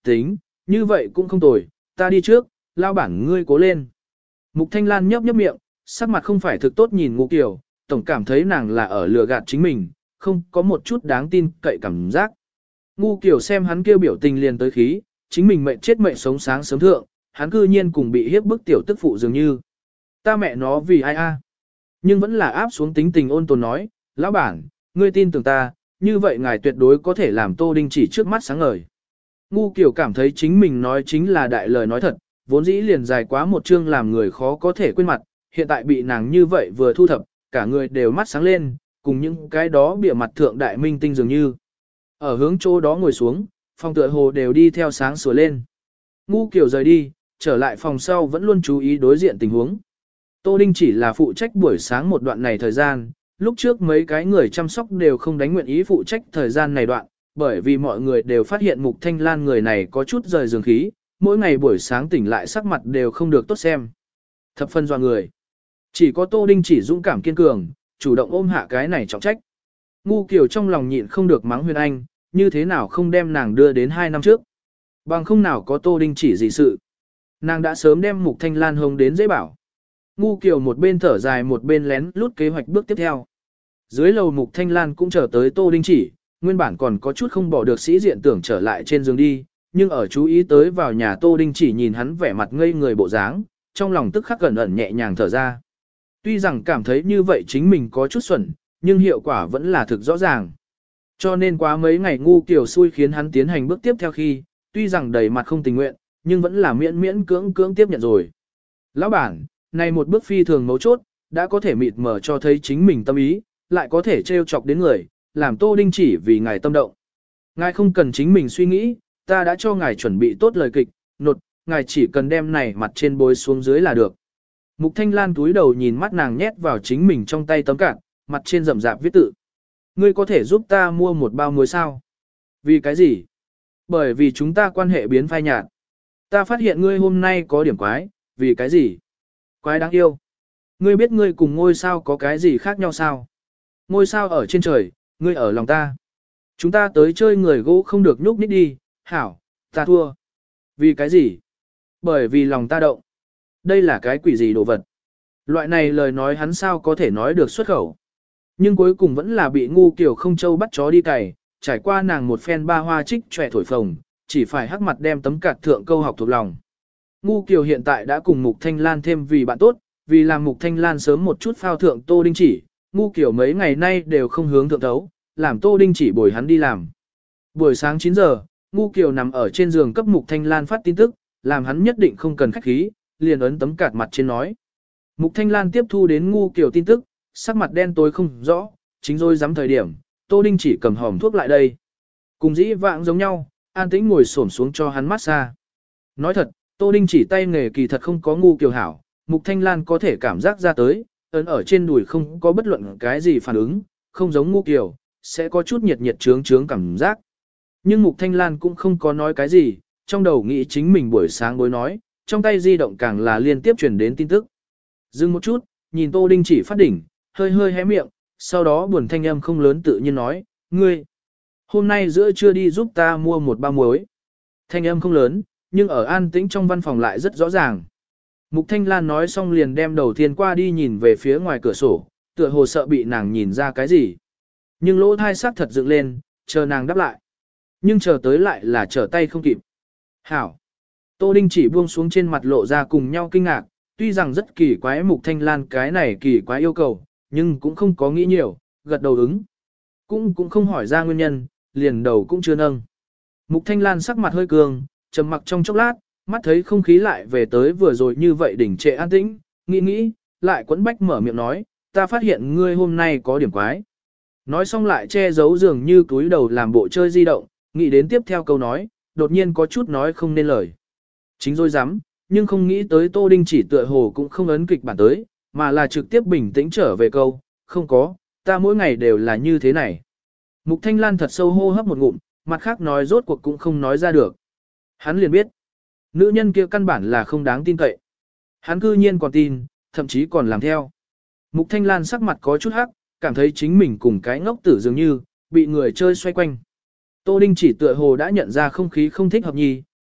[SPEAKER 1] tính, như vậy cũng không tồi, ta đi trước, lao bản ngươi cố lên. Mục Thanh Lan nhấp nhấp miệng, sắc mặt không phải thực tốt nhìn Ngũ Kiều, tổng cảm thấy nàng là ở lừa gạt chính mình, không có một chút đáng tin cậy cảm giác. Ngũ Kiều xem hắn kêu biểu tình liền tới khí, chính mình mệnh chết mệnh sống sáng sớm thượng, hắn cư nhiên cùng bị hiếp bức tiểu tức phụ dường như. Ta mẹ nó vì ai a? Nhưng vẫn là áp xuống tính tình ôn tồn nói, lão bản, ngươi tin tưởng ta, như vậy ngài tuyệt đối có thể làm Tô Đinh chỉ trước mắt sáng ngời. Ngu Kiều cảm thấy chính mình nói chính là đại lời nói thật, vốn dĩ liền dài quá một chương làm người khó có thể quên mặt, hiện tại bị nàng như vậy vừa thu thập, cả người đều mắt sáng lên, cùng những cái đó bịa mặt thượng đại minh tinh dường như. Ở hướng chỗ đó ngồi xuống, phòng tựa hồ đều đi theo sáng sủa lên. Ngu Kiều rời đi, trở lại phòng sau vẫn luôn chú ý đối diện tình huống. Tô Đinh chỉ là phụ trách buổi sáng một đoạn này thời gian, lúc trước mấy cái người chăm sóc đều không đánh nguyện ý phụ trách thời gian này đoạn, bởi vì mọi người đều phát hiện Mục Thanh Lan người này có chút rời giường khí, mỗi ngày buổi sáng tỉnh lại sắc mặt đều không được tốt xem. Thập phân doa người. Chỉ có Tô Đinh chỉ dũng cảm kiên cường, chủ động ôm hạ cái này trọng trách. Ngu Kiều trong lòng nhịn không được mắng Huyền Anh, như thế nào không đem nàng đưa đến 2 năm trước. Bằng không nào có Tô Đinh chỉ gì sự. Nàng đã sớm đem Mục Thanh Lan hông đến dễ bảo. Ngu Kiều một bên thở dài một bên lén lút kế hoạch bước tiếp theo. Dưới lầu Mục Thanh Lan cũng chờ tới Tô Đinh chỉ, nguyên bản còn có chút không bỏ được sĩ diện tưởng trở lại trên giường đi, nhưng ở chú ý tới vào nhà Tô Đinh chỉ nhìn hắn vẻ mặt ngây người bộ dáng, trong lòng tức khắc gần ẩn nhẹ nhàng thở ra. Tuy rằng cảm thấy như vậy chính mình có chút xuẩn, nhưng hiệu quả vẫn là thực rõ ràng. Cho nên quá mấy ngày Ngu Kiều xui khiến hắn tiến hành bước tiếp theo khi, tuy rằng đầy mặt không tình nguyện, nhưng vẫn là miễn miễn cưỡng cưỡng tiếp nhận rồi. Lão bản, này một bước phi thường mấu chốt, đã có thể mịt mờ cho thấy chính mình tâm ý, lại có thể trêu chọc đến người, làm Tô Đinh chỉ vì ngài tâm động. Ngài không cần chính mình suy nghĩ, ta đã cho ngài chuẩn bị tốt lời kịch, nột, ngài chỉ cần đem này mặt trên bối xuống dưới là được. Mục Thanh Lan túi đầu nhìn mắt nàng nhét vào chính mình trong tay tấm cản, mặt trên rậm rạp viết tự. Ngươi có thể giúp ta mua một bao muối sao? Vì cái gì? Bởi vì chúng ta quan hệ biến phai nhạt. Ta phát hiện ngươi hôm nay có điểm quái, vì cái gì? Quái đáng yêu. Ngươi biết ngươi cùng ngôi sao có cái gì khác nhau sao? Ngôi sao ở trên trời, ngươi ở lòng ta. Chúng ta tới chơi người gỗ không được nhúc nhích đi, hảo, ta thua. Vì cái gì? Bởi vì lòng ta động. Đây là cái quỷ gì đồ vật? Loại này lời nói hắn sao có thể nói được xuất khẩu. Nhưng cuối cùng vẫn là bị Ngu Kiều không châu bắt chó đi cày, trải qua nàng một phen ba hoa trích tròe thổi phồng, chỉ phải hắc mặt đem tấm cạt thượng câu học thuộc lòng. Ngu Kiều hiện tại đã cùng Mục Thanh Lan thêm vì bạn tốt, vì làm Mục Thanh Lan sớm một chút phao thượng Tô Đinh chỉ, Ngu Kiều mấy ngày nay đều không hướng thượng thấu, làm Tô Đinh chỉ bồi hắn đi làm. Buổi sáng 9 giờ, Ngu Kiều nằm ở trên giường cấp Mục Thanh Lan phát tin tức, làm hắn nhất định không cần khách khí, liền ấn tấm cạt mặt trên nói. Mục Thanh Lan tiếp thu đến Ngu Kiều tin tức, sắc mặt đen tối không rõ, chính rồi dám thời điểm, Tô Đinh chỉ cầm hòm thuốc lại đây. Cùng dĩ vãng giống nhau, an tĩnh ngồi xổm xuống cho hắn massage. Nói thật, Tô Đinh chỉ tay nghề kỳ thật không có Ngu Kiều hảo, Mục Thanh Lan có thể cảm giác ra tới, ấn ở trên đùi không có bất luận cái gì phản ứng, không giống Ngu Kiều, sẽ có chút nhiệt nhiệt trướng trướng cảm giác. Nhưng Mục Thanh Lan cũng không có nói cái gì, trong đầu nghĩ chính mình buổi sáng bối nói, trong tay di động càng là liên tiếp truyền đến tin tức. Dừng một chút, nhìn Tô Đinh chỉ phát đỉnh, hơi hơi hé miệng, sau đó buồn thanh âm không lớn tự nhiên nói, ngươi, hôm nay giữa trưa đi giúp ta mua một bao muối. Thanh âm không lớn, nhưng ở an tĩnh trong văn phòng lại rất rõ ràng. Mục Thanh Lan nói xong liền đem đầu tiên qua đi nhìn về phía ngoài cửa sổ, tựa hồ sợ bị nàng nhìn ra cái gì. Nhưng lỗ thai sắc thật dựng lên, chờ nàng đáp lại. Nhưng chờ tới lại là trở tay không kịp. Hảo. Tô Đinh chỉ buông xuống trên mặt lộ ra cùng nhau kinh ngạc, tuy rằng rất kỳ quái Mục Thanh Lan cái này kỳ quái yêu cầu, nhưng cũng không có nghĩ nhiều, gật đầu ứng. Cũng không hỏi ra nguyên nhân, liền đầu cũng chưa nâng. Mục Thanh Lan sắc mặt hơi cường, trầm mặc trong chốc lát, mắt thấy không khí lại về tới vừa rồi như vậy đỉnh trệ an tĩnh, nghĩ, lại quấn bách mở miệng nói, ta phát hiện ngươi hôm nay có điểm quái. Nói xong lại che giấu dường như túi đầu làm bộ chơi di động, nghĩ đến tiếp theo câu nói, đột nhiên có chút nói không nên lời. Chính rồi dám, nhưng không nghĩ tới Tô Đinh chỉ tựa hồ cũng không ấn kịch bản tới, mà là trực tiếp bình tĩnh trở về câu, không có, ta mỗi ngày đều là như thế này. Mục Thanh Lan thật sâu hô hấp một ngụm, mặt khác nói rốt cuộc cũng không nói ra được. Hắn liền biết, nữ nhân kia căn bản là không đáng tin cậy. Hắn cư nhiên còn tin, thậm chí còn làm theo. Mục Thanh Lan sắc mặt có chút hắc, cảm thấy chính mình cùng cái ngốc tử dường như, bị người chơi xoay quanh. Tô Đinh chỉ tựa hồ đã nhận ra không khí không thích hợp nhì,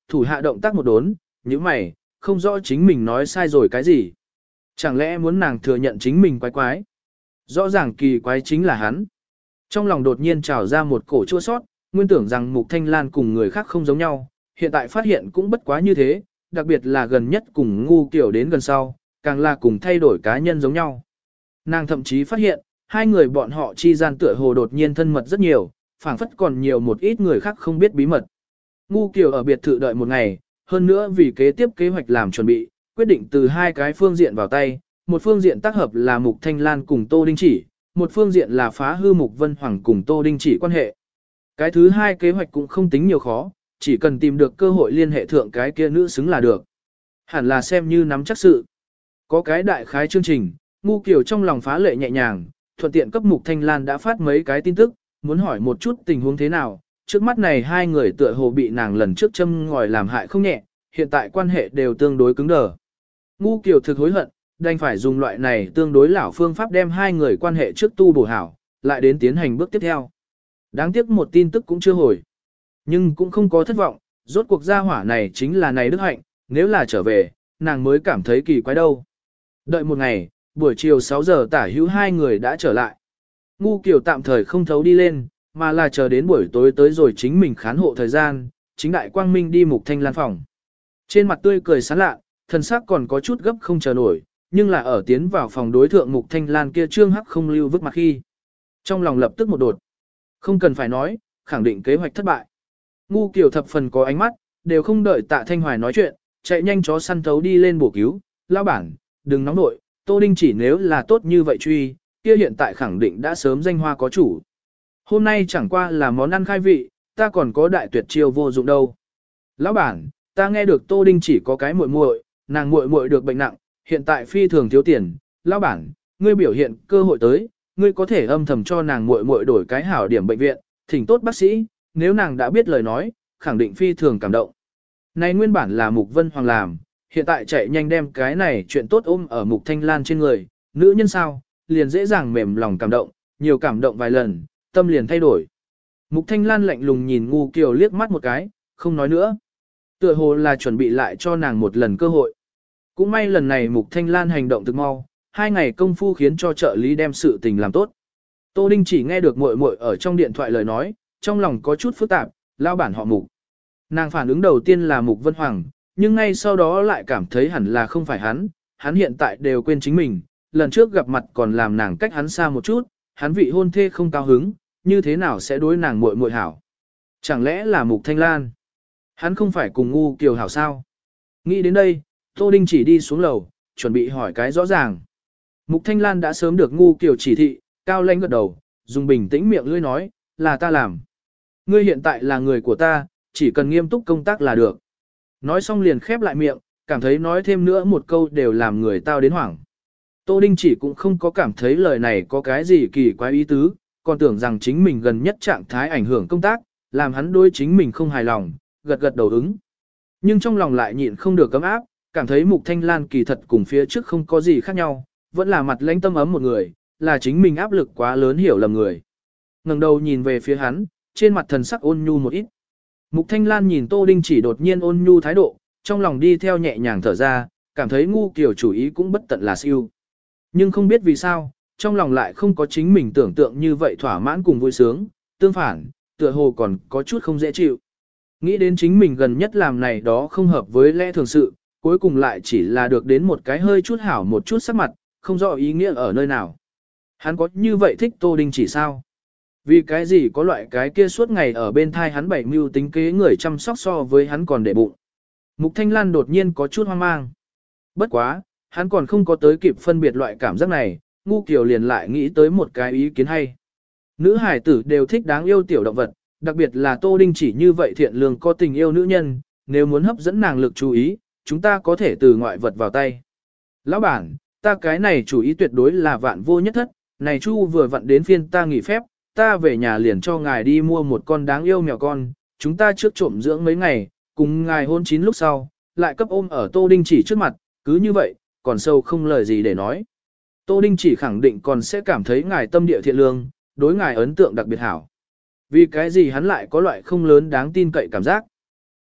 [SPEAKER 1] thủ hạ động tác một đốn, như mày, không rõ chính mình nói sai rồi cái gì. Chẳng lẽ muốn nàng thừa nhận chính mình quái quái? Rõ ràng kỳ quái chính là hắn. Trong lòng đột nhiên trào ra một cổ chua sót, nguyên tưởng rằng Mục Thanh Lan cùng người khác không giống nhau, hiện tại phát hiện cũng bất quá như thế, đặc biệt là gần nhất cùng Ngu Kiều đến gần sau, càng là cùng thay đổi cá nhân giống nhau. Nàng thậm chí phát hiện, hai người bọn họ chi gian tựa hồ đột nhiên thân mật rất nhiều, phảng phất còn nhiều một ít người khác không biết bí mật. Ngu Kiều ở biệt thự đợi một ngày, hơn nữa vì kế tiếp kế hoạch làm chuẩn bị, quyết định từ hai cái phương diện vào tay, một phương diện tác hợp là Mục Thanh Lan cùng Tô Đinh Chỉ, một phương diện là phá hư Mục Vân Hoàng cùng Tô Đinh Chỉ quan hệ. Cái thứ hai kế hoạch cũng không tính nhiều khó, chỉ cần tìm được cơ hội liên hệ thượng cái kia nữ xứng là được. Hẳn là xem như nắm chắc sự. Có cái đại khái chương trình, Ngu Kiều trong lòng phá lệ nhẹ nhàng, thuận tiện cấp Mục Thanh Lan đã phát mấy cái tin tức, muốn hỏi một chút tình huống thế nào. Trước mắt này hai người tựa hồ bị nàng lần trước châm ngòi làm hại không nhẹ, hiện tại quan hệ đều tương đối cứng đờ. Ngu Kiều thực hối hận, đành phải dùng loại này tương đối lão phương pháp đem hai người quan hệ trước tu bổ hảo, lại đến tiến hành bước tiếp theo. Đáng tiếc một tin tức cũng chưa hồi. Nhưng cũng không có thất vọng, rốt cuộc gia hỏa này chính là này đức hạnh, nếu là trở về, nàng mới cảm thấy kỳ quái đâu. Đợi một ngày, buổi chiều 6 giờ tả hữu hai người đã trở lại. Ngu Kiều tạm thời không thấu đi lên, mà là chờ đến buổi tối tới rồi chính mình khán hộ thời gian, chính đại quang minh đi Mục Thanh Lan phòng. Trên mặt tươi cười sán lạ, thân xác còn có chút gấp không chờ nổi, nhưng là ở tiến vào phòng đối thượng Mục Thanh Lan kia trương hắc không lưu vứt mặt khi. Trong lòng lập tức một đột. Không cần phải nói, khẳng định kế hoạch thất bại. Ngu Kiều thập phần có ánh mắt, đều không đợi Tạ Thanh Hoài nói chuyện, chạy nhanh chó săn thấu đi lên bổ cứu, lão bản, đừng nóng nội, Tô Đinh Chỉ nếu là tốt như vậy truy, kia hiện tại khẳng định đã sớm danh hoa có chủ. Hôm nay chẳng qua là món ăn khai vị, ta còn có đại tuyệt chiêu vô dụng đâu. Lão bản, ta nghe được Tô Đinh Chỉ có cái muội muội, nàng muội muội được bệnh nặng, hiện tại phi thường thiếu tiền. Lão bản, ngươi biểu hiện cơ hội tới, ngươi có thể âm thầm cho nàng muội muội đổi cái hảo điểm bệnh viện, thỉnh tốt bác sĩ, nếu nàng đã biết lời nói, khẳng định phi thường cảm động. Này nguyên bản là Mục Vân Hoàng làm, hiện tại chạy nhanh đem cái này chuyện tốt ôm ở Mục Thanh Lan trên người, nữ nhân sao, liền dễ dàng mềm lòng cảm động, nhiều cảm động vài lần, tâm liền thay đổi. Mục Thanh Lan lạnh lùng nhìn Ngu Kiều liếc mắt một cái, không nói nữa. Tựa hồ là chuẩn bị lại cho nàng một lần cơ hội. Cũng may lần này Mục Thanh Lan hành động thực mau, 2 ngày công phu khiến cho trợ lý đem sự tình làm tốt. Tô Đinh Chỉ nghe được muội muội ở trong điện thoại lời nói, trong lòng có chút phức tạp, lao bản họ Mục. Nàng phản ứng đầu tiên là Mục Vân Hoàng, nhưng ngay sau đó lại cảm thấy hẳn là không phải hắn hiện tại đều quên chính mình, lần trước gặp mặt còn làm nàng cách hắn xa một chút, hắn vị hôn thê không cao hứng, như thế nào sẽ đối nàng muội muội hảo? Chẳng lẽ là Mục Thanh Lan? Hắn không phải cùng Ngu Kiều hảo sao? Nghĩ đến đây, Tô Đinh Chỉ đi xuống lầu, chuẩn bị hỏi cái rõ ràng. Mục Thanh Lan đã sớm được Ngu Kiều chỉ thị, cao lãnh gật đầu, dùng bình tĩnh miệng lưỡi nói, là ta làm. Ngươi hiện tại là người của ta, chỉ cần nghiêm túc công tác là được. Nói xong liền khép lại miệng, cảm thấy nói thêm nữa một câu đều làm người tao đến hoảng. Tô Đinh Chỉ cũng không có cảm thấy lời này có cái gì kỳ quái ý tứ, còn tưởng rằng chính mình gần nhất trạng thái ảnh hưởng công tác, làm hắn đối chính mình không hài lòng, gật gật đầu ứng. Nhưng trong lòng lại nhịn không được cấm áp, cảm thấy Mục Thanh Lan kỳ thật cùng phía trước không có gì khác nhau, vẫn là mặt lãnh tâm ấm một người, là chính mình áp lực quá lớn hiểu lầm người. Ngẩng đầu nhìn về phía hắn, trên mặt thần sắc ôn nhu một ít. Mục Thanh Lan nhìn Tô Đinh Chỉ đột nhiên ôn nhu thái độ, trong lòng đi theo nhẹ nhàng thở ra, cảm thấy Ngu Kiều chủ ý cũng bất tận là siêu. Nhưng không biết vì sao, trong lòng lại không có chính mình tưởng tượng như vậy thỏa mãn cùng vui sướng, tương phản, tựa hồ còn có chút không dễ chịu. Nghĩ đến chính mình gần nhất làm này đó không hợp với lẽ thường sự, cuối cùng lại chỉ là được đến một cái hơi chút hảo một chút sắc mặt, không rõ ý nghĩa ở nơi nào. Hắn có như vậy thích Tô Đinh Chỉ sao? Vì cái gì có loại cái kia suốt ngày ở bên thai hắn bảy mưu tính kế người chăm sóc so với hắn còn để bụng. Mục Thanh Lan đột nhiên có chút hoang mang. Bất quá, hắn còn không có tới kịp phân biệt loại cảm giác này, Ngu Kiều liền lại nghĩ tới một cái ý kiến hay. Nữ hải tử đều thích đáng yêu tiểu động vật, đặc biệt là Tô Đinh Chỉ như vậy thiện lương có tình yêu nữ nhân, nếu muốn hấp dẫn nàng lực chú ý, chúng ta có thể từ ngoại vật vào tay. Lão bản, ta cái này chủ ý tuyệt đối là vạn vô nhất thất, này Chu vừa vặn đến phiên ta nghỉ phép, ta về nhà liền cho ngài đi mua một con đáng yêu mèo con, chúng ta trước trộm dưỡng mấy ngày, cùng ngài hôn chín lúc sau, lại cấp ôm ở Tô Đinh Chỉ trước mặt, cứ như vậy, còn sâu không lời gì để nói. Tô Đinh Chỉ khẳng định còn sẽ cảm thấy ngài tâm địa thiện lương, đối ngài ấn tượng đặc biệt hảo. Vì cái gì hắn lại có loại không lớn đáng tin cậy cảm giác.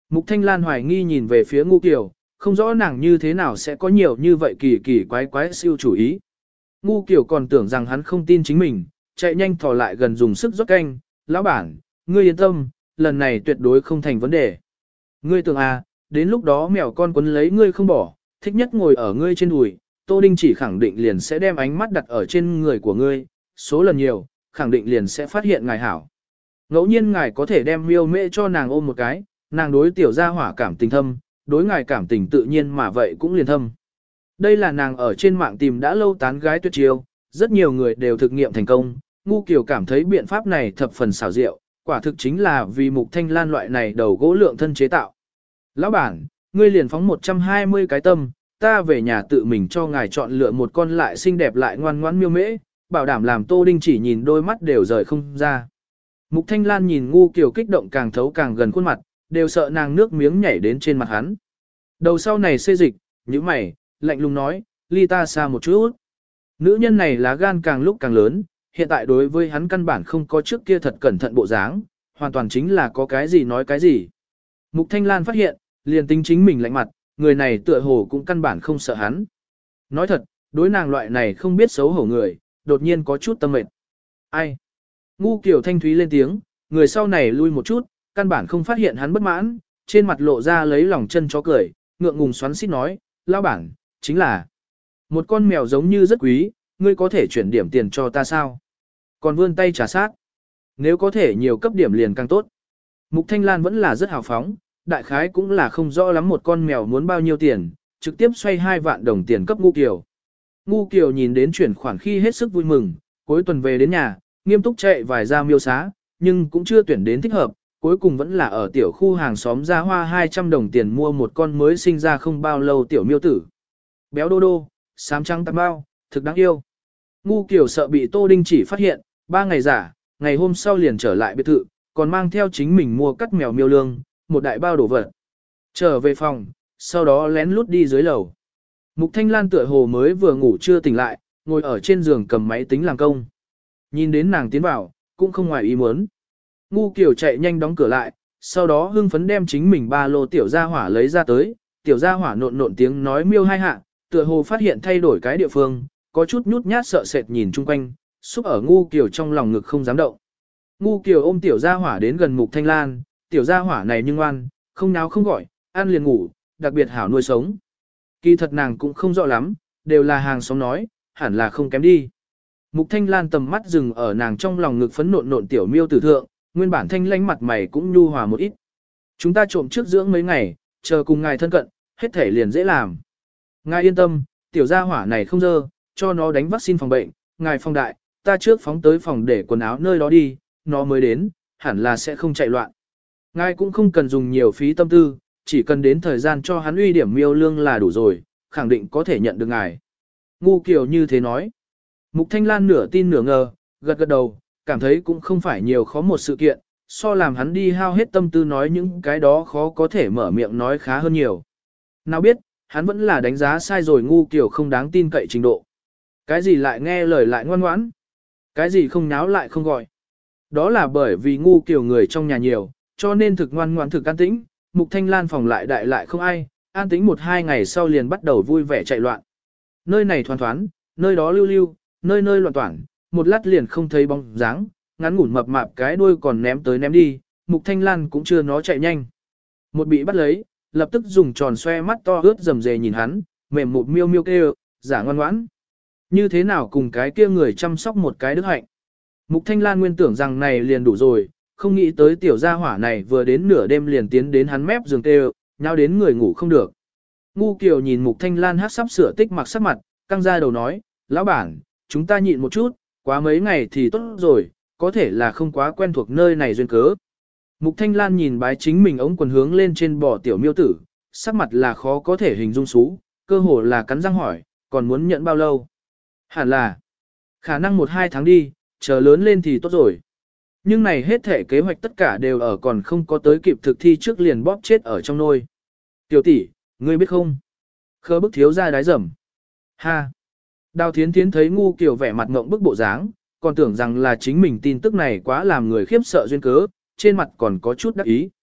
[SPEAKER 1] Mục Thanh Lan hoài nghi nhìn về phía Ngu Kiều, không rõ nàng như thế nào sẽ có nhiều như vậy kỳ kỳ quái quái siêu chủ ý. Ngu Kiều còn tưởng rằng hắn không tin chính mình, chạy nhanh thò lại gần dùng sức rót canh, lão bản, ngươi yên tâm, lần này tuyệt đối không thành vấn đề. Ngươi tưởng à, đến lúc đó mèo con quấn lấy ngươi không bỏ, thích nhất ngồi ở ngươi trên đùi, Tô Đinh chỉ khẳng định liền sẽ đem ánh mắt đặt ở trên người của ngươi, số lần nhiều, khẳng định liền sẽ phát hiện ngài hảo. Ngẫu nhiên ngài có thể đem miêu mễ cho nàng ôm một cái, nàng đối tiểu gia hỏa cảm tình thâm, đối ngài cảm tình tự nhiên mà vậy cũng liền thâm. Đây là nàng ở trên mạng tìm đã lâu tán gái tuyệt chiêu, rất nhiều người đều thực nghiệm thành công, Ngu Kiều cảm thấy biện pháp này thập phần xảo diệu, quả thực chính là vì Mục Thanh Lan loại này đầu gỗ lượng thân chế tạo. Lão bản, ngươi liền phóng 120 cái tâm, ta về nhà tự mình cho ngài chọn lựa một con lại xinh đẹp lại ngoan ngoãn miêu mễ, bảo đảm làm Tô Đinh chỉ nhìn đôi mắt đều rời không ra. Mục Thanh Lan nhìn Ngu Kiều kích động càng thấu càng gần khuôn mặt, đều sợ nàng nước miếng nhảy đến trên mặt hắn. Đầu sau này xê dịch, như mày, lạnh lùng nói, ly ta xa một chút. Nữ nhân này lá gan càng lúc càng lớn, hiện tại đối với hắn căn bản không có trước kia thật cẩn thận bộ dáng, hoàn toàn chính là có cái gì nói cái gì. Mục Thanh Lan phát hiện, liền tính chính mình lạnh mặt, người này tựa hồ cũng căn bản không sợ hắn. Nói thật, đối nàng loại này không biết xấu hổ người, đột nhiên có chút tâm mệt. Ai? Ngu Kiều thanh thúy lên tiếng, người sau này lui một chút, căn bản không phát hiện hắn bất mãn, trên mặt lộ ra lấy lòng chân chó cười, ngượng ngùng xoắn xít nói, lao bản, chính là một con mèo giống như rất quý, ngươi có thể chuyển điểm tiền cho ta sao? Còn vươn tay trả sát. Nếu có thể nhiều cấp điểm liền càng tốt. Mục Thanh Lan vẫn là rất hào phóng, đại khái cũng là không rõ lắm một con mèo muốn bao nhiêu tiền, trực tiếp xoay 2 vạn đồng tiền cấp Ngu Kiều. Ngu Kiều nhìn đến chuyển khoản khi hết sức vui mừng, cuối tuần về đến nhà, nghiêm túc chạy vài ra miêu xá, nhưng cũng chưa tuyển đến thích hợp, cuối cùng vẫn là ở tiểu khu hàng xóm ra hoa 200 đồng tiền mua một con mới sinh ra không bao lâu tiểu miêu tử. Béo đô đô, xám trắng tạp bao, thực đáng yêu. Ngu Kiều sợ bị Tô Đinh chỉ phát hiện, 3 ngày giả, ngày hôm sau liền trở lại biệt thự, còn mang theo chính mình mua cắt mèo miêu lương, một đại bao đồ vật. Trở về phòng, sau đó lén lút đi dưới lầu. Mục Thanh Lan tựa hồ mới vừa ngủ chưa tỉnh lại, ngồi ở trên giường cầm máy tính làm công. Nhìn đến nàng tiến vào, cũng không ngoài ý muốn. Ngu Kiều chạy nhanh đóng cửa lại, sau đó hưng phấn đem chính mình ba lô tiểu gia hỏa lấy ra tới, tiểu gia hỏa nộn nộn tiếng nói miêu hai hạ, tựa hồ phát hiện thay đổi cái địa phương, có chút nhút nhát sợ sệt nhìn chung quanh, xúc ở Ngu Kiều trong lòng ngực không dám động. Ngu Kiều ôm tiểu gia hỏa đến gần Mục Thanh Lan, tiểu gia hỏa này nhưng ngoan, không náo không gọi, ăn liền ngủ, đặc biệt hảo nuôi sống. Kỳ thật nàng cũng không rõ lắm, đều là hàng xóm nói, hẳn là không kém đi. Mục Thanh Lan tầm mắt dừng ở nàng trong lòng ngực phấn nộn nộn tiểu miêu tử thượng, nguyên bản thanh lãnh mặt mày cũng nhu hòa một ít. Chúng ta trộm trước dưỡng mấy ngày, chờ cùng ngài thân cận, hết thể liền dễ làm. Ngài yên tâm, tiểu gia hỏa này không dơ, cho nó đánh vaccine phòng bệnh, ngài phòng đại, ta trước phóng tới phòng để quần áo nơi đó đi, nó mới đến, hẳn là sẽ không chạy loạn. Ngài cũng không cần dùng nhiều phí tâm tư, chỉ cần đến thời gian cho hắn uy điểm miêu lương là đủ rồi, khẳng định có thể nhận được ngài. Ngu Kiều như thế nói. Mục Thanh Lan nửa tin nửa ngờ, gật gật đầu, cảm thấy cũng không phải nhiều khó một sự kiện, so làm hắn đi hao hết tâm tư nói những cái đó khó có thể mở miệng nói khá hơn nhiều. Nào biết, hắn vẫn là đánh giá sai rồi Ngu Kiều không đáng tin cậy trình độ. Cái gì lại nghe lời lại ngoan ngoãn, cái gì không náo lại không gọi. Đó là bởi vì Ngu Kiều người trong nhà nhiều, cho nên thực ngoan ngoãn thực an tĩnh, Mục Thanh Lan phòng lại đại lại không ai, an tĩnh 1-2 ngày sau liền bắt đầu vui vẻ chạy loạn. Nơi này thoăn thoán, nơi đó lưu lưu, nơi nơi loạn toản, một lát liền không thấy bóng dáng, ngắn ngủn mập mạp cái đuôi còn ném tới ném đi, Mục Thanh Lan cũng chưa nó chạy nhanh. Một bị bắt lấy, lập tức dùng tròn xoe mắt to ướt rầm rề nhìn hắn, mềm một miêu miêu kêu, giả ngoan ngoãn. Như thế nào cùng cái kia người chăm sóc một cái đức hạnh. Mục Thanh Lan nguyên tưởng rằng này liền đủ rồi, không nghĩ tới tiểu gia hỏa này vừa đến nửa đêm liền tiến đến hắn mép giường kêu, nhau đến người ngủ không được. Ngu Kiều nhìn Mục Thanh Lan hát sắp sửa tích mặc sắc mặt, căng ra đầu nói, lão bản, chúng ta nhịn một chút, quá mấy ngày thì tốt rồi, có thể là không quá quen thuộc nơi này duyên cớ. Mục Thanh Lan nhìn bái chính mình ống quần hướng lên trên bò tiểu miêu tử, sắc mặt là khó có thể hình dung xú, cơ hồ là cắn răng hỏi, còn muốn nhận bao lâu? Hẳn là, khả năng 1-2 tháng đi, chờ lớn lên thì tốt rồi. Nhưng này hết thể kế hoạch tất cả đều ở còn không có tới kịp thực thi trước liền bóp chết ở trong nôi. Tiểu tỷ, ngươi biết không? Khơ bức thiếu ra đái dầm. Ha! Đào Thiến Thiến thấy Ngu Kiều vẻ mặt ngộng bức bộ dáng, còn tưởng rằng là chính mình tin tức này quá làm người khiếp sợ duyên cớ, trên mặt còn có chút đắc ý.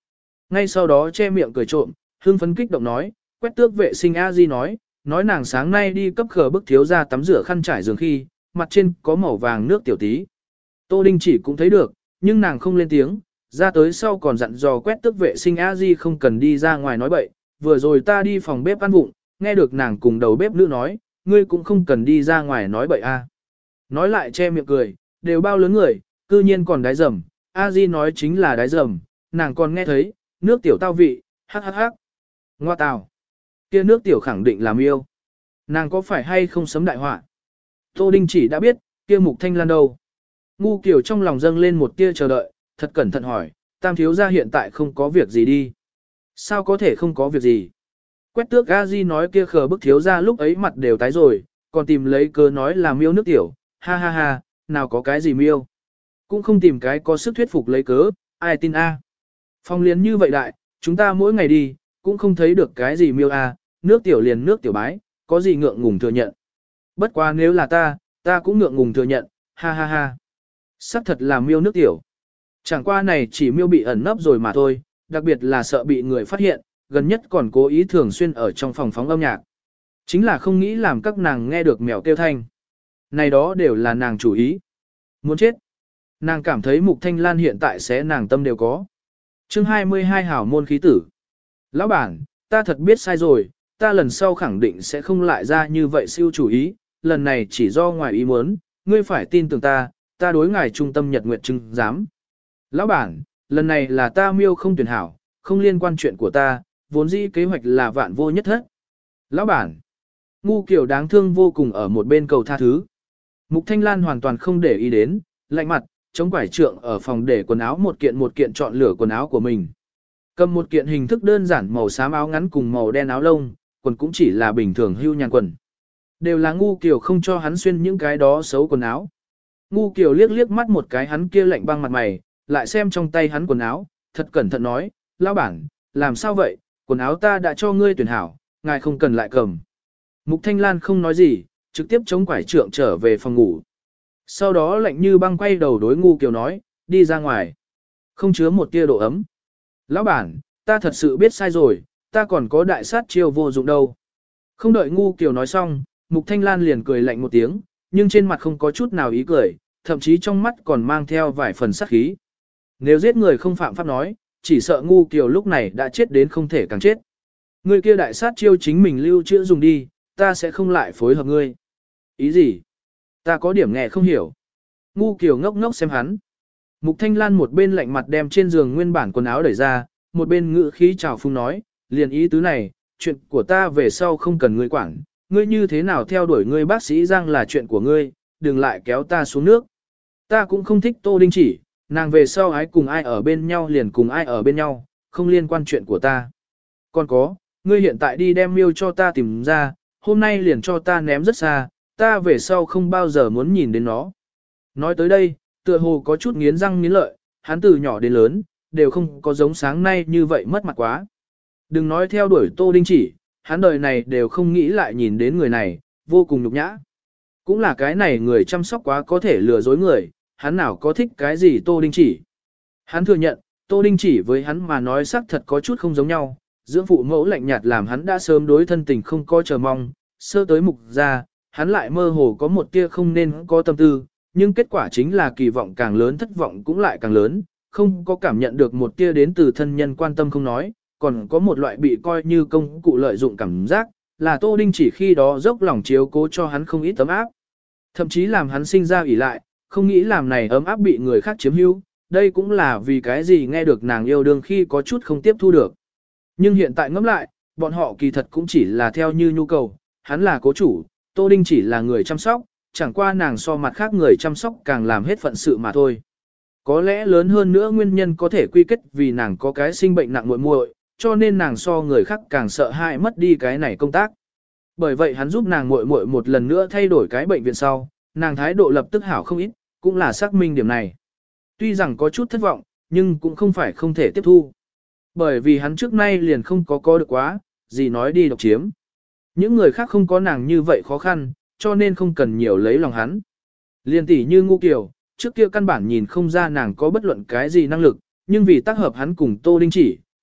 [SPEAKER 1] Ngay sau đó che miệng cười trộm, hưng phấn kích động nói, quét tước vệ sinh a di nói nàng sáng nay đi cấp khờ bức thiếu ra tắm rửa khăn trải giường khi, mặt trên có màu vàng nước tiểu tí. Tô Đinh chỉ cũng thấy được, nhưng nàng không lên tiếng, ra tới sau còn dặn dò quét tước vệ sinh a di không cần đi ra ngoài nói bậy, vừa rồi ta đi phòng bếp ăn vụng, nghe được nàng cùng đầu bếp nữ nói, ngươi cũng không cần đi ra ngoài nói bậy a. Nói lại che miệng cười, đều bao lớn người, cư nhiên còn đái dầm, a di nói chính là đái dầm, nàng còn nghe thấy, nước tiểu tao vị, hắc hắc hắc. Ngoa tào, kia nước tiểu khẳng định làm yêu. Nàng có phải hay không sấm đại họa? Tô Đinh chỉ đã biết, kia Mục Thanh Lan đâu. Ngu Kiều trong lòng dâng lên một tia chờ đợi, thật cẩn thận hỏi, tam thiếu gia hiện tại không có việc gì đi. Sao có thể không có việc gì? Quét tước a di nói kia khờ bức thiếu gia lúc ấy mặt đều tái rồi, còn tìm lấy cớ nói là miêu nước tiểu, ha ha ha, nào có cái gì miêu. Cũng không tìm cái có sức thuyết phục lấy cớ, ai tin a? Phong liền như vậy đại, chúng ta mỗi ngày đi, cũng không thấy được cái gì miêu a, nước tiểu liền nước tiểu bái, có gì ngượng ngùng thừa nhận. Bất quá nếu là ta cũng ngượng ngùng thừa nhận, ha ha ha. Sắc thật là miêu nước tiểu. Chẳng qua này chỉ miêu bị ẩn nấp rồi mà thôi, đặc biệt là sợ bị người phát hiện, gần nhất còn cố ý thường xuyên ở trong phòng phóng âm nhạc. Chính là không nghĩ làm các nàng nghe được mèo kêu thanh. Này đó đều là nàng chủ ý. Muốn chết. Nàng cảm thấy Mục Thanh Lan hiện tại sẽ nàng tâm đều có. Chương 22 hảo môn khí tử. Lão bản, ta thật biết sai rồi, ta lần sau khẳng định sẽ không lại ra như vậy siêu chủ ý, lần này chỉ do ngoài ý muốn, ngươi phải tin tưởng ta đối ngài trung tâm nhật nguyện chứng giám. Lão bản, lần này là ta miêu không tuyển hảo, không liên quan chuyện của ta, vốn dĩ kế hoạch là vạn vô nhất hết. Lão bản, Ngu Kiều đáng thương vô cùng ở một bên cầu tha thứ. Mục Thanh Lan hoàn toàn không để ý đến, lạnh mặt, chống quải trượng ở phòng để quần áo một kiện chọn lựa quần áo của mình. Cầm một kiện hình thức đơn giản màu xám áo ngắn cùng màu đen áo lông, quần cũng chỉ là bình thường hưu nhàn quần. Đều là Ngu Kiều không cho hắn xuyên những cái đó xấu quần áo. Ngu Kiều liếc liếc mắt một cái hắn kia lạnh băng mặt mày, lại xem trong tay hắn quần áo, thật cẩn thận nói, lão bản, làm sao vậy, quần áo ta đã cho ngươi tuyển hảo, ngài không cần lại cầm. Mục Thanh Lan không nói gì, trực tiếp chống quải trượng trở về phòng ngủ. Sau đó lạnh như băng quay đầu đối Ngu Kiều nói, đi ra ngoài. Không chứa một tia độ ấm. Lão bản, ta thật sự biết sai rồi, ta còn có đại sát chiêu vô dụng đâu. Không đợi Ngu Kiều nói xong, Mục Thanh Lan liền cười lạnh một tiếng, nhưng trên mặt không có chút nào ý cười, thậm chí trong mắt còn mang theo vài phần sát khí. Nếu giết người không phạm pháp nói, chỉ sợ Ngu Kiều lúc này đã chết đến không thể càng chết. Người kia đại sát chiêu chính mình lưu trữ dùng đi, ta sẽ không lại phối hợp ngươi. Ý gì? Ta có điểm nghe không hiểu. Ngu Kiều ngốc ngốc xem hắn. Mục Thanh Lan một bên lạnh mặt đem trên giường nguyên bản quần áo đẩy ra, một bên ngữ khí chào phung nói, liền ý tứ này, chuyện của ta về sau không cần ngươi quản, ngươi như thế nào theo đuổi ngươi bác sĩ Giang là chuyện của ngươi, đừng lại kéo ta xuống nước. Ta cũng không thích Tô Đinh Chỉ, nàng về sau ái cùng ai ở bên nhau liền cùng ai ở bên nhau, không liên quan chuyện của ta. Còn có, ngươi hiện tại đi đem miêu cho ta tìm ra, hôm nay liền cho ta ném rất xa, ta về sau không bao giờ muốn nhìn đến nó. Nói tới đây, tựa hồ có chút nghiến răng nghiến lợi, hắn từ nhỏ đến lớn, đều không có giống sáng nay như vậy mất mặt quá. Đừng nói theo đuổi Tô Đinh Chỉ, hắn đời này đều không nghĩ lại nhìn đến người này, vô cùng nhục nhã. Cũng là cái này người chăm sóc quá có thể lừa dối người, hắn nào có thích cái gì Tô Đinh Chỉ. Hắn thừa nhận, Tô Đinh Chỉ với hắn mà nói xác thật có chút không giống nhau, dưỡng phụ mẫu lạnh nhạt làm hắn đã sớm đối thân tình không có chờ mong, sơ tới mục ra, hắn lại mơ hồ có một tia không nên có tâm tư, nhưng kết quả chính là kỳ vọng càng lớn thất vọng cũng lại càng lớn, không có cảm nhận được một tia đến từ thân nhân quan tâm không nói, còn có một loại bị coi như công cụ lợi dụng cảm giác, là Tô Đinh Chỉ khi đó dốc lòng chiếu cố cho hắn không ít tấm áp. Thậm chí làm hắn sinh ra ủy lại, không nghĩ làm này ấm áp bị người khác chiếm hữu, đây cũng là vì cái gì nghe được nàng yêu đương khi có chút không tiếp thu được. Nhưng hiện tại ngẫm lại, bọn họ kỳ thật cũng chỉ là theo như nhu cầu, hắn là cố chủ, Tô Đinh chỉ là người chăm sóc, chẳng qua nàng so mặt khác người chăm sóc càng làm hết phận sự mà thôi. Có lẽ lớn hơn nữa nguyên nhân có thể quy kết vì nàng có cái sinh bệnh nặng muội muội, cho nên nàng so người khác càng sợ hãi mất đi cái này công tác. Bởi vậy hắn giúp nàng muội muội một lần nữa thay đổi cái bệnh viện sau, nàng thái độ lập tức hảo không ít, cũng là xác minh điểm này. Tuy rằng có chút thất vọng, nhưng cũng không phải không thể tiếp thu. Bởi vì hắn trước nay liền không có được quá, gì nói đi độc chiếm. Những người khác không có nàng như vậy khó khăn, cho nên không cần nhiều lấy lòng hắn. Liên tỷ như Ngu Kiều, trước kia căn bản nhìn không ra nàng có bất luận cái gì năng lực, nhưng vì tác hợp hắn cùng Tô Đinh Chỉ,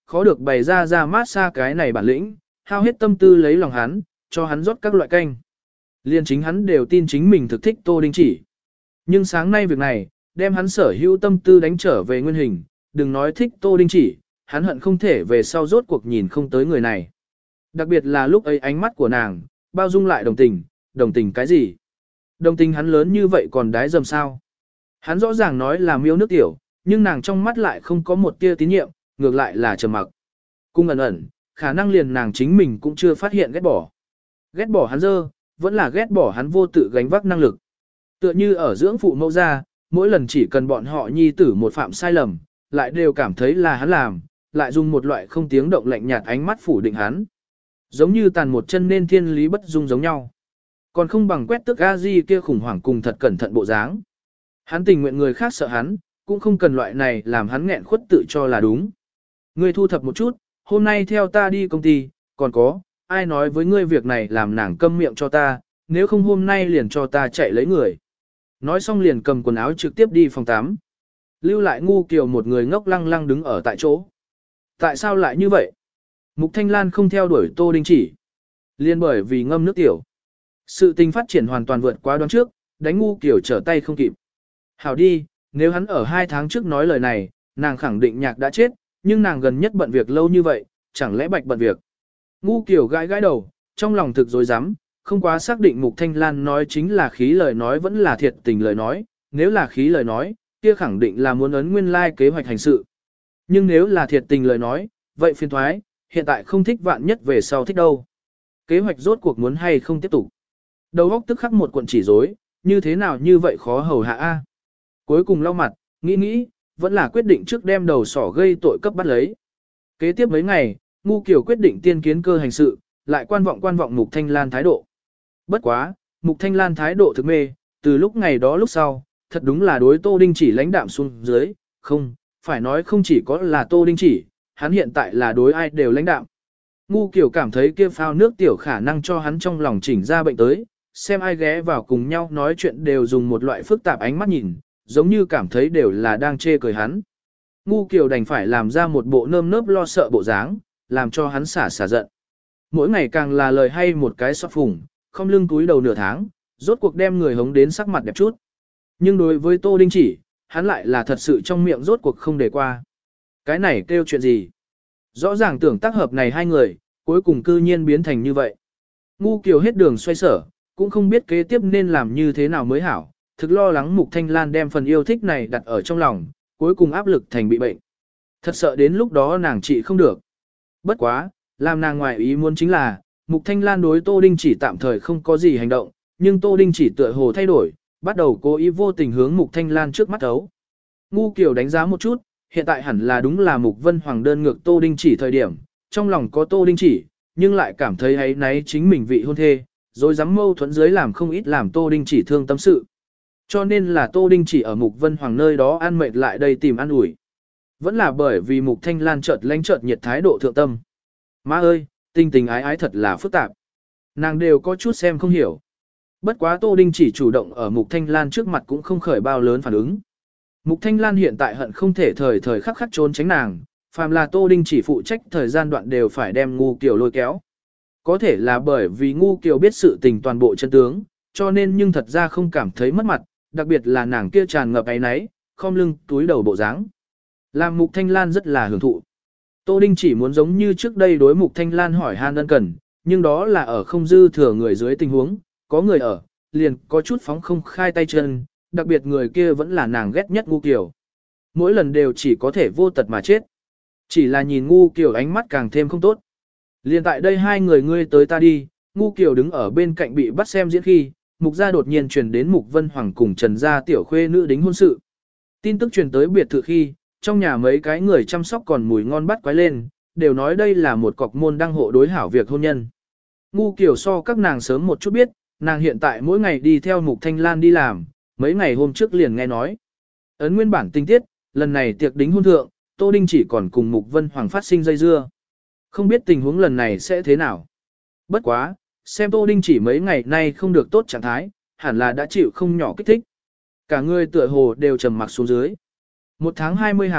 [SPEAKER 1] khó được bày ra mát xa cái này bản lĩnh, hao hết tâm tư lấy lòng hắn, cho hắn rót các loại canh. Liên chính hắn đều tin chính mình thực thích Tô Đinh Chỉ. Nhưng sáng nay việc này, đem hắn sở hữu tâm tư đánh trở về nguyên hình, đừng nói thích Tô Đinh Chỉ, hắn hận không thể về sau rốt cuộc nhìn không tới người này. Đặc biệt là lúc ấy ánh mắt của nàng, bao dung lại đồng tình cái gì? Đồng tình hắn lớn như vậy còn đái dầm sao? Hắn rõ ràng nói là miêu nước tiểu, nhưng nàng trong mắt lại không có một tia tín nhiệm, ngược lại là trầm mặc. Cung ẩn, khả năng liền nàng chính mình cũng chưa phát hiện ghét bỏ. Ghét bỏ hắn dơ, vẫn là ghét bỏ hắn vô tự gánh vác năng lực. Tựa như ở dưỡng phụ mẫu ra, mỗi lần chỉ cần bọn họ nhi tử một phạm sai lầm, lại đều cảm thấy là hắn làm, lại dùng một loại không tiếng động lạnh nhạt ánh mắt phủ định hắn. Giống như tàn một chân nên thiên lý bất dung giống nhau. Còn không bằng quét tức A-di kia khủng hoảng cùng thật cẩn thận bộ dáng. Hắn tình nguyện người khác sợ hắn, cũng không cần loại này làm hắn nghẹn khuất tự cho là đúng. Ngươi thu thập một chút, hôm nay theo ta đi công ty, còn có, ai nói với ngươi việc này làm nàng câm miệng cho ta, nếu không hôm nay liền cho ta chạy lấy người. Nói xong liền cầm quần áo trực tiếp đi phòng 8. Lưu lại ngu kiều một người ngốc lăng lăng đứng ở tại chỗ. Tại sao lại như vậy? Mục Thanh Lan không theo đuổi Tô Đinh Chỉ. Liên bởi vì ngâm nước tiểu. Sự tình phát triển hoàn toàn vượt quá đoán trước, đánh ngu kiều trở tay không kịp. Hảo đi, nếu hắn ở 2 tháng trước nói lời này, nàng khẳng định nhạc đã chết, nhưng nàng gần nhất bận việc lâu như vậy, chẳng lẽ bạch bận việc. Ngu kiều gãi gãi đầu, trong lòng thực dối rắm không quá xác định Mục Thanh Lan nói chính là khí lời nói vẫn là thiệt tình lời nói, nếu là khí lời nói, kia khẳng định là muốn ấn nguyên lai kế hoạch hành sự. Nhưng nếu là thiệt tình lời nói, vậy phiền thoái, hiện tại không thích vạn nhất về sau thích đâu. Kế hoạch rốt cuộc muốn hay không tiếp tục. Đầu óc tức khắc một cuộn chỉ rối, như thế nào như vậy khó hầu hạ a. Cuối cùng lau mặt, nghĩ, vẫn là quyết định trước đem đầu sỏ gây tội cấp bắt lấy. Kế tiếp mấy ngày, ngu kiểu quyết định tiên kiến cơ hành sự, lại quan vọng Mục Thanh Lan thái độ. Bất quá, Mục Thanh Lan thái độ thực mê, từ lúc ngày đó lúc sau, thật đúng là đối Tô Đinh Chỉ lãnh đạm xuống dưới, không, phải nói không chỉ có là Tô Đinh Chỉ, hắn hiện tại là đối ai đều lãnh đạm. Ngu kiểu cảm thấy kia phao nước tiểu khả năng cho hắn trong lòng chỉnh ra bệnh tới, xem ai ghé vào cùng nhau nói chuyện đều dùng một loại phức tạp ánh mắt nhìn, giống như cảm thấy đều là đang chê cười hắn. Ngu kiểu đành phải làm ra một bộ nơm nớp lo sợ bộ dáng, làm cho hắn xả giận. Mỗi ngày càng là lời hay một cái xót phủng, không lưng túi đầu nửa tháng, rốt cuộc đem người hống đến sắc mặt đẹp chút. Nhưng đối với Tô Đinh Chỉ, hắn lại là thật sự trong miệng rốt cuộc không để qua. Cái này kêu chuyện gì? Rõ ràng tưởng tác hợp này hai người, cuối cùng cư nhiên biến thành như vậy. Ngu Kiều hết đường xoay sở, cũng không biết kế tiếp nên làm như thế nào mới hảo, thực lo lắng Mục Thanh Lan đem phần yêu thích này đặt ở trong lòng, cuối cùng áp lực thành bị bệnh. Thật sợ đến lúc đó nàng trị không được. Bất quá, làm nàng ngoài ý muốn chính là, Mục Thanh Lan đối Tô Đinh Chỉ tạm thời không có gì hành động, nhưng Tô Đinh Chỉ tựa hồ thay đổi, bắt đầu cố ý vô tình hướng Mục Thanh Lan trước mắt ấu. Ngu Kiều đánh giá một chút, hiện tại hẳn là đúng là Mục Vân Hoàng đơn ngược Tô Đinh Chỉ thời điểm, trong lòng có Tô Đinh Chỉ, nhưng lại cảm thấy ấy náy chính mình vị hôn thê, rồi dám mâu thuẫn dưới làm không ít làm Tô Đinh Chỉ thương tâm sự. Cho nên là Tô Đinh Chỉ ở Mục Vân Hoàng nơi đó ăn mệt lại đây tìm ăn ủi. Vẫn là bởi vì Mục Thanh Lan chợt lánh chợt nhiệt thái độ thượng tâm. Má ơi, tình tình ái ái thật là phức tạp. Nàng đều có chút xem không hiểu. Bất quá Tô Đinh Chỉ chủ động ở Mục Thanh Lan trước mặt cũng không khởi bao lớn phản ứng. Mục Thanh Lan hiện tại hận không thể thời thời khắc khắc trốn tránh nàng, phàm là Tô Đinh Chỉ phụ trách thời gian đoạn đều phải đem Ngu Kiều lôi kéo. Có thể là bởi vì Ngu Kiều biết sự tình toàn bộ chân tướng, cho nên nhưng thật ra không cảm thấy mất mặt, đặc biệt là nàng kia tràn ngập áy náy, khom lưng túi đầu bộ dáng. Làm Mục Thanh Lan rất là hưởng thụ. Tô Đinh Chỉ muốn giống như trước đây đối Mục Thanh Lan hỏi han ân cần, nhưng đó là ở không dư thừa người dưới tình huống, có người ở, liền có chút phóng không khai tay chân, đặc biệt người kia vẫn là nàng ghét nhất Ngu Kiều. Mỗi lần đều chỉ có thể vô tật mà chết. Chỉ là nhìn Ngu Kiều ánh mắt càng thêm không tốt. Liền tại đây hai người ngươi tới ta đi, Ngu Kiều đứng ở bên cạnh bị bắt xem diễn khi, Mục gia đột nhiên truyền đến Mục Vân Hoàng cùng Trần gia tiểu khuê nữ đính hôn sự. Tin tức truyền tới biệt thự khi, trong nhà mấy cái người chăm sóc còn mùi ngon bắt quái lên, đều nói đây là một cọc môn đăng hộ đối hảo việc hôn nhân. Ngu Kiều so các nàng sớm một chút biết, nàng hiện tại mỗi ngày đi theo Mục Thanh Lan đi làm, mấy ngày hôm trước liền nghe nói. Ấn nguyên bản tình tiết, lần này tiệc đính hôn thượng, Tô Đinh Chỉ còn cùng Mục Vân Hoàng phát sinh dây dưa. Không biết tình huống lần này sẽ thế nào. Bất quá, xem Tô Đinh Chỉ mấy ngày nay không được tốt trạng thái, hẳn là đã chịu không nhỏ kích thích. Cả người tựa hồ đều trầm mặc xuống dưới. 1 tháng 20 hảo,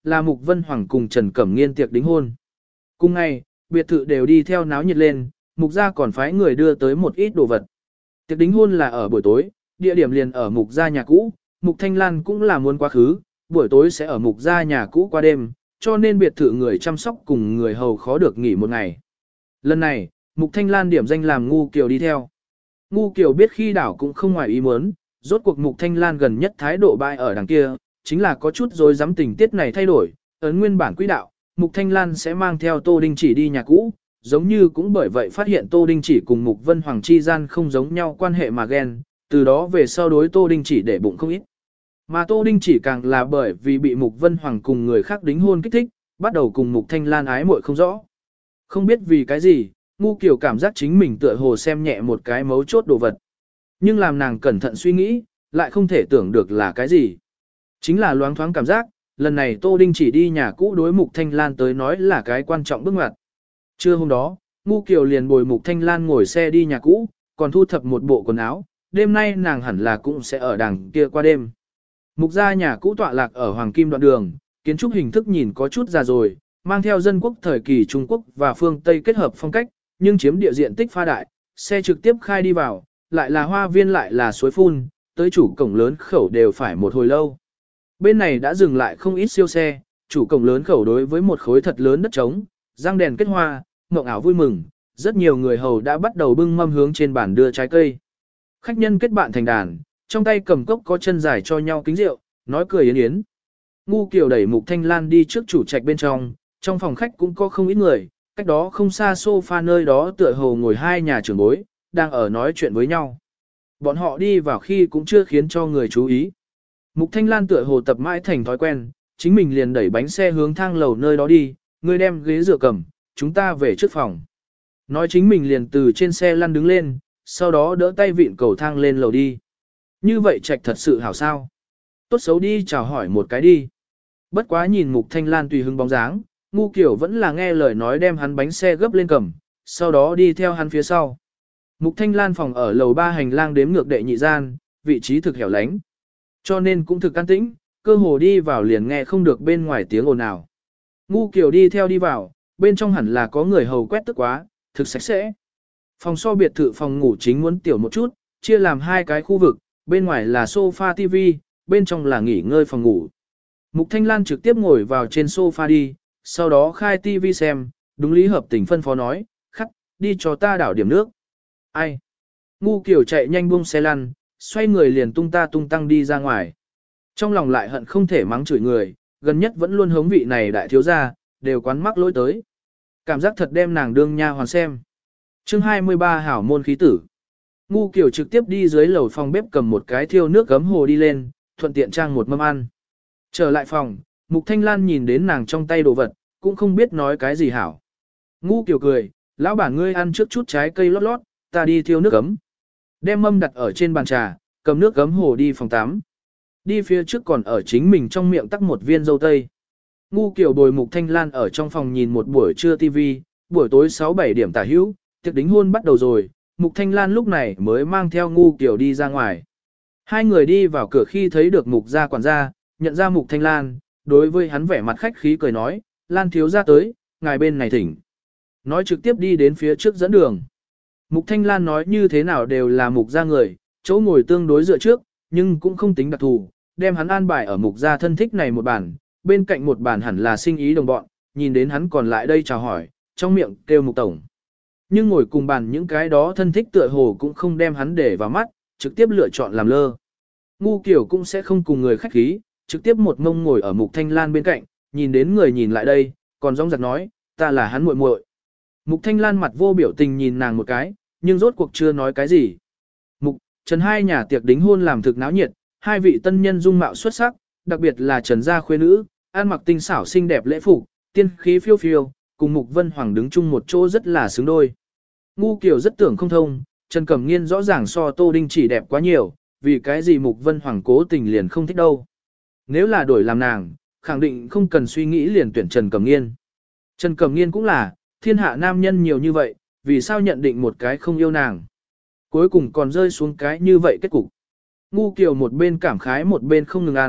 [SPEAKER 1] là Mục Vân Hoàng cùng Trần Cẩm Nghiên tiệc đính hôn. Cùng ngày, biệt thự đều đi theo náo nhiệt lên, Mục gia còn phái người đưa tới một ít đồ vật. Tiệc đính hôn là ở buổi tối, địa điểm liền ở Mục gia nhà cũ, Mục Thanh Lan cũng là muốn quá khứ, buổi tối sẽ ở Mục gia nhà cũ qua đêm, cho nên biệt thự người chăm sóc cùng người hầu khó được nghỉ một ngày. Lần này, Mục Thanh Lan điểm danh làm Ngu Kiều đi theo. Ngu Kiều biết khi đảo cũng không ngoài ý muốn, rốt cuộc Mục Thanh Lan gần nhất thái độ bại ở đằng kia, chính là có chút rồi dám tình tiết này thay đổi, ấn nguyên bản quỹ đạo, Mục Thanh Lan sẽ mang theo Tô Đinh Chỉ đi nhà cũ, giống như cũng bởi vậy phát hiện Tô Đinh Chỉ cùng Mục Vân Hoàng chi gian không giống nhau quan hệ mà ghen, từ đó về sau đối Tô Đinh Chỉ để bụng không ít. Mà Tô Đinh Chỉ càng là bởi vì bị Mục Vân Hoàng cùng người khác đính hôn kích thích, bắt đầu cùng Mục Thanh Lan ái muội không rõ. Không biết vì cái gì, Ngu Kiều cảm giác chính mình tựa hồ xem nhẹ một cái mấu chốt đồ vật. Nhưng làm nàng cẩn thận suy nghĩ, lại không thể tưởng được là cái gì. Chính là loáng thoáng cảm giác, lần này Tô Đinh Chỉ đi nhà cũ đối Mục Thanh Lan tới nói là cái quan trọng bước ngoặt. Trưa hôm đó, Ngu Kiều liền bồi Mục Thanh Lan ngồi xe đi nhà cũ, còn thu thập một bộ quần áo, đêm nay nàng hẳn là cũng sẽ ở đằng kia qua đêm. Mục gia nhà cũ tọa lạc ở Hoàng Kim đoạn đường, kiến trúc hình thức nhìn có chút già rồi, mang theo dân quốc thời kỳ Trung Quốc và phương Tây kết hợp phong cách, nhưng chiếm địa diện tích pha đại, xe trực tiếp khai đi vào, lại là hoa viên lại là suối phun, tới chủ cổng lớn khẩu đều phải một hồi lâu. Bên này đã dừng lại không ít siêu xe, chủ cổng lớn khẩu đối với một khối thật lớn đất trống, răng đèn kết hoa, mộng ảo vui mừng, rất nhiều người hầu đã bắt đầu bưng mâm hướng trên bàn đưa trái cây. Khách nhân kết bạn thành đàn, trong tay cầm cốc có chân dài cho nhau kính rượu, nói cười yến yến. Ngu Kiều đẩy Mục Thanh Lan đi trước chủ trạch bên trong phòng khách cũng có không ít người, cách đó không xa sofa nơi đó tựa hồ ngồi hai nhà trưởng bối, đang ở nói chuyện với nhau. Bọn họ đi vào khi cũng chưa khiến cho người chú ý. Mục Thanh Lan tựa hồ tập mãi thành thói quen, chính mình liền đẩy bánh xe hướng thang lầu nơi đó đi, người đem ghế dựa cầm, chúng ta về trước phòng. Nói chính mình liền từ trên xe lăn đứng lên, sau đó đỡ tay vịn cầu thang lên lầu đi. Như vậy trạch thật sự hảo sao. Tốt xấu đi chào hỏi một cái đi. Bất quá nhìn Mục Thanh Lan tùy hứng bóng dáng, Ngu Kiều vẫn là nghe lời nói đem hắn bánh xe gấp lên cầm, sau đó đi theo hắn phía sau. Mục Thanh Lan phòng ở lầu 3 hành lang đếm ngược đệ nhị gian, vị trí thực hẻo lánh. Cho nên cũng thực an tĩnh, cơ hồ đi vào liền nghe không được bên ngoài tiếng ồn nào. Ngu Kiều đi theo đi vào, bên trong hẳn là có người hầu quét tức quá, thực sạch sẽ. Phòng so biệt thự phòng ngủ chính muốn tiểu một chút, chia làm hai cái khu vực, bên ngoài là sofa TV, bên trong là nghỉ ngơi phòng ngủ. Mục Thanh Lan trực tiếp ngồi vào trên sofa đi, sau đó khai TV xem, đúng lý hợp tình phân phó nói, khắc, đi cho ta đảo điểm nước. Ai? Ngu Kiều chạy nhanh buông xe lăn, xoay người liền tung ta tung tăng đi ra ngoài. Trong lòng lại hận không thể mắng chửi người, gần nhất vẫn luôn hống vị này đại thiếu gia, đều quán mắc lỗi tới. Cảm giác thật đem nàng đương nha hoàn xem. Chương 23 hảo môn khí tử. Ngu Kiều trực tiếp đi dưới lầu phòng bếp cầm một cái thiêu nước gấm hồ đi lên, thuận tiện trang một mâm ăn. Trở lại phòng, Mục Thanh Lan nhìn đến nàng trong tay đồ vật, cũng không biết nói cái gì hảo. Ngu Kiều cười, lão bản ngươi ăn trước chút trái cây lót lót, ta đi thiêu nước gấm. Đem mâm đặt ở trên bàn trà, cầm nước gấm hồ đi phòng tắm. Đi phía trước còn ở chính mình trong miệng tắc một viên dâu tây. Ngu Kiều bồi Mục Thanh Lan ở trong phòng nhìn một buổi trưa TV, buổi tối 6-7 điểm tả hữu, tiệc đính hôn bắt đầu rồi, Mục Thanh Lan lúc này mới mang theo Ngu Kiều đi ra ngoài. Hai người đi vào cửa khi thấy được Mục gia quản gia, nhận ra Mục Thanh Lan, đối với hắn vẻ mặt khách khí cười nói, Lan thiếu gia tới, ngài bên này thỉnh. Nói trực tiếp đi đến phía trước dẫn đường. Mục Thanh Lan nói như thế nào đều là Mục gia người, chỗ ngồi tương đối dựa trước, nhưng cũng không tính đặc thù, đem hắn an bài ở Mục gia thân thích này một bàn, bên cạnh một bàn hẳn là sinh ý đồng bọn, nhìn đến hắn còn lại đây chào hỏi, trong miệng kêu Mục tổng. Nhưng ngồi cùng bàn những cái đó thân thích tựa hồ cũng không đem hắn để vào mắt, trực tiếp lựa chọn làm lơ. Ngu Kiều cũng sẽ không cùng người khách khí, trực tiếp một mông ngồi ở Mục Thanh Lan bên cạnh, nhìn đến người nhìn lại đây, còn rong giặc nói, ta là hắn muội muội. Mục Thanh Lan mặt vô biểu tình nhìn nàng một cái, nhưng rốt cuộc chưa nói cái gì. Mục, Trần hai nhà tiệc đính hôn làm thực náo nhiệt, hai vị tân nhân dung mạo xuất sắc, đặc biệt là Trần gia khuê nữ, ăn mặc tinh xảo xinh đẹp lễ phục, tiên khí phiêu phiêu, cùng Mục Vân Hoàng đứng chung một chỗ rất là xứng đôi. Ngu Kiều rất tưởng không thông, Trần Cẩm Nghiên rõ ràng so Tô Đinh Chỉ đẹp quá nhiều, vì cái gì Mục Vân Hoàng cố tình liền không thích đâu. Nếu là đổi làm nàng, khẳng định không cần suy nghĩ liền tuyển Trần Cẩm Nghiên. Trần Cẩm Nghiên cũng là, thiên hạ nam nhân nhiều như vậy, vì sao nhận định một cái không yêu nàng. Cuối cùng còn rơi xuống cái như vậy kết cục. Ngu Kiều một bên cảm khái một bên không ngừng ăn,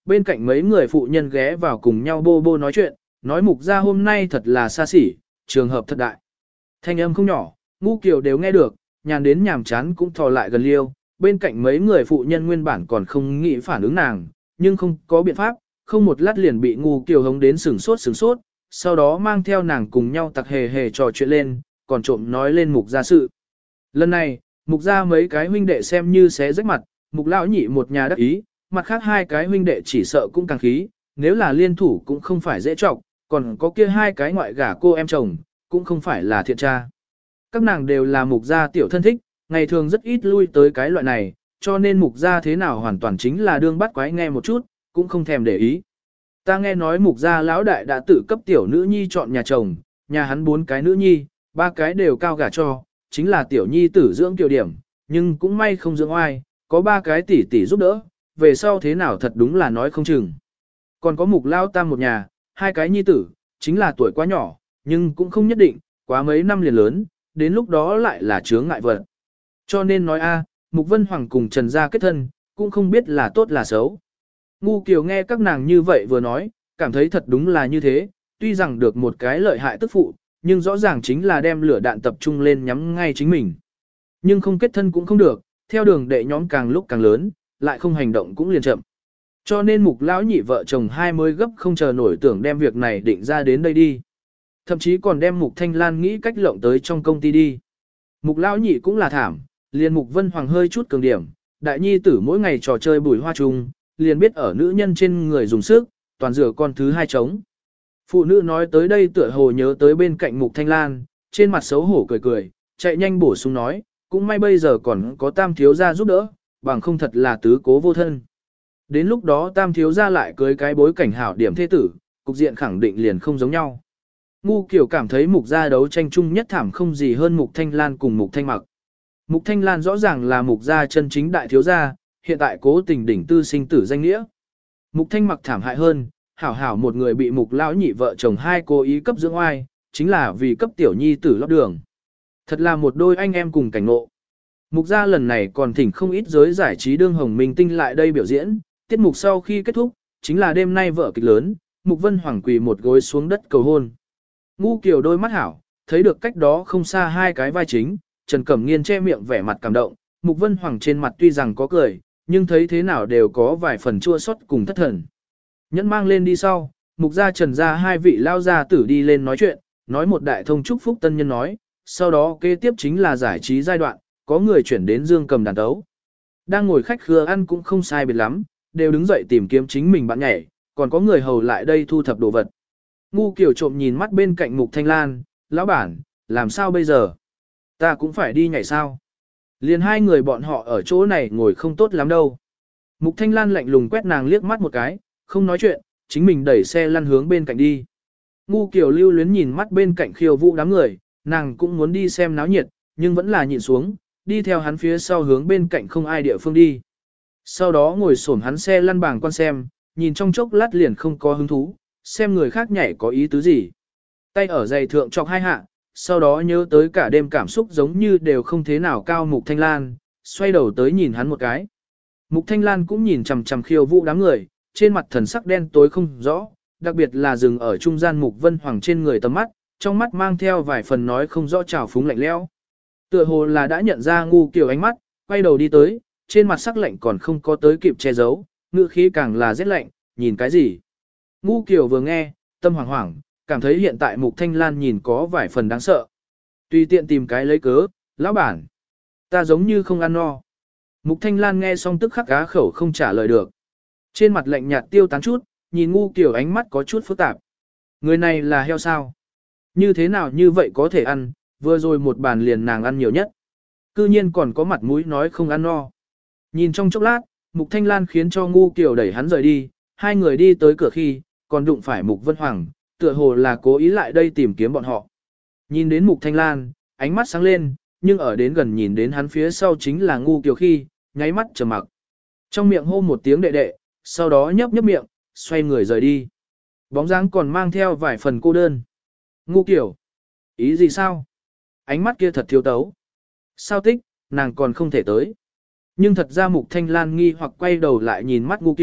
[SPEAKER 1] bên cạnh mấy người phụ nhân ghé vào cùng nhau bô bô nói chuyện, nói Mục gia hôm nay thật là xa xỉ, trường hợp thật đại. Thanh âm không nhỏ, Ngu Kiều đều nghe được, nhàn đến nhàm chán cũng thò lại gần liêu, bên cạnh mấy người phụ nhân nguyên bản còn không nghĩ phản ứng nàng, nhưng không có biện pháp, không một lát liền bị Ngu Kiều hống đến sửng sốt, sau đó mang theo nàng cùng nhau tặc hề hề trò chuyện lên, còn trộm nói lên Mục gia sự. Lần này, Mục gia mấy cái huynh đệ xem như xé rách mặt, Mục lão nhị một nhà đắc ý, mặt khác hai cái huynh đệ chỉ sợ cũng càng khí, nếu là liên thủ cũng không phải dễ trọng, còn có kia hai cái ngoại gả cô em chồng, cũng không phải là thiện tra. Các nàng đều là Mục gia tiểu thân thích, ngày thường rất ít lui tới cái loại này, cho nên Mục gia thế nào hoàn toàn chính là đương bắt quái nghe một chút, cũng không thèm để ý. Ta nghe nói Mục gia lão đại đã tự cấp tiểu nữ nhi chọn nhà chồng, nhà hắn 4 cái nữ nhi, 3 cái đều cao gả cho, chính là tiểu nhi tử dưỡng tiểu điểm, nhưng cũng may không dưỡng oai, có 3 cái tỷ tỷ giúp đỡ, về sau thế nào thật đúng là nói không chừng. Còn có Mục lao tam một nhà, 2 cái nhi tử, chính là tuổi quá nhỏ, nhưng cũng không nhất định, quá mấy năm liền lớn, đến lúc đó lại là chướng ngại vật. Cho nên nói Mục Vân Hoàng cùng Trần gia kết thân, cũng không biết là tốt là xấu. Ngu Kiều nghe các nàng như vậy vừa nói, cảm thấy thật đúng là như thế, tuy rằng được một cái lợi hại tức phụ, nhưng rõ ràng chính là đem lửa đạn tập trung lên nhắm ngay chính mình. Nhưng không kết thân cũng không được, theo đường đệ nhóm càng lúc càng lớn, lại không hành động cũng liền chậm. Cho nên Mục lão nhị vợ chồng hai mới gấp không chờ nổi tưởng đem việc này định ra đến đây đi. Thậm chí còn đem Mục Thanh Lan nghĩ cách lộng tới trong công ty đi. Mục lão nhị cũng là thảm, liền Mục Vân Hoàng hơi chút cường điểm, đại nhi tử mỗi ngày trò chơi bùi hoa trùng, liền biết ở nữ nhân trên người dùng sức, toàn rửa con thứ hai trống. Phụ nữ nói tới đây tựa hồ nhớ tới bên cạnh Mục Thanh Lan, trên mặt xấu hổ cười cười, chạy nhanh bổ sung nói, cũng may bây giờ còn có tam thiếu gia giúp đỡ, bằng không thật là tứ cố vô thân. Đến lúc đó tam thiếu gia lại cưới cái bối cảnh hảo điểm thế tử, cục diện khẳng định liền không giống nhau. Ngu Kiều cảm thấy Mục gia đấu tranh chung nhất thảm không gì hơn Mục Thanh Lan cùng Mục Thanh Mặc. Mục Thanh Lan rõ ràng là Mục gia chân chính đại thiếu gia, hiện tại cố tình đỉnh tư sinh tử danh nghĩa. Mục Thanh Mặc thảm hại hơn, hảo hảo một người bị Mục lão nhị vợ chồng hai cố ý cấp dưỡng oai, chính là vì cấp tiểu nhi tử lót đường. Thật là một đôi anh em cùng cảnh ngộ. Mục gia lần này còn thỉnh không ít giới giải trí đương hồng minh tinh lại đây biểu diễn, tiết mục sau khi kết thúc, chính là đêm nay vở kịch lớn, Mục Vân Hoàng quỳ một gối xuống đất cầu hôn. Ngu Kiều đôi mắt hảo, thấy được cách đó không xa hai cái vai chính, Trần Cẩm Nghiên che miệng vẻ mặt cảm động, Mục Vân Hoàng trên mặt tuy rằng có cười, nhưng thấy thế nào đều có vài phần chua xót cùng thất thần. Nhẫn mang lên đi sau, Mục gia Trần gia hai vị lao gia tử đi lên nói chuyện, nói một đại thông chúc phúc tân nhân nói, sau đó kế tiếp chính là giải trí giai đoạn, có người chuyển đến dương cầm đàn tấu. Đang ngồi khách khứa ăn cũng không sai biệt lắm, đều đứng dậy tìm kiếm chính mình bạn nhảy, còn có người hầu lại đây thu thập đồ vật. Ngu Kiều trộm nhìn mắt bên cạnh Mục Thanh Lan, lão bản, làm sao bây giờ? Ta cũng phải đi nhảy sao? Liền hai người bọn họ ở chỗ này ngồi không tốt lắm đâu. Mục Thanh Lan lạnh lùng quét nàng liếc mắt một cái, không nói chuyện, chính mình đẩy xe lăn hướng bên cạnh đi. Ngu Kiều lưu luyến nhìn mắt bên cạnh khiêu vũ đám người, nàng cũng muốn đi xem náo nhiệt, nhưng vẫn là nhịn xuống, đi theo hắn phía sau hướng bên cạnh không ai địa phương đi. Sau đó ngồi xổm hắn xe lăn bảng quan xem, nhìn trong chốc lát liền không có hứng thú, xem người khác nhảy có ý tứ gì. Tay ở giày thượng chọc hai hạ, sau đó nhớ tới cả đêm cảm xúc giống như đều không thế nào cao Mục Thanh Lan, xoay đầu tới nhìn hắn một cái. Mục Thanh Lan cũng nhìn chằm chằm khiêu vũ đám người, trên mặt thần sắc đen tối không rõ, đặc biệt là dừng ở trung gian Mục Vân Hoàng trên người tầm mắt, trong mắt mang theo vài phần nói không rõ trào phúng lạnh lẽo. Tựa hồ là đã nhận ra Ngu Kiều ánh mắt, quay đầu đi tới, trên mặt sắc lạnh còn không có tới kịp che giấu, ngữ khí càng là rét lạnh, nhìn cái gì. Ngu Kiều vừa nghe, tâm hoảng hoảng, cảm thấy hiện tại Mục Thanh Lan nhìn có vài phần đáng sợ. Tùy tiện tìm cái lấy cớ, lão bản, ta giống như không ăn no. Mục Thanh Lan nghe xong tức khắc cá khẩu không trả lời được. Trên mặt lạnh nhạt tiêu tán chút, nhìn Ngu Kiều ánh mắt có chút phức tạp. Người này là heo sao? Như thế nào như vậy có thể ăn, vừa rồi một bàn liền nàng ăn nhiều nhất. Cư nhiên còn có mặt mũi nói không ăn no. Nhìn trong chốc lát, Mục Thanh Lan khiến cho Ngu Kiều đẩy hắn rời đi, hai người đi tới cửa khi, còn đụng phải Mục Vân Hoàng, tựa hồ là cố ý lại đây tìm kiếm bọn họ. Nhìn đến Mục Thanh Lan, ánh mắt sáng lên, nhưng ở đến gần nhìn đến hắn phía sau chính là Ngu Kiều khi, nháy mắt trầm mặc. Trong miệng hô một tiếng đệ đệ, sau đó nhấp nhấp miệng, xoay người rời đi. Bóng dáng còn mang theo vài phần cô đơn. Ngu Kiều, ý gì sao? Ánh mắt kia thật thiếu tấu. Sao tích, nàng còn không thể tới. Nhưng thật ra Mục Thanh Lan nghi hoặc quay đầu lại nhìn mắt Ngu Kiều,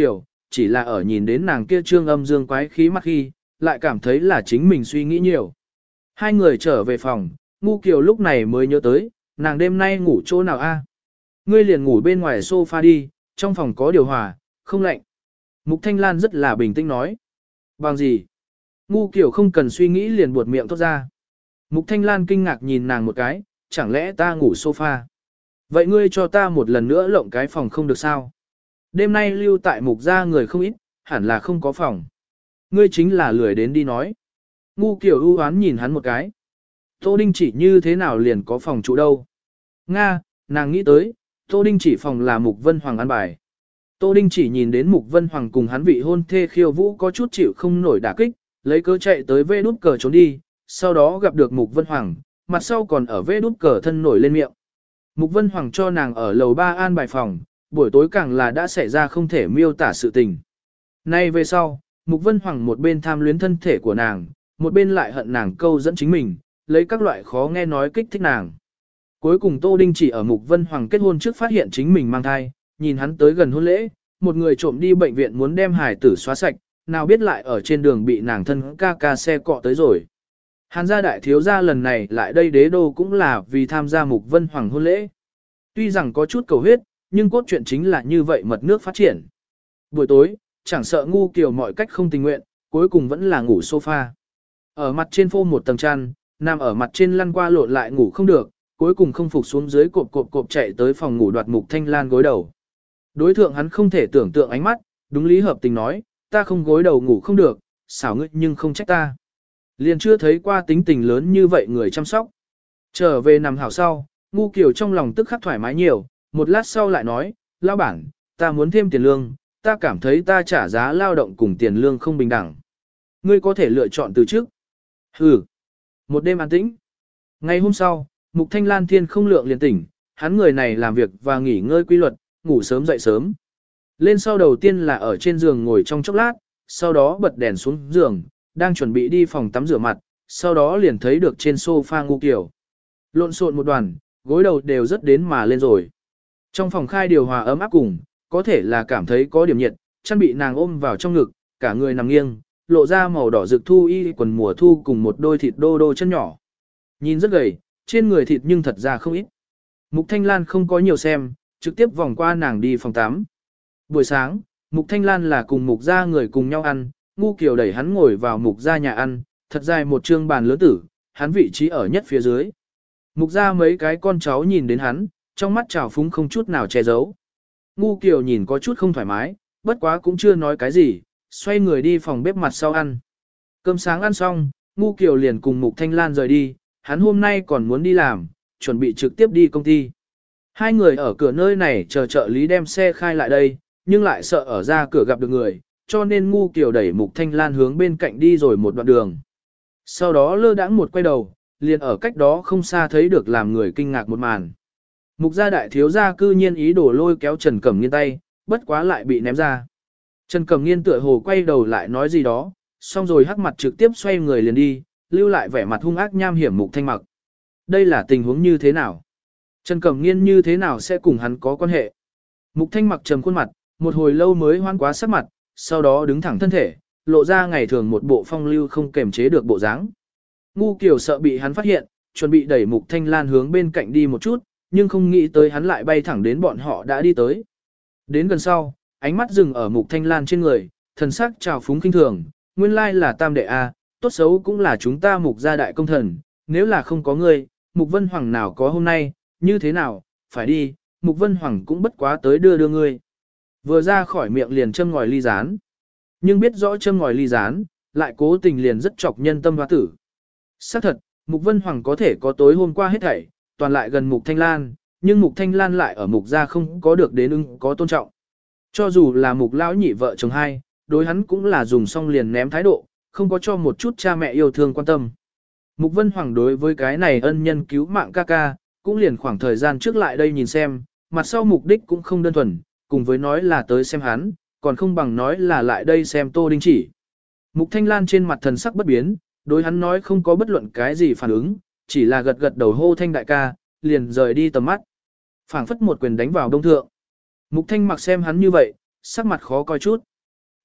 [SPEAKER 1] chỉ là ở nhìn đến nàng kia trương âm dương quái khí mặt khi, lại cảm thấy là chính mình suy nghĩ nhiều. Hai người trở về phòng, Ngu Kiều lúc này mới nhớ tới, nàng đêm nay ngủ chỗ nào a? Ngươi liền ngủ bên ngoài sofa đi, trong phòng có điều hòa, không lạnh. Mục Thanh Lan rất là bình tĩnh nói. Bằng gì? Ngu Kiều không cần suy nghĩ liền buột miệng thốt ra. Mục Thanh Lan kinh ngạc nhìn nàng một cái, chẳng lẽ ta ngủ sofa? Vậy ngươi cho ta một lần nữa lộng cái phòng không được sao? Đêm nay lưu tại mục gia người không ít, hẳn là không có phòng. Ngươi chính là lười đến đi nói. Ngu Kiều ưu oán nhìn hắn một cái. Tô Đinh chỉ như thế nào liền có phòng trụ đâu? Nga, nàng nghĩ tới, Tô Đinh chỉ phòng là Mục Vân Hoàng ăn bài. Tô Đinh chỉ nhìn đến Mục Vân Hoàng cùng hắn vị hôn thê khiêu vũ có chút chịu không nổi đả kích, lấy cớ chạy tới vê đút cờ trốn đi, sau đó gặp được Mục Vân Hoàng, mặt sau còn ở vê đút cờ thân nổi lên miệng. Mục Vân Hoàng cho nàng ở lầu 3 an bài phòng, buổi tối càng là đã xảy ra không thể miêu tả sự tình. Nay về sau, Mục Vân Hoàng một bên tham luyến thân thể của nàng, một bên lại hận nàng câu dẫn chính mình, lấy các loại khó nghe nói kích thích nàng. Cuối cùng Tô Đinh chỉ ở Mục Vân Hoàng kết hôn trước phát hiện chính mình mang thai, nhìn hắn tới gần hôn lễ, một người trộm đi bệnh viện muốn đem hài tử xóa sạch, nào biết lại ở trên đường bị nàng thân ca ca xe cọ tới rồi. Hàn gia đại thiếu gia lần này lại đây đế đô cũng là vì tham gia Mục Vân Hoàng hôn lễ. Tuy rằng có chút cầu huyết, nhưng cốt truyện chính là như vậy mật nước phát triển. Buổi tối, chẳng sợ Ngu Kiều mọi cách không tình nguyện, cuối cùng vẫn là ngủ sofa. Ở mặt trên phô một tầng chăn, nằm ở mặt trên lăn qua lộn lại ngủ không được, cuối cùng không phục xuống dưới cộp chạy tới phòng ngủ đoạt Mục Thanh Lan gối đầu. Đối thượng hắn không thể tưởng tượng ánh mắt, đúng lý hợp tình nói, ta không gối đầu ngủ không được, xảo ngươi nhưng không trách ta. Liền chưa thấy qua tính tình lớn như vậy người chăm sóc. Trở về nằm hảo sau, Ngu Kiều trong lòng tức khắc thoải mái nhiều, một lát sau lại nói, lão bản, ta muốn thêm tiền lương, ta cảm thấy ta trả giá lao động cùng tiền lương không bình đẳng. Ngươi có thể lựa chọn từ trước. Hừ. Một đêm an tĩnh. Ngày hôm sau, Mục Thanh Lan thiên không lượng liền tỉnh, hắn người này làm việc và nghỉ ngơi quy luật, ngủ sớm dậy sớm. Lên sau đầu tiên là ở trên giường ngồi trong chốc lát, sau đó bật đèn xuống giường, đang chuẩn bị đi phòng tắm rửa mặt, sau đó liền thấy được trên sofa Ngu Kiều. Lộn xộn một đoàn, gối đầu đều rất đến mà lên rồi. Trong phòng khai điều hòa ấm áp cùng, có thể là cảm thấy có điểm nhiệt, chăn bị nàng ôm vào trong ngực, cả người nằm nghiêng, lộ ra màu đỏ rực thu y quần mùa thu cùng một đôi thịt đô đô chân nhỏ. Nhìn rất gầy, trên người thịt nhưng thật ra không ít. Mục Thanh Lan không có nhiều xem, trực tiếp vòng qua nàng đi phòng tắm. Buổi sáng, Mục Thanh Lan là cùng Mục gia người cùng nhau ăn, Ngu Kiều đẩy hắn ngồi vào Mục gia nhà ăn, thật dài một trương bàn lớn tử, hắn vị trí ở nhất phía dưới. Mục gia mấy cái con cháu nhìn đến hắn, trong mắt trào phúng không chút nào che giấu. Ngu Kiều nhìn có chút không thoải mái, bất quá cũng chưa nói cái gì, xoay người đi phòng bếp mặt sau ăn. Cơm sáng ăn xong, Ngu Kiều liền cùng Mục Thanh Lan rời đi, hắn hôm nay còn muốn đi làm, chuẩn bị trực tiếp đi công ty. Hai người ở cửa nơi này chờ trợ lý đem xe khai lại đây, nhưng lại sợ ở ra cửa gặp được người, cho nên Ngu Kiều đẩy Mục Thanh Lan hướng bên cạnh đi rồi một đoạn đường. Sau đó lơ đãng một quay đầu, liền ở cách đó không xa thấy được làm người kinh ngạc một màn. Mục gia đại thiếu gia cư nhiên ý đồ lôi kéo Trần Cẩm Nghiên tay, bất quá lại bị ném ra. Trần Cẩm Nghiên tựa hồ quay đầu lại nói gì đó, xong rồi hắc mặt trực tiếp xoay người liền đi, lưu lại vẻ mặt hung ác nham hiểm Mục Thanh Mặc. Đây là tình huống như thế nào? Trần Cẩm Nghiên như thế nào sẽ cùng hắn có quan hệ? Mục Thanh Mặc trầm khuôn mặt, một hồi lâu mới hoan quá sắc mặt, sau đó đứng thẳng thân thể, lộ ra ngày thường một bộ phong lưu không kềm chế được bộ dáng. Ngu Kiều sợ bị hắn phát hiện, chuẩn bị đẩy Mục Thanh Lan hướng bên cạnh đi một chút, nhưng không nghĩ tới hắn lại bay thẳng đến bọn họ đã đi tới. Đến gần sau, ánh mắt dừng ở Mục Thanh Lan trên người, thần sắc trào phúng kinh thường, nguyên lai là tam đệ A, tốt xấu cũng là chúng ta Mục gia đại công thần, nếu là không có ngươi, Mục Vân Hoàng nào có hôm nay, như thế nào, phải đi, Mục Vân Hoàng cũng bất quá tới đưa ngươi. Vừa ra khỏi miệng liền châm ngòi ly gián. Nhưng biết rõ châm ngòi ly gián, lại cố tình liền rất chọc nhân tâm hoa tử. Xác thật, Mục Vân Hoàng có thể có tối hôm qua hết thảy, toàn lại gần Mục Thanh Lan, nhưng Mục Thanh Lan lại ở Mục gia không có được đến ưng có tôn trọng. Cho dù là Mục lão nhị vợ chồng hai, đối hắn cũng là dùng xong liền ném thái độ, không có cho một chút cha mẹ yêu thương quan tâm. Mục Vân Hoàng đối với cái này ân nhân cứu mạng ca ca, cũng liền khoảng thời gian trước lại đây nhìn xem, mặt sau mục đích cũng không đơn thuần, cùng với nói là tới xem hắn, còn không bằng nói là lại đây xem Tô Đinh Chỉ. Mục Thanh Lan trên mặt thần sắc bất biến, đối hắn nói không có bất luận cái gì phản ứng, chỉ là gật gật đầu hô Thanh đại ca, liền rời đi tầm mắt. Phảng phất một quyền đánh vào đông thượng. Mục Thanh Mặc xem hắn như vậy, sắc mặt khó coi chút.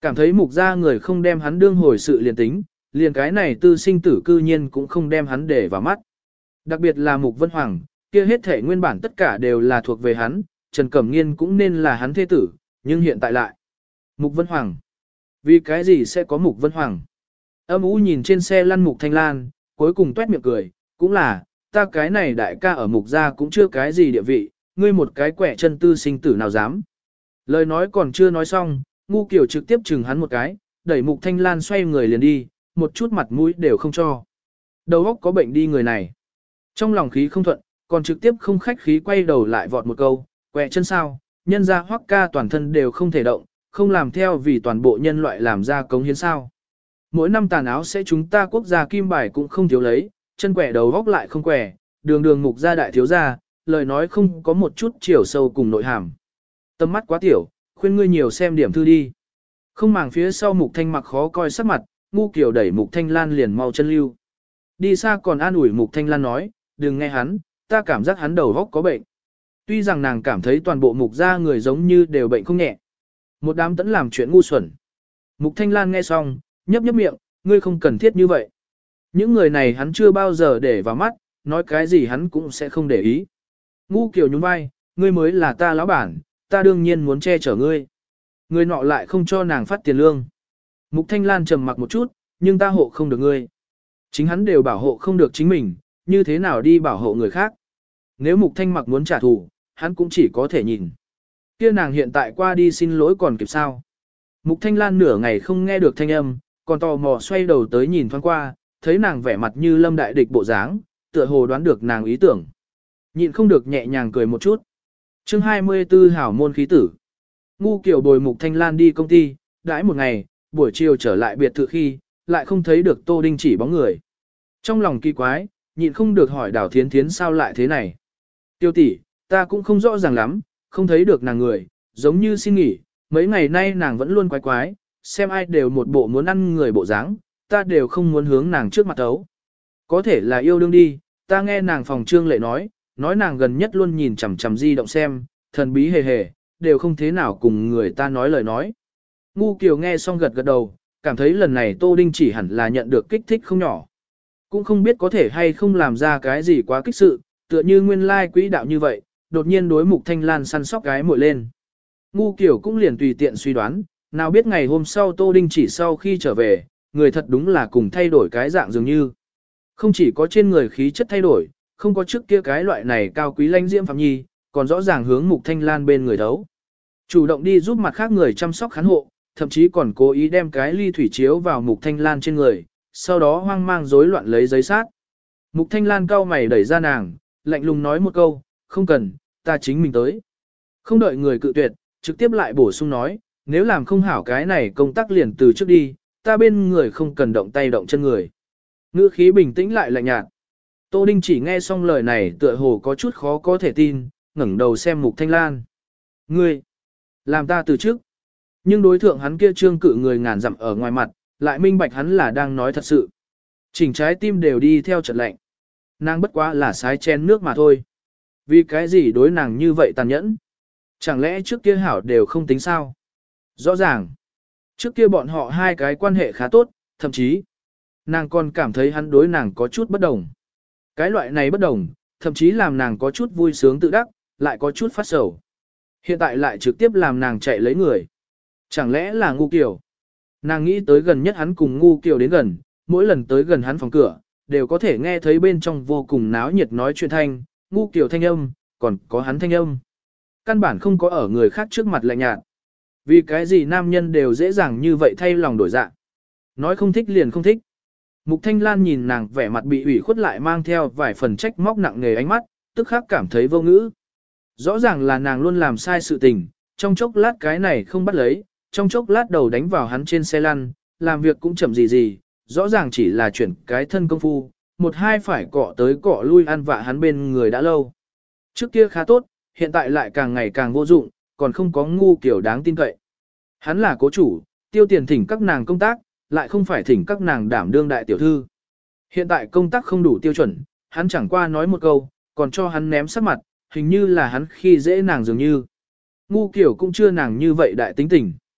[SPEAKER 1] Cảm thấy mục gia người không đem hắn đương hồi sự liền tính, liền cái này tư sinh tử cư nhiên cũng không đem hắn để vào mắt. Đặc biệt là mục Vân Hoàng, kia hết thể nguyên bản tất cả đều là thuộc về hắn, Trần Cẩm Nghiên cũng nên là hắn thế tử, nhưng hiện tại lại. Mục Vân Hoàng. Vì cái gì sẽ có Mục Vân Hoàng? Âm ú nhìn trên xe lăn Mục Thanh Lan, cuối cùng tuét miệng cười, cũng là, ta cái này đại ca ở Mục gia cũng chưa cái gì địa vị, ngươi một cái quẻ chân tư sinh tử nào dám. Lời nói còn chưa nói xong, Ngu Kiều trực tiếp chừng hắn một cái, đẩy Mục Thanh Lan xoay người liền đi, một chút mặt mũi đều không cho. Đầu óc có bệnh đi người này. Trong lòng khí không thuận, còn trực tiếp không khách khí quay đầu lại vọt một câu, quẹ chân sao, nhân ra Hoắc ca toàn thân đều không thể động, không làm theo vì toàn bộ nhân loại làm ra cống hiến sao. Mỗi năm tàn áo sẽ chúng ta quốc gia kim bài cũng không thiếu lấy, chân quẻ đầu góc lại không quẻ, đường đường Mục gia đại thiếu gia, lời nói không có một chút chiều sâu cùng nội hàm. Tâm mắt quá tiểu, khuyên ngươi nhiều xem điểm thư đi. Không màng phía sau Mục Thanh Mặc khó coi sắc mặt, Ngu Kiều đẩy Mục Thanh Lan liền mau chân lưu. Đi xa còn an ủi Mục Thanh Lan nói, đừng nghe hắn, ta cảm giác hắn đầu góc có bệnh. Tuy rằng nàng cảm thấy toàn bộ Mục gia người giống như đều bệnh không nhẹ. Một đám tẫn làm chuyện ngu xuẩn. Mục Thanh Lan nghe xong, nhấp nhấp miệng, ngươi không cần thiết như vậy. Những người này hắn chưa bao giờ để vào mắt, nói cái gì hắn cũng sẽ không để ý. Ngu Kiều nhún vai, ngươi mới là ta lão bản, ta đương nhiên muốn che chở ngươi. Người nọ lại không cho nàng phát tiền lương. Mục Thanh Lan trầm mặc một chút, nhưng ta hộ không được ngươi. Chính hắn đều bảo hộ không được chính mình, như thế nào đi bảo hộ người khác. Nếu Mục Thanh Mặc muốn trả thù, hắn cũng chỉ có thể nhìn. Kia nàng hiện tại qua đi xin lỗi còn kịp sao. Mục Thanh Lan nửa ngày không nghe được thanh âm, còn tò mò xoay đầu tới nhìn thoáng qua, thấy nàng vẻ mặt như lâm đại địch bộ dáng, tựa hồ đoán được nàng ý tưởng. Nhịn không được nhẹ nhàng cười một chút. Chương 24 hảo môn khí tử. Ngu Kiều bồi Mục Thanh Lan đi công ty, đãi một ngày, buổi chiều trở lại biệt thự khi, lại không thấy được Tô Đinh Chỉ bóng người. Trong lòng kỳ quái, nhịn không được hỏi Đào Thiến Thiến sao lại thế này. Tiêu tỷ, ta cũng không rõ ràng lắm, không thấy được nàng người, giống như xin nghỉ, mấy ngày nay nàng vẫn luôn quái quái, xem ai đều một bộ muốn ăn người bộ dáng, ta đều không muốn hướng nàng trước mặt ấu. Có thể là yêu đương đi, ta nghe nàng phòng trương lệ nói nàng gần nhất luôn nhìn chằm chằm di động xem, thần bí hề hề, đều không thế nào cùng người ta nói lời nói. Ngu Kiều nghe xong gật gật đầu, cảm thấy lần này Tô Đinh Chỉ hẳn là nhận được kích thích không nhỏ. Cũng không biết có thể hay không làm ra cái gì quá kích sự, tựa như nguyên lai quỹ đạo như vậy, đột nhiên đối Mục Thanh Lan săn sóc gái muội lên. Ngu Kiều cũng liền tùy tiện suy đoán, nào biết ngày hôm sau Tô Đinh Chỉ sau khi trở về, người thật đúng là cùng thay đổi cái dạng dường như. Không chỉ có trên người khí chất thay đổi, không có trước kia cái loại này cao quý lãnh diễm phạm nhi, còn rõ ràng hướng Mục Thanh Lan bên người đấu. Chủ động đi giúp mặt khác người chăm sóc khán hộ, thậm chí còn cố ý đem cái ly thủy chiếu vào Mục Thanh Lan trên người, sau đó hoang mang rối loạn lấy giấy sát. Mục Thanh Lan cau mày đẩy ra nàng, lạnh lùng nói một câu, không cần, ta chính mình tới. Không đợi người cự tuyệt, trực tiếp lại bổ sung nói, nếu làm không hảo cái này công tác liền từ trước đi, ta bên người không cần động tay động chân người. Ngữ khí bình tĩnh lại lạnh nhạt. Tô Đinh Chỉ nghe xong lời này tựa hồ có chút khó có thể tin, ngẩng đầu xem Mục Thanh Lan. Ngươi, làm ta từ trước. Nhưng đối thượng hắn kia trương cự người ngàn dặm ở ngoài mặt, lại minh bạch hắn là đang nói thật sự. Chỉnh trái tim đều đi theo trận lệnh. Nàng bất quá là sái chen nước mà thôi. Vì cái gì đối nàng như vậy tàn nhẫn? Chẳng lẽ trước kia hảo đều không tính sao? Rõ ràng. Trước kia bọn họ hai cái quan hệ khá tốt, thậm chí nàng còn cảm thấy hắn đối nàng có chút bất đồng. Cái loại này bất đồng, thậm chí làm nàng có chút vui sướng tự đắc, lại có chút phát sầu. Hiện tại lại trực tiếp làm nàng chạy lấy người. Chẳng lẽ là Ngu Kiều? Nàng nghĩ tới gần nhất hắn cùng Ngu Kiều đến gần, mỗi lần tới gần hắn phòng cửa, đều có thể nghe thấy bên trong vô cùng náo nhiệt nói chuyện thanh, Ngu Kiều thanh âm, còn có hắn thanh âm. Căn bản không có ở người khác trước mặt lạnh nhạt. Vì cái gì nam nhân đều dễ dàng như vậy thay lòng đổi dạ. Nói không thích liền không thích. Mục Thanh Lan nhìn nàng vẻ mặt bị ủy khuất lại mang theo vài phần trách móc nặng nề ánh mắt, tức khắc cảm thấy vô ngữ. Rõ ràng là nàng luôn làm sai sự tình, trong chốc lát cái này không bắt lấy, trong chốc lát đầu đánh vào hắn trên xe lăn, làm việc cũng chậm gì, rõ ràng chỉ là chuyển cái thân công phu, một hai phải cọ tới cọ lui ăn vạ hắn bên người đã lâu. Trước kia khá tốt, hiện tại lại càng ngày càng vô dụng, còn không có Ngu Kiều đáng tin cậy. Hắn là cố chủ, tiêu tiền thỉnh các nàng công tác, lại không phải thỉnh các nàng đảm đương đại tiểu thư. Hiện tại công tác không đủ tiêu chuẩn, hắn chẳng qua nói một câu, còn cho hắn ném sắc mặt, hình như là hắn khi dễ nàng dường như. Ngu Kiều cũng chưa nàng như vậy đại tính tình.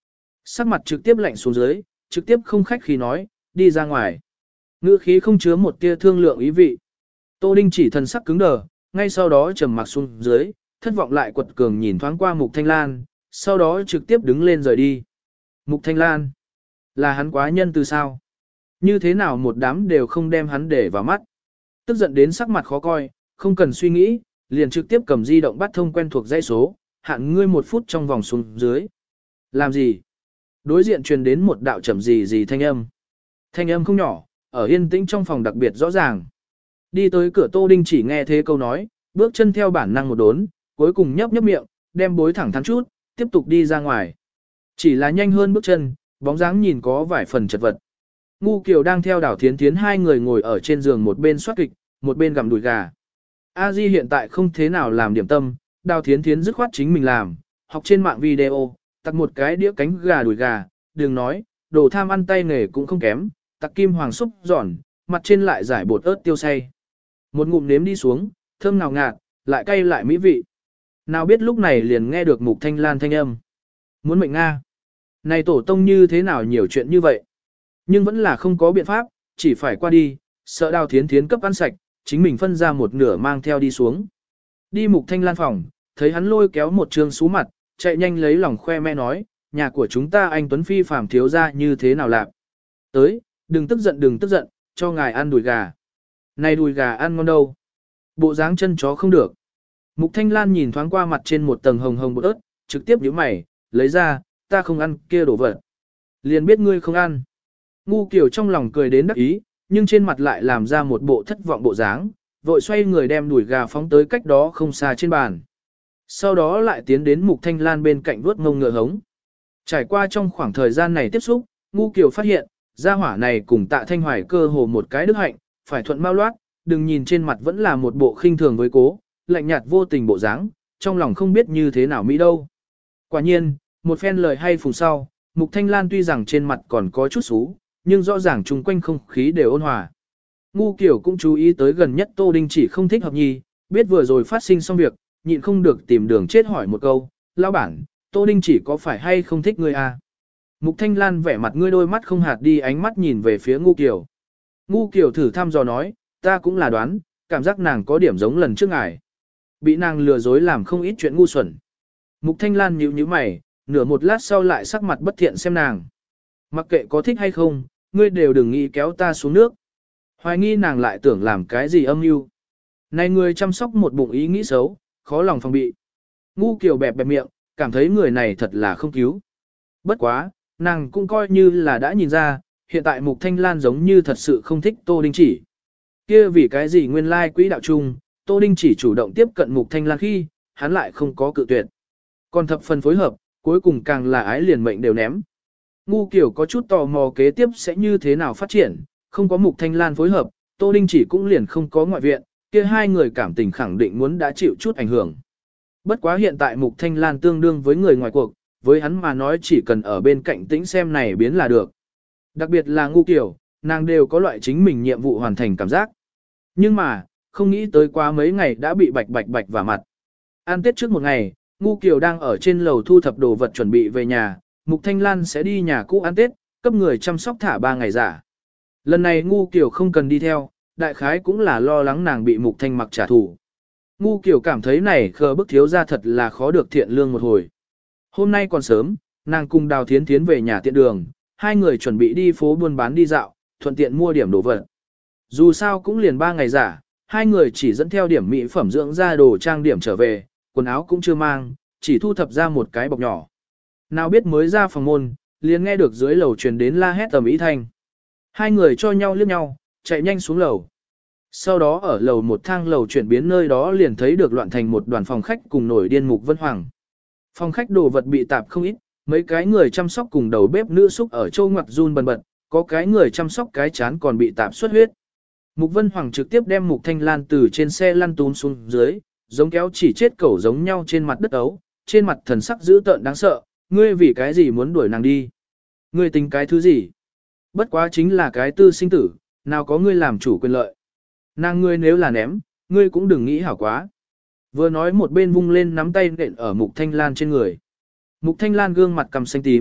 [SPEAKER 1] Sắc mặt trực tiếp lạnh xuống dưới, trực tiếp không khách khí nói, đi ra ngoài. Ngữ khí không chứa một tia thương lượng ý vị. Tô Đinh chỉ thần sắc cứng đờ, ngay sau đó trầm mặc xuống dưới, thất vọng lại quật cường nhìn thoáng qua Mục Thanh Lan, sau đó trực tiếp đứng lên rời đi. Mục Thanh Lan, là hắn quá nhân từ sao? Như thế nào một đám đều không đem hắn để vào mắt? Tức giận đến sắc mặt khó coi, không cần suy nghĩ, liền trực tiếp cầm di động bắt thông quen thuộc dãy số, hạn ngươi 1 phút trong vòng xuống dưới. Làm gì? Đối diện truyền đến một đạo trầm gì thanh âm. Thanh âm không nhỏ, ở yên tĩnh trong phòng đặc biệt rõ ràng. Đi tới cửa Tô Đinh chỉ nghe thế câu nói, bước chân theo bản năng một đốn, cuối cùng nhấp miệng, đem bối thẳng thắn chút, tiếp tục đi ra ngoài. Chỉ là nhanh hơn bước chân, bóng dáng nhìn có vài phần chật vật. Ngu Kiều đang theo Đào Thiến Thiến hai người ngồi ở trên giường một bên soát kịch, một bên gặm đùi gà. A Di hiện tại không thế nào làm điểm tâm, Đào Thiến Thiến dứt khoát chính mình làm, học trên mạng video, tặc một cái đĩa cánh gà đùi gà, đừng nói, đồ tham ăn tay nghề cũng không kém, tặc kim hoàng xúc giòn, mặt trên lại giải bột ớt tiêu xay. Một ngụm nếm đi xuống, thơm ngào ngạt, lại cay lại mỹ vị. Nào biết lúc này liền nghe được Mục Thanh Lan thanh âm. Muốn mệnh Nga. Này tổ tông như thế nào nhiều chuyện như vậy. Nhưng vẫn là không có biện pháp, chỉ phải qua đi, sợ Đào Thiến Thiến cấp ăn sạch, chính mình phân ra một nửa mang theo đi xuống. Đi Mục Thanh Lan phòng, thấy hắn lôi kéo một trường sú mặt, chạy nhanh lấy lòng khoe mẽ nói, nhà của chúng ta anh Tuấn Phi phàm thiếu ra như thế nào lạc. Tới, đừng tức giận, cho ngài ăn đùi gà. Này đùi gà ăn ngon đâu. Bộ dáng chân chó không được. Mục Thanh Lan nhìn thoáng qua mặt trên một tầng hồng hồng bột ớt, trực tiếp nhíu mày, lấy ra, ta không ăn kia đồ vật. Liền biết ngươi không ăn. Ngu Kiều trong lòng cười đến đắc ý, nhưng trên mặt lại làm ra một bộ thất vọng bộ dáng, vội xoay người đem đùi gà phóng tới cách đó không xa trên bàn. Sau đó lại tiến đến Mục Thanh Lan bên cạnh vuốt ngông ngựa hống. Trải qua trong khoảng thời gian này tiếp xúc, Ngu Kiều phát hiện, gia hỏa này cùng Tạ Thanh Hoài cơ hồ một cái đức hạnh, phải thuận mau loát, đừng nhìn trên mặt vẫn là một bộ khinh thường với cố, lạnh nhạt vô tình bộ dáng, trong lòng không biết như thế nào mỹ đâu. Quả nhiên, một phen lời hay phùng sau, Mục Thanh Lan tuy rằng trên mặt còn có chút xú, nhưng rõ ràng chung quanh không khí đều ôn hòa. Ngu Kiều cũng chú ý tới gần nhất Tô Đinh chỉ không thích hợp nhi, biết vừa rồi phát sinh xong việc, nhịn không được tìm đường chết hỏi một câu, lão bản, Tô Đinh chỉ có phải hay không thích ngươi à? Mục Thanh Lan vẻ mặt ngươi đôi mắt không hạt đi ánh mắt nhìn về phía Ngu Kiều. Ngu Kiều thử thăm dò nói, ta cũng là đoán, cảm giác nàng có điểm giống lần trước ngài. Bị nàng lừa dối làm không ít chuyện ngu xuẩn. Mục Thanh Lan nhíu nhíu mày, nửa một lát sau lại sắc mặt bất thiện xem nàng. Mặc kệ có thích hay không, ngươi đều đừng nghĩ kéo ta xuống nước. Hoài nghi nàng lại tưởng làm cái gì âm mưu. Này người chăm sóc một bụng ý nghĩ xấu, khó lòng phòng bị. Ngu Kiều bẹp bẹp miệng, cảm thấy người này thật là không cứu. Bất quá, nàng cũng coi như là đã nhìn ra, hiện tại Mục Thanh Lan giống như thật sự không thích Tô Đinh chỉ. Kia vì cái gì nguyên lai quỹ đạo chung, Tô Đinh chỉ chủ động tiếp cận Mục Thanh Lan khi, hắn lại không có cự tuyệt. Còn thập phần phối hợp, cuối cùng càng là ái liền mệnh đều ném. Ngu Kiều có chút tò mò kế tiếp sẽ như thế nào phát triển, không có Mục Thanh Lan phối hợp, Tô Đinh chỉ cũng liền không có ngoại viện, kia hai người cảm tình khẳng định muốn đã chịu chút ảnh hưởng. Bất quá hiện tại Mục Thanh Lan tương đương với người ngoài cuộc, với hắn mà nói chỉ cần ở bên cạnh tĩnh xem này biến là được. Đặc biệt là Ngu Kiều, nàng đều có loại chính mình nhiệm vụ hoàn thành cảm giác. Nhưng mà, không nghĩ tới quá mấy ngày đã bị bạch vào mặt. Ăn Tết trước một ngày, Ngu Kiều đang ở trên lầu thu thập đồ vật chuẩn bị về nhà, Mục Thanh Lan sẽ đi nhà cũ ăn Tết, cấp người chăm sóc thả 3 ngày giả. Lần này Ngu Kiều không cần đi theo, đại khái cũng là lo lắng nàng bị Mục Thanh mặc trả thù. Ngu Kiều cảm thấy này khờ bức thiếu ra thật là khó được thiện lương một hồi. Hôm nay còn sớm, nàng cùng Đào Thiến Thiến về nhà tiện đường, hai người chuẩn bị đi phố buôn bán đi dạo, thuận tiện mua điểm đồ vật. Dù sao cũng liền 3 ngày giả, hai người chỉ dẫn theo điểm mỹ phẩm dưỡng da đồ trang điểm trở về, quần áo cũng chưa mang, chỉ thu thập ra một cái bọc nhỏ. Nào biết mới ra phòng môn, liền nghe được dưới lầu truyền đến la hét tầm ý thanh. Hai người cho nhau liếc nhau, chạy nhanh xuống lầu. Sau đó ở lầu một thang lầu chuyển biến nơi đó liền thấy được loạn thành một đoàn phòng khách cùng nổi điên Mục Vân Hoàng. Phòng khách đồ vật bị tạp không ít, mấy cái người chăm sóc cùng đầu bếp nữ xúc ở châu ngoặc run bần bật, có cái người chăm sóc cái chán còn bị tạp xuất huyết. Mục Vân Hoàng trực tiếp đem Mục Thanh Lan từ trên xe lăn tún xuống dưới, giống kéo chỉ chết cẩu giống nhau trên mặt đất ấu, trên mặt thần sắc dữ tợn đáng sợ, ngươi vì cái gì muốn đuổi nàng đi? Ngươi tính cái thứ gì? Bất quá chính là cái tư sinh tử, nào có ngươi làm chủ quyền lợi. Nàng ngươi nếu là ném, ngươi cũng đừng nghĩ hảo quá. Vừa nói một bên vung lên nắm tay nện ở Mục Thanh Lan trên người. Mục Thanh Lan gương mặt cầm xanh tím,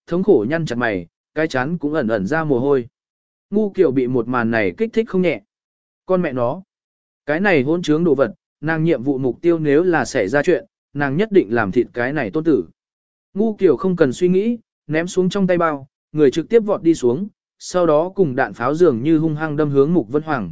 [SPEAKER 1] thống khổ nhăn chặt mày, cái chán cũng ẩn ẩn ra mồ hôi. Ngu Kiều bị một màn này kích thích không nhẹ. Con mẹ nó, cái này hôn trướng đồ vật, nàng nhiệm vụ mục tiêu nếu là xảy ra chuyện, nàng nhất định làm thịt cái này tôn tử. Ngu Kiều không cần suy nghĩ, ném xuống trong tay bao, người trực tiếp vọt đi xuống, sau đó cùng đạn pháo dường như hung hăng đâm hướng Mục Vân Hoàng.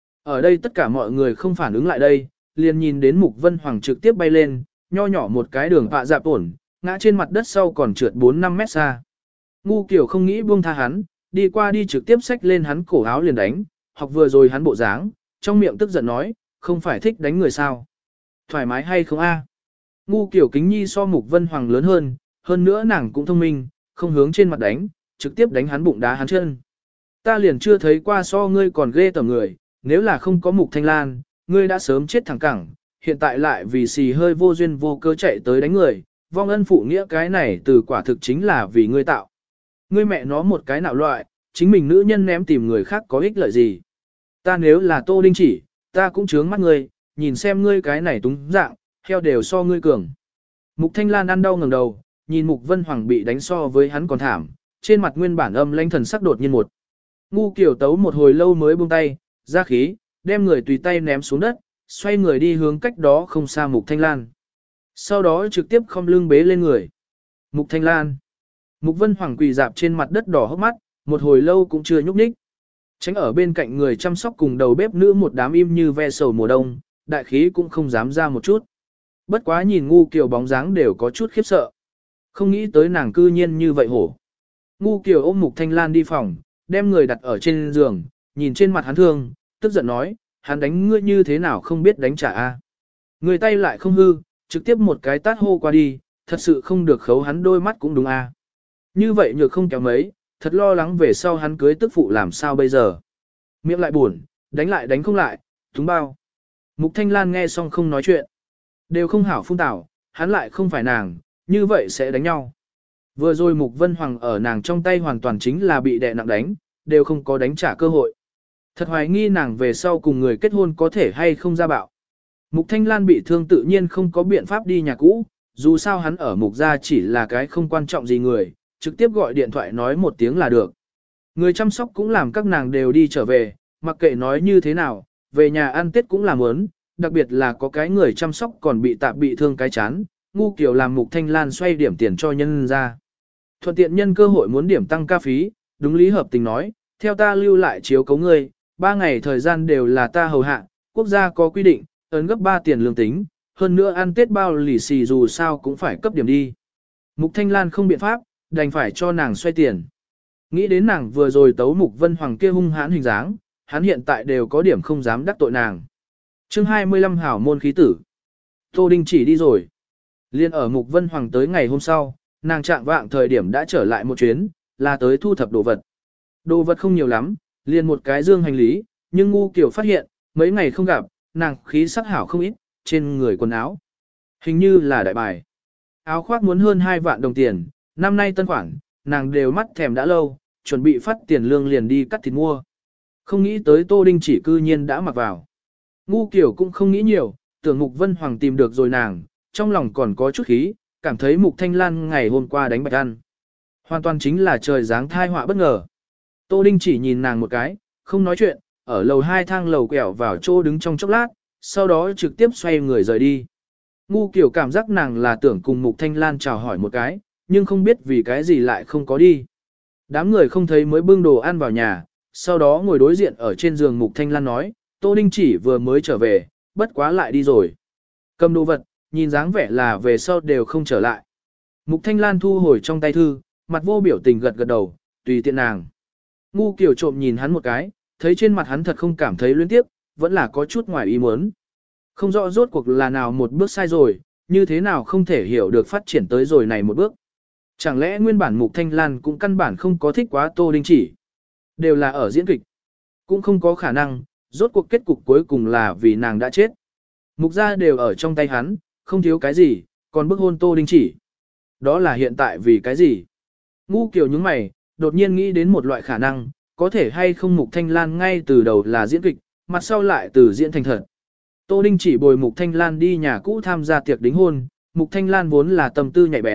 [SPEAKER 1] Ở đây tất cả mọi người không phản ứng lại đây, liền nhìn đến Mục Vân Hoàng trực tiếp bay lên, nho nhỏ một cái đường họa dạp ổn, ngã trên mặt đất sau còn trượt 4-5 mét xa. Ngu Kiều không nghĩ buông tha hắn, đi qua đi trực tiếp xách lên hắn cổ áo liền đánh, học vừa rồi hắn bộ dáng, trong miệng tức giận nói, không phải thích đánh người sao. Thoải mái hay không a? Ngu Kiều kính nhi so Mục Vân Hoàng lớn hơn nữa nàng cũng thông minh, không hướng trên mặt đánh, trực tiếp đánh hắn bụng đá hắn chân. Ta liền chưa thấy qua so ngươi còn ghê tởm người, nếu là không có Mục Thanh Lan, ngươi đã sớm chết thẳng cẳng, hiện tại lại vì xì hơi vô duyên vô cớ chạy tới đánh người, vong ân phụ nghĩa cái này từ quả thực chính là vì ngươi tạo. Ngươi mẹ nó một cái nạo loại, chính mình nữ nhân ném tìm người khác có ích lợi gì. Ta nếu là Tô Đinh Chỉ, ta cũng chướng mắt ngươi, nhìn xem ngươi cái này túng dạng, heo đều so ngươi cường. Mục Thanh Lan ăn đau ngẩng đầu, nhìn Mục Vân Hoàng bị đánh so với hắn còn thảm, trên mặt nguyên bản âm lãnh thần sắc đột nhiên một. Ngu Kiều tấu một hồi lâu mới buông tay, ra khí, đem người tùy tay ném xuống đất, xoay người đi hướng cách đó không xa Mục Thanh Lan. Sau đó trực tiếp khom lưng bế lên người. Mục Thanh Lan. Mục Vân Hoàng quỳ dạp trên mặt đất đỏ hốc mắt, một hồi lâu cũng chưa nhúc nhích. Tránh ở bên cạnh người chăm sóc cùng đầu bếp nữ một đám im như ve sầu mùa đông, đại khí cũng không dám ra một chút. Bất quá nhìn Ngu Kiều bóng dáng đều có chút khiếp sợ. Không nghĩ tới nàng cư nhiên như vậy hổ. Ngu Kiều ôm Mục Thanh Lan đi phòng, đem người đặt ở trên giường, nhìn trên mặt hắn thương, tức giận nói, hắn đánh ngươi như thế nào không biết đánh trả a? Người tay lại không hư, trực tiếp một cái tát hô qua đi, thật sự không được khấu hắn đôi mắt cũng đúng a. Như vậy nhược không kéo mấy, thật lo lắng về sau hắn cưới tức phụ làm sao bây giờ. Miệng lại buồn, đánh lại đánh không lại, túng bao. Mục Thanh Lan nghe xong không nói chuyện. Đều không hảo phun tảo, hắn lại không phải nàng, như vậy sẽ đánh nhau. Vừa rồi Mục Vân Hoàng ở nàng trong tay hoàn toàn chính là bị đè nặng đánh, đều không có đánh trả cơ hội. Thật hoài nghi nàng về sau cùng người kết hôn có thể hay không ra bạo. Mục Thanh Lan bị thương tự nhiên không có biện pháp đi nhà cũ, dù sao hắn ở Mục gia chỉ là cái không quan trọng gì người, trực tiếp gọi điện thoại nói một tiếng là được. Người chăm sóc cũng làm các nàng đều đi trở về, mặc kệ nói như thế nào, về nhà ăn Tết cũng làm ớn, đặc biệt là có cái người chăm sóc còn bị tạp bị thương cái chán, Ngu Kiều làm Mục Thanh Lan xoay điểm tiền cho nhân ra. Thuận tiện nhân cơ hội muốn điểm tăng ca phí, đúng lý hợp tình nói, theo ta lưu lại chiếu cấu ngươi, 3 ngày thời gian đều là ta hầu hạ, quốc gia có quy định, ấn gấp 3 tiền lương tính, hơn nữa ăn Tết bao lì xì dù sao cũng phải cấp điểm đi. Mục Thanh Lan không biện pháp, đành phải cho nàng xoay tiền. Nghĩ đến nàng vừa rồi tấu Mục Vân Hoàng kia hung hãn hình dáng, hắn hiện tại đều có điểm không dám đắc tội nàng. Chương 25 hảo môn khí tử. Tô Đinh Chỉ đi rồi. Liên ở Mục Vân Hoàng tới ngày hôm sau, nàng trạng vạng thời điểm đã trở lại một chuyến, là tới thu thập đồ vật. Đồ vật không nhiều lắm, liền một cái dương hành lý, nhưng Ngu Kiều phát hiện, mấy ngày không gặp, nàng khí sắc hảo không ít, trên người quần áo. Hình như là đại bài. Áo khoác muốn hơn 2 vạn đồng tiền, năm nay tân khoản, nàng đều mắt thèm đã lâu, chuẩn bị phát tiền lương liền đi cắt thịt mua. Không nghĩ tới Tô Đinh Chỉ cư nhiên đã mặc vào. Ngu Kiều cũng không nghĩ nhiều, tưởng Mục Vân Hoàng tìm được rồi nàng, trong lòng còn có chút khí, cảm thấy Mục Thanh Lan ngày hôm qua đánh bạch ăn. Hoàn toàn chính là trời giáng thai họa bất ngờ. Tô Đinh Chỉ nhìn nàng một cái, không nói chuyện, ở lầu 2 thang lầu quẹo vào chỗ đứng trong chốc lát, sau đó trực tiếp xoay người rời đi. Ngu Kiều cảm giác nàng là tưởng cùng Mục Thanh Lan chào hỏi một cái, nhưng không biết vì cái gì lại không có đi. Đám người không thấy mới bưng đồ ăn vào nhà, sau đó ngồi đối diện ở trên giường Mục Thanh Lan nói, Tô Đinh Chỉ vừa mới trở về, bất quá lại đi rồi. Cầm đồ vật, nhìn dáng vẻ là về sau đều không trở lại. Mục Thanh Lan thu hồi trong tay thư, mặt vô biểu tình gật gật đầu, tùy tiện nàng. Ngu Kiều trộm nhìn hắn một cái, thấy trên mặt hắn thật không cảm thấy luyến tiếp, vẫn là có chút ngoài ý muốn. Không rõ rốt cuộc là nào một bước sai rồi, như thế nào không thể hiểu được phát triển tới rồi này một bước. Chẳng lẽ nguyên bản Mục Thanh Lan cũng căn bản không có thích quá Tô Đinh Chỉ. Đều là ở diễn kịch. Cũng không có khả năng, rốt cuộc kết cục cuối cùng là vì nàng đã chết. Mục gia đều ở trong tay hắn, không thiếu cái gì, còn bức hôn Tô Đinh Chỉ. Đó là hiện tại vì cái gì? Ngu Kiều nhướng mày, đột nhiên nghĩ đến một loại khả năng, có thể hay không Mục Thanh Lan ngay từ đầu là diễn kịch, mặt sau lại từ diễn thành thật. Tô Đinh Chỉ bồi Mục Thanh Lan đi nhà cũ tham gia tiệc đính hôn, Mục Thanh Lan vốn là tâm tư nhạy bén,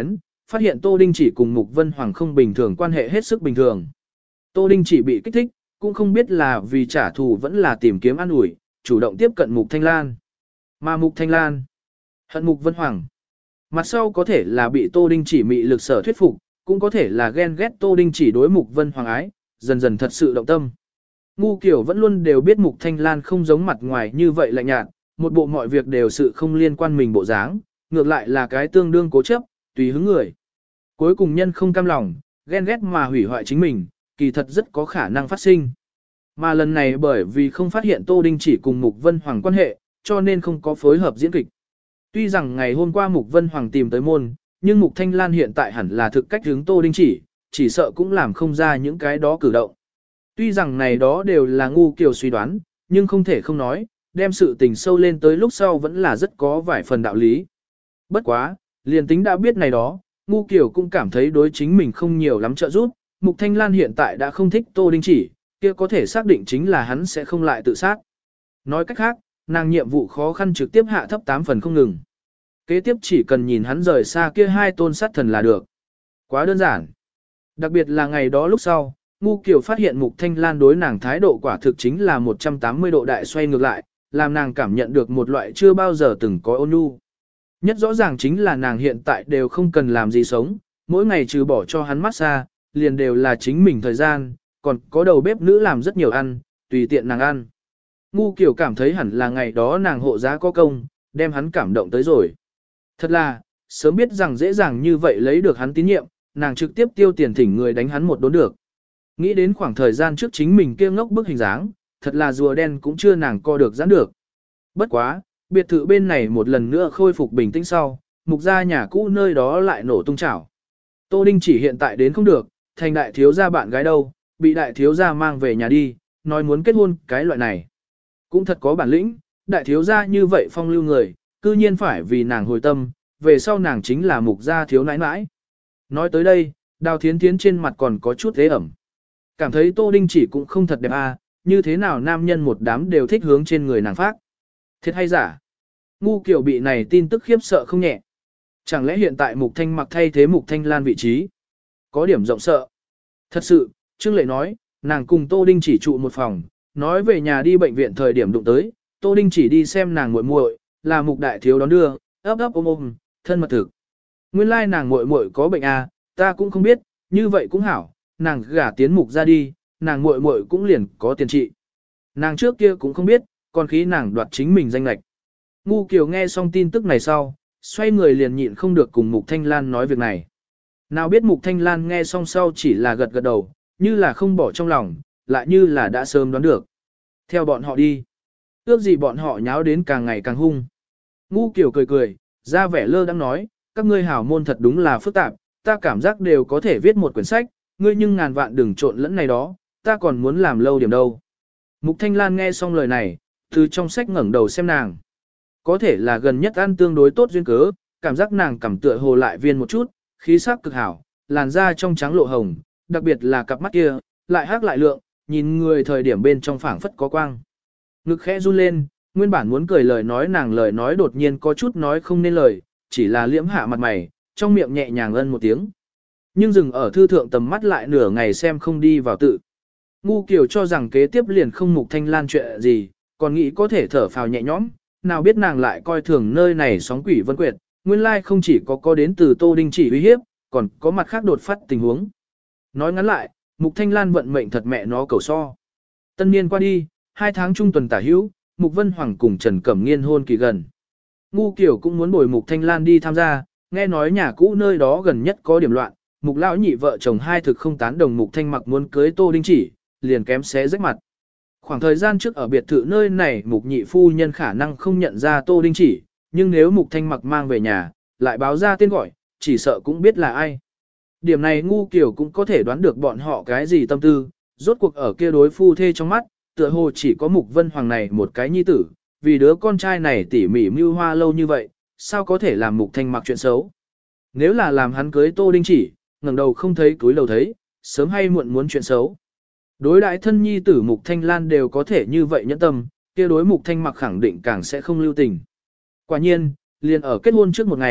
[SPEAKER 1] phát hiện Tô Đinh Chỉ cùng Mục Vân Hoàng không bình thường, quan hệ hết sức bình thường. Tô Đinh Chỉ bị kích thích, cũng không biết là vì trả thù vẫn là tìm kiếm an ủi, chủ động tiếp cận Mục Thanh Lan. Mà Mục Thanh Lan hận Mục Vân Hoàng. Mặt sau có thể là bị Tô Đinh Chỉ mị lực sở thuyết phục, cũng có thể là ghen ghét Tô Đinh Chỉ đối Mục Vân Hoàng ái, dần dần thật sự động tâm. Ngu Kiều vẫn luôn đều biết Mục Thanh Lan không giống mặt ngoài như vậy lạnh nhạt, một bộ mọi việc đều sự không liên quan mình bộ dáng, ngược lại là cái tương đương cố chấp, tùy hứng người. Cuối cùng nhân không cam lòng, ghen ghét mà hủy hoại chính mình, kỳ thật rất có khả năng phát sinh. Mà lần này bởi vì không phát hiện Tô Đinh Chỉ cùng Mục Vân Hoàng quan hệ, cho nên không có phối hợp diễn kịch. Tuy rằng ngày hôm qua Mục Vân Hoàng tìm tới môn, nhưng Mục Thanh Lan hiện tại hẳn là thực cách hướng Tô Đinh chỉ sợ cũng làm không ra những cái đó cử động. Tuy rằng này đó đều là ngu kiểu suy đoán, nhưng không thể không nói, đem sự tình sâu lên tới lúc sau vẫn là rất có vài phần đạo lý. Bất quá, liền tính đã biết này đó, ngu kiểu cũng cảm thấy đối chính mình không nhiều lắm trợ giúp. Mục Thanh Lan hiện tại đã không thích Tô Đinh Chỉ, kia có thể xác định chính là hắn sẽ không lại tự sát. Nói cách khác, nàng nhiệm vụ khó khăn trực tiếp hạ thấp 8 phần không ngừng. Kế tiếp chỉ cần nhìn hắn rời xa kia hai tôn sát thần là được. Quá đơn giản. Đặc biệt là ngày đó lúc sau, ngu kiểu phát hiện Mục Thanh Lan đối nàng thái độ quả thực chính là 180 độ đại xoay ngược lại, làm nàng cảm nhận được một loại chưa bao giờ từng có ôn nhu. Nhất rõ ràng chính là nàng hiện tại đều không cần làm gì sống, mỗi ngày trừ bỏ cho hắn massage, liền đều là chính mình thời gian, còn có đầu bếp nữ làm rất nhiều ăn, tùy tiện nàng ăn. Ngu kiểu cảm thấy hẳn là ngày đó nàng hộ giá có công, đem hắn cảm động tới rồi. Thật là, sớm biết rằng dễ dàng như vậy lấy được hắn tín nhiệm, nàng trực tiếp tiêu tiền thỉnh người đánh hắn một đốn được. Nghĩ đến khoảng thời gian trước chính mình kia ngốc bức hình dáng, thật là rùa đen cũng chưa nàng co được giãn được. Bất quá, biệt thự bên này một lần nữa khôi phục bình tĩnh sau, Mục gia nhà cũ nơi đó lại nổ tung chảo. Tô Đinh Chỉ hiện tại đến không được, thành đại thiếu gia bạn gái đâu, bị đại thiếu gia mang về nhà đi, nói muốn kết hôn cái loại này. Cũng thật có bản lĩnh, đại thiếu gia như vậy phong lưu người, cư nhiên phải vì nàng hồi tâm, về sau nàng chính là Mục gia thiếu nãi nãi. Nói tới đây, Đào Thiến Thiến trên mặt còn có chút ế ẩm. Cảm thấy Tô Đinh Chỉ cũng không thật đẹp à, như thế nào nam nhân một đám đều thích hướng trên người nàng phát. Thiệt hay giả? Ngu kiểu bị này tin tức khiếp sợ không nhẹ. Chẳng lẽ hiện tại Mục Thanh Mặc thay thế Mục Thanh Lan vị trí? Có điểm rộng sợ. Thật sự, Trương Lệ nói, nàng cùng Tô Đinh Chỉ trụ một phòng, nói về nhà đi bệnh viện thời điểm đụng tới, Tô Đinh Chỉ đi xem nàng muội muội, là Mục đại thiếu đón đưa, ấp ấp ôm ôm, thân mật thực. Nguyên lai nàng muội muội có bệnh à, ta cũng không biết, như vậy cũng hảo, nàng gả tiến Mục ra đi, nàng muội muội cũng liền có tiền trị. Nàng trước kia cũng không biết, còn khí nàng đoạt chính mình danh lệch. Ngu Kiều nghe xong tin tức này sau, xoay người liền nhịn không được cùng Mục Thanh Lan nói việc này. Nào biết Mục Thanh Lan nghe xong sau chỉ là gật gật đầu, như là không bỏ trong lòng, lại như là đã sớm đoán được. Theo bọn họ đi. Ước gì bọn họ nháo đến càng ngày càng hung. Ngu Kiều cười cười, ra vẻ lơ đang nói, các ngươi hảo môn thật đúng là phức tạp, ta cảm giác đều có thể viết một quyển sách, ngươi nhưng ngàn vạn đừng trộn lẫn này đó, ta còn muốn làm lâu điểm đâu. Mục Thanh Lan nghe xong lời này, từ trong sách ngẩng đầu xem nàng. Có thể là gần nhất ăn tương đối tốt duyên cớ, cảm giác nàng cảm tựa hồ lại viên một chút, khí sắc cực hảo, làn da trong trắng lộ hồng, đặc biệt là cặp mắt kia, lại hắc lại lượng, nhìn người thời điểm bên trong phảng phất có quang. Ngực khẽ run lên, nguyên bản muốn cười lời nói nàng lời nói đột nhiên có chút nói không nên lời, chỉ là liễm hạ mặt mày, trong miệng nhẹ nhàng ân một tiếng. Nhưng dừng ở thư thượng tầm mắt lại nửa ngày xem không đi vào tự. Ngu Kiều cho rằng kế tiếp liền không Mục Thanh Lan chuyện gì, còn nghĩ có thể thở phào nhẹ nhõm, nào biết nàng lại coi thường nơi này sóng quỷ vân quyệt, nguyên lai không chỉ có đến từ Tô Đinh Chỉ uy hiếp, còn có mặt khác đột phát tình huống. Nói ngắn lại, Mục Thanh Lan vận mệnh thật mẹ nó cầu so. Tân niên qua đi, 2 tháng trung tuần tả hữu, Mục Vân Hoàng cùng Trần Cẩm Nghiên hôn kỳ gần. Ngu Kiều cũng muốn bồi Mục Thanh Lan đi tham gia, nghe nói nhà cũ nơi đó gần nhất có điểm loạn, Mục lão nhị vợ chồng hai thực không tán đồng Mục Thanh Mặc muốn cưới Tô Đinh Chỉ, liền kém xé rách mặt. Khoảng thời gian trước ở biệt thự nơi này Mục nhị phu nhân khả năng không nhận ra Tô Đinh Chỉ, nhưng nếu Mục Thanh Mặc mang về nhà, lại báo ra tên gọi, chỉ sợ cũng biết là ai. Điểm này Ngu Kiều cũng có thể đoán được bọn họ cái gì tâm tư, rốt cuộc ở kia đối phu thê trong mắt, tựa hồ chỉ có Mục Vân Hoàng này một cái nhi tử, vì đứa con trai này tỉ mỉ mưu hoa lâu như vậy, sao có thể làm Mục Thanh Mặc chuyện xấu. Nếu là làm hắn cưới Tô Đinh Chỉ, ngẩng đầu không thấy túi đầu thấy, sớm hay muộn muốn chuyện xấu. Đối đại thân nhi tử Mục Thanh Lan đều có thể như vậy nhẫn tâm, kia đối Mục Thanh Mặc khẳng định càng sẽ không lưu tình. Quả nhiên, liền ở kết hôn trước một ngày,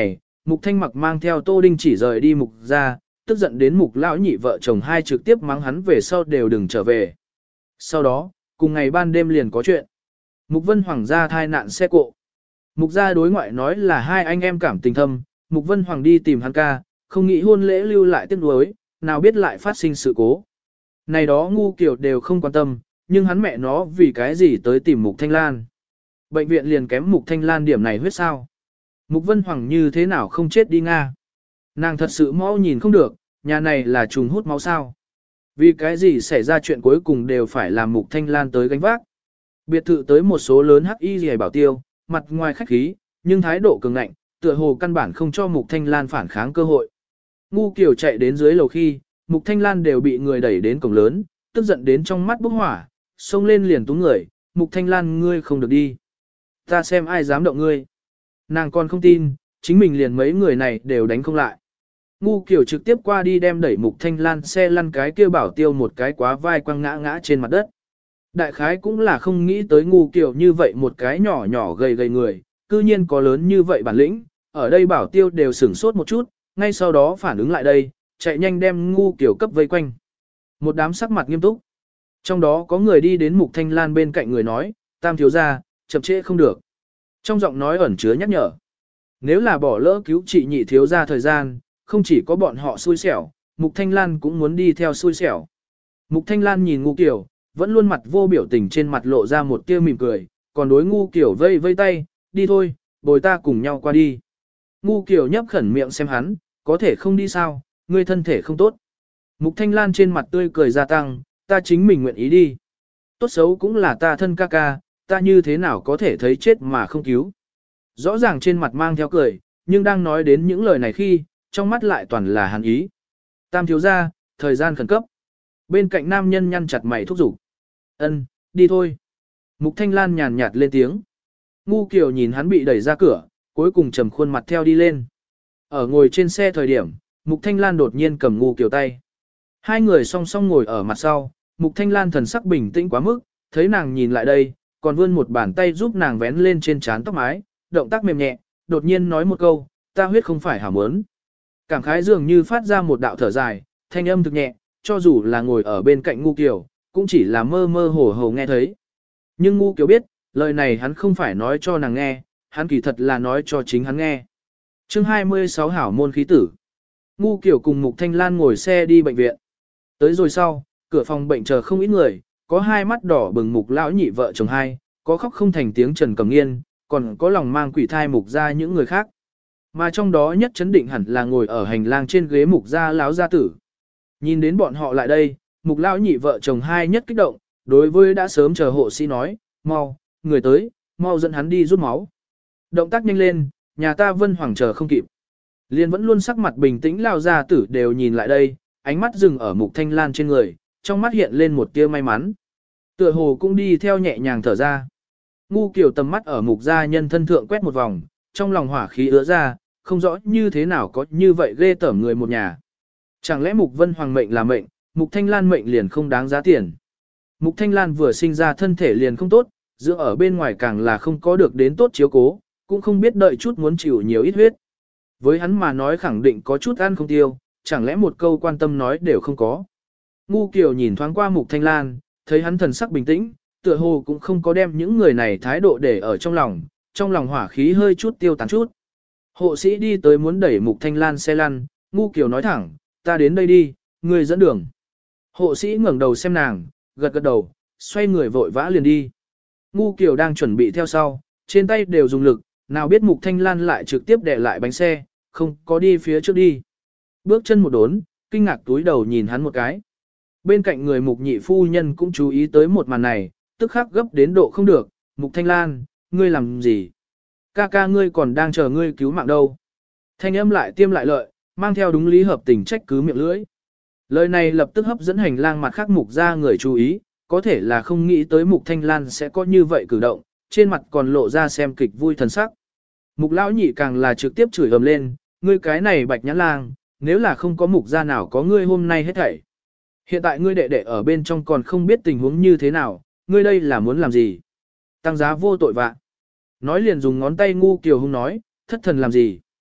[SPEAKER 1] Mục Thanh Mặc mang theo Tô Đinh chỉ rời đi Mục ra, tức giận đến Mục lão nhị vợ chồng hai trực tiếp mắng hắn về sau đều đừng trở về. Sau đó, cùng ngày ban đêm liền có chuyện. Mục Vân Hoàng gia thai nạn xe cộ. Mục gia đối ngoại nói là hai anh em cảm tình thâm, Mục Vân Hoàng đi tìm hắn ca, không nghĩ hôn lễ lưu lại tiếc nuối, nào biết lại phát sinh sự cố. Này đó ngu kiểu đều không quan tâm, nhưng hắn mẹ nó vì cái gì tới tìm Mục Thanh Lan. Bệnh viện liền kém Mục Thanh Lan điểm này huyết sao. Mục Vân Hoàng như thế nào không chết đi Nga. Nàng thật sự mau nhìn không được, nhà này là trùng hút máu sao. Vì cái gì xảy ra chuyện cuối cùng đều phải làm Mục Thanh Lan tới gánh vác. Biệt thự tới một số lớn hắc y rìa bảo tiêu, mặt ngoài khách khí, nhưng thái độ cường ngạnh, tựa hồ căn bản không cho Mục Thanh Lan phản kháng cơ hội. Ngu Kiều chạy đến dưới lầu khi, Mục Thanh Lan đều bị người đẩy đến cổng lớn, tức giận đến trong mắt bốc hỏa, xông lên liền túm người, Mục Thanh Lan ngươi không được đi. Ta xem ai dám động ngươi. Nàng còn không tin, chính mình liền mấy người này đều đánh không lại. Ngu Kiều trực tiếp qua đi đem đẩy Mục Thanh Lan xe lăn cái kia bảo tiêu một cái quá vai quăng ngã ngã trên mặt đất. Đại khái cũng là không nghĩ tới Ngu Kiều như vậy một cái nhỏ nhỏ gầy gầy người, cư nhiên có lớn như vậy bản lĩnh, ở đây bảo tiêu đều sửng sốt một chút, ngay sau đó phản ứng lại đây, chạy nhanh đem Ngu Kiều cấp vây quanh. Một đám sắc mặt nghiêm túc. Trong đó có người đi đến Mục Thanh Lan bên cạnh người nói, Tam thiếu gia, chậm trễ không được. Trong giọng nói ẩn chứa nhắc nhở. Nếu là bỏ lỡ cứu trị nhị thiếu gia thời gian, không chỉ có bọn họ xui xẻo, Mục Thanh Lan cũng muốn đi theo xui xẻo. Mục Thanh Lan nhìn Ngu Kiều, vẫn luôn mặt vô biểu tình trên mặt lộ ra một tia mỉm cười, còn đối Ngu Kiều vây vây tay, đi thôi, bồi ta cùng nhau qua đi. Ngu Kiều nhấp khẩn miệng xem hắn, có thể không đi sao, ngươi thân thể không tốt. Mục Thanh Lan trên mặt tươi cười gia tăng, ta chính mình nguyện ý đi. Tốt xấu cũng là ta thân ca ca, ta như thế nào có thể thấy chết mà không cứu. Rõ ràng trên mặt mang theo cười, nhưng đang nói đến những lời này khi, trong mắt lại toàn là hàn ý. Tam thiếu gia, thời gian khẩn cấp. Bên cạnh nam nhân nhăn chặt mày thúc giục. Ân, đi thôi. Mục Thanh Lan nhàn nhạt lên tiếng. Ngu Kiều nhìn hắn bị đẩy ra cửa, cuối cùng trầm khuôn mặt theo đi lên. Ở ngồi trên xe thời điểm, Mục Thanh Lan đột nhiên cầm Ngu Kiều tay. Hai người song song ngồi ở mặt sau, Mục Thanh Lan thần sắc bình tĩnh quá mức, thấy nàng nhìn lại đây, còn vươn một bàn tay giúp nàng vén lên trên trán tóc mái, động tác mềm nhẹ, đột nhiên nói một câu, ta huyết không phải hảo muốn. Cảm khái dường như phát ra một đạo thở dài, thanh âm thực nhẹ, cho dù là ngồi ở bên cạnh Ngu Kiều, cũng chỉ là mơ mơ hồ hồ nghe thấy. Nhưng Ngu Kiều biết, lời này hắn không phải nói cho nàng nghe, hắn kỳ thật là nói cho chính hắn nghe. Chương 26 hảo môn khí tử. Ngu Kiều cùng Mục Thanh Lan ngồi xe đi bệnh viện. Tới rồi sau, cửa phòng bệnh chờ không ít người, có hai mắt đỏ bừng Mục lão nhị vợ chồng hai, có khóc không thành tiếng Trần Cẩm Nghiên, còn có lòng mang quỷ thai Mục gia những người khác. Mà trong đó nhất chấn định hẳn là ngồi ở hành lang trên ghế Mục gia lão gia tử. Nhìn đến bọn họ lại đây, Mục lão nhị vợ chồng hai nhất kích động, đối với đã sớm chờ hộ sĩ nói, mau, người tới, mau dẫn hắn đi rút máu. Động tác nhanh lên, nhà ta Vân Hoàng chờ không kịp. Liên vẫn luôn sắc mặt bình tĩnh lão gia tử đều nhìn lại đây, ánh mắt dừng ở Mục Thanh Lan trên người, trong mắt hiện lên một tia may mắn. Tựa hồ cũng đi theo nhẹ nhàng thở ra. Ngu Kiều tầm mắt ở Mục gia nhân thân thượng quét một vòng, trong lòng hỏa khí ứa ra, không rõ như thế nào có như vậy ghê tởm người một nhà. Chẳng lẽ Mục Vân Hoàng mệnh là mệnh, Mục Thanh Lan mệnh liền không đáng giá tiền. Mục Thanh Lan vừa sinh ra thân thể liền không tốt, dưỡng ở bên ngoài càng là không có được đến tốt chiếu cố, cũng không biết đợi chút muốn chịu nhiều ít huyết. Với hắn mà nói khẳng định có chút ăn không tiêu, chẳng lẽ một câu quan tâm nói đều không có. Ngu Kiều nhìn thoáng qua Mục Thanh Lan, thấy hắn thần sắc bình tĩnh, tựa hồ cũng không có đem những người này thái độ để ở trong lòng hỏa khí hơi chút tiêu tán chút. Hộ sĩ đi tới muốn đẩy Mục Thanh Lan xe lăn, Ngu Kiều nói thẳng, ta đến đây đi, ngươi dẫn đường. Hộ sĩ ngẩng đầu xem nàng, gật gật đầu, xoay người vội vã liền đi. Ngu Kiều đang chuẩn bị theo sau, trên tay đều dùng lực, nào biết Mục Thanh Lan lại trực tiếp đè lại bánh xe, không có đi phía trước đi. Bước chân một đốn, kinh ngạc túi đầu nhìn hắn một cái. Bên cạnh người Mục nhị phu nhân cũng chú ý tới một màn này, tức khắc gấp đến độ không được, Mục Thanh Lan, ngươi làm gì? Ca ca ngươi còn đang chờ ngươi cứu mạng đâu. Thanh âm lại tiêm lại lợi, mang theo đúng lý hợp tình trách cứ miệng lưỡi. Lời này lập tức hấp dẫn hành lang mặt khác Mục ra người chú ý, có thể là không nghĩ tới Mục Thanh Lan sẽ có như vậy cử động, trên mặt còn lộ ra xem kịch vui thần sắc. Mục lão nhị càng là trực tiếp chửi ầm lên, ngươi cái này bạch nhãn lang, nếu là không có Mục gia nào có ngươi hôm nay hết thảy. Hiện tại ngươi đệ đệ ở bên trong còn không biết tình huống như thế nào, ngươi đây là muốn làm gì? Tăng giá vô tội vạ. Nói liền dùng ngón tay Ngu Kiều hung nói, thất thần làm gì?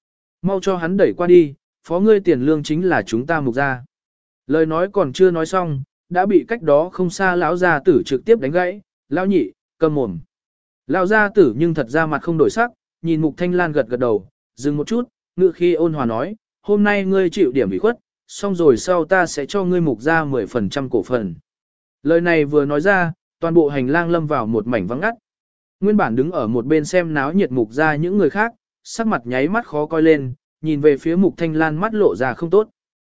[SPEAKER 1] Mau cho hắn đẩy qua đi, phó ngươi tiền lương chính là chúng ta mục gia. Lời nói còn chưa nói xong, đã bị cách đó không xa lão gia tử trực tiếp đánh gãy, lão nhị, câm mồm. Lão gia tử nhưng thật ra mặt không đổi sắc, nhìn Mục Thanh Lan gật gật đầu, dừng một chút, ngựa khi ôn hòa nói, hôm nay ngươi chịu điểm ủy khuất, xong rồi sau ta sẽ cho ngươi mục ra 10% cổ phần. Lời này vừa nói ra, toàn bộ hành lang lâm vào một mảnh vắng ngắt. Nguyên bản đứng ở một bên xem náo nhiệt mục ra những người khác, sắc mặt nháy mắt khó coi lên, nhìn về phía Mục Thanh Lan mắt lộ ra không tốt.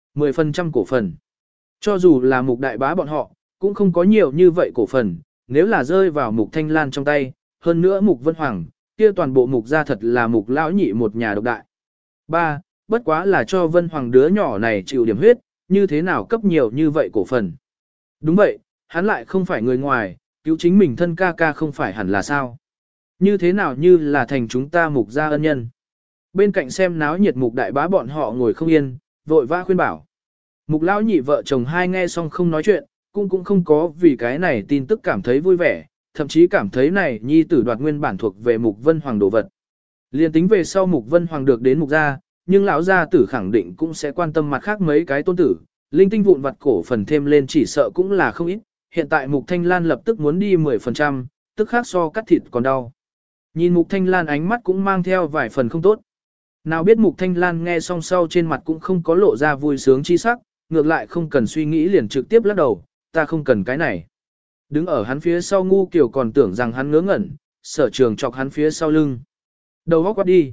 [SPEAKER 1] 10% cổ phần. Cho dù là Mục Đại Bá bọn họ, cũng không có nhiều như vậy cổ phần, nếu là rơi vào Mục Thanh Lan trong tay, hơn nữa Mục Vân Hoàng, kia toàn bộ Mục gia thật là Mục lão nhị một nhà độc đại. 3. Bất quá là cho Vân Hoàng đứa nhỏ này chịu điểm huyết, như thế nào cấp nhiều như vậy cổ phần. Đúng vậy, hắn lại không phải người ngoài, cứu chính mình thân ca ca không phải hẳn là sao. Như thế nào như là thành chúng ta Mục gia ân nhân. Bên cạnh xem náo nhiệt Mục Đại Bá bọn họ ngồi không yên, vội vã khuyên bảo. Mục lão nhị vợ chồng hai nghe xong không nói chuyện, cũng không có vì cái này tin tức cảm thấy vui vẻ, thậm chí cảm thấy này nhi tử đoạt nguyên bản thuộc về Mục Vân Hoàng đồ vật. Liên tính về sau Mục Vân Hoàng được đến Mục gia, nhưng lão gia tử khẳng định cũng sẽ quan tâm mặt khác mấy cái tôn tử, linh tinh vụn vặt cổ phần thêm lên chỉ sợ cũng là không ít, hiện tại Mục Thanh Lan lập tức muốn đi 10%, tức khác so cắt thịt còn đau. Nhìn Mục Thanh Lan ánh mắt cũng mang theo vài phần không tốt. Nào biết Mục Thanh Lan nghe xong sau trên mặt cũng không có lộ ra vui sướng chi sắc, ngược lại không cần suy nghĩ liền trực tiếp lắc đầu, ta không cần cái này. Đứng ở hắn phía sau Ngu Kiều còn tưởng rằng hắn ngớ ngẩn, Sở Trường chọc hắn phía sau lưng. Đầu góc quát đi.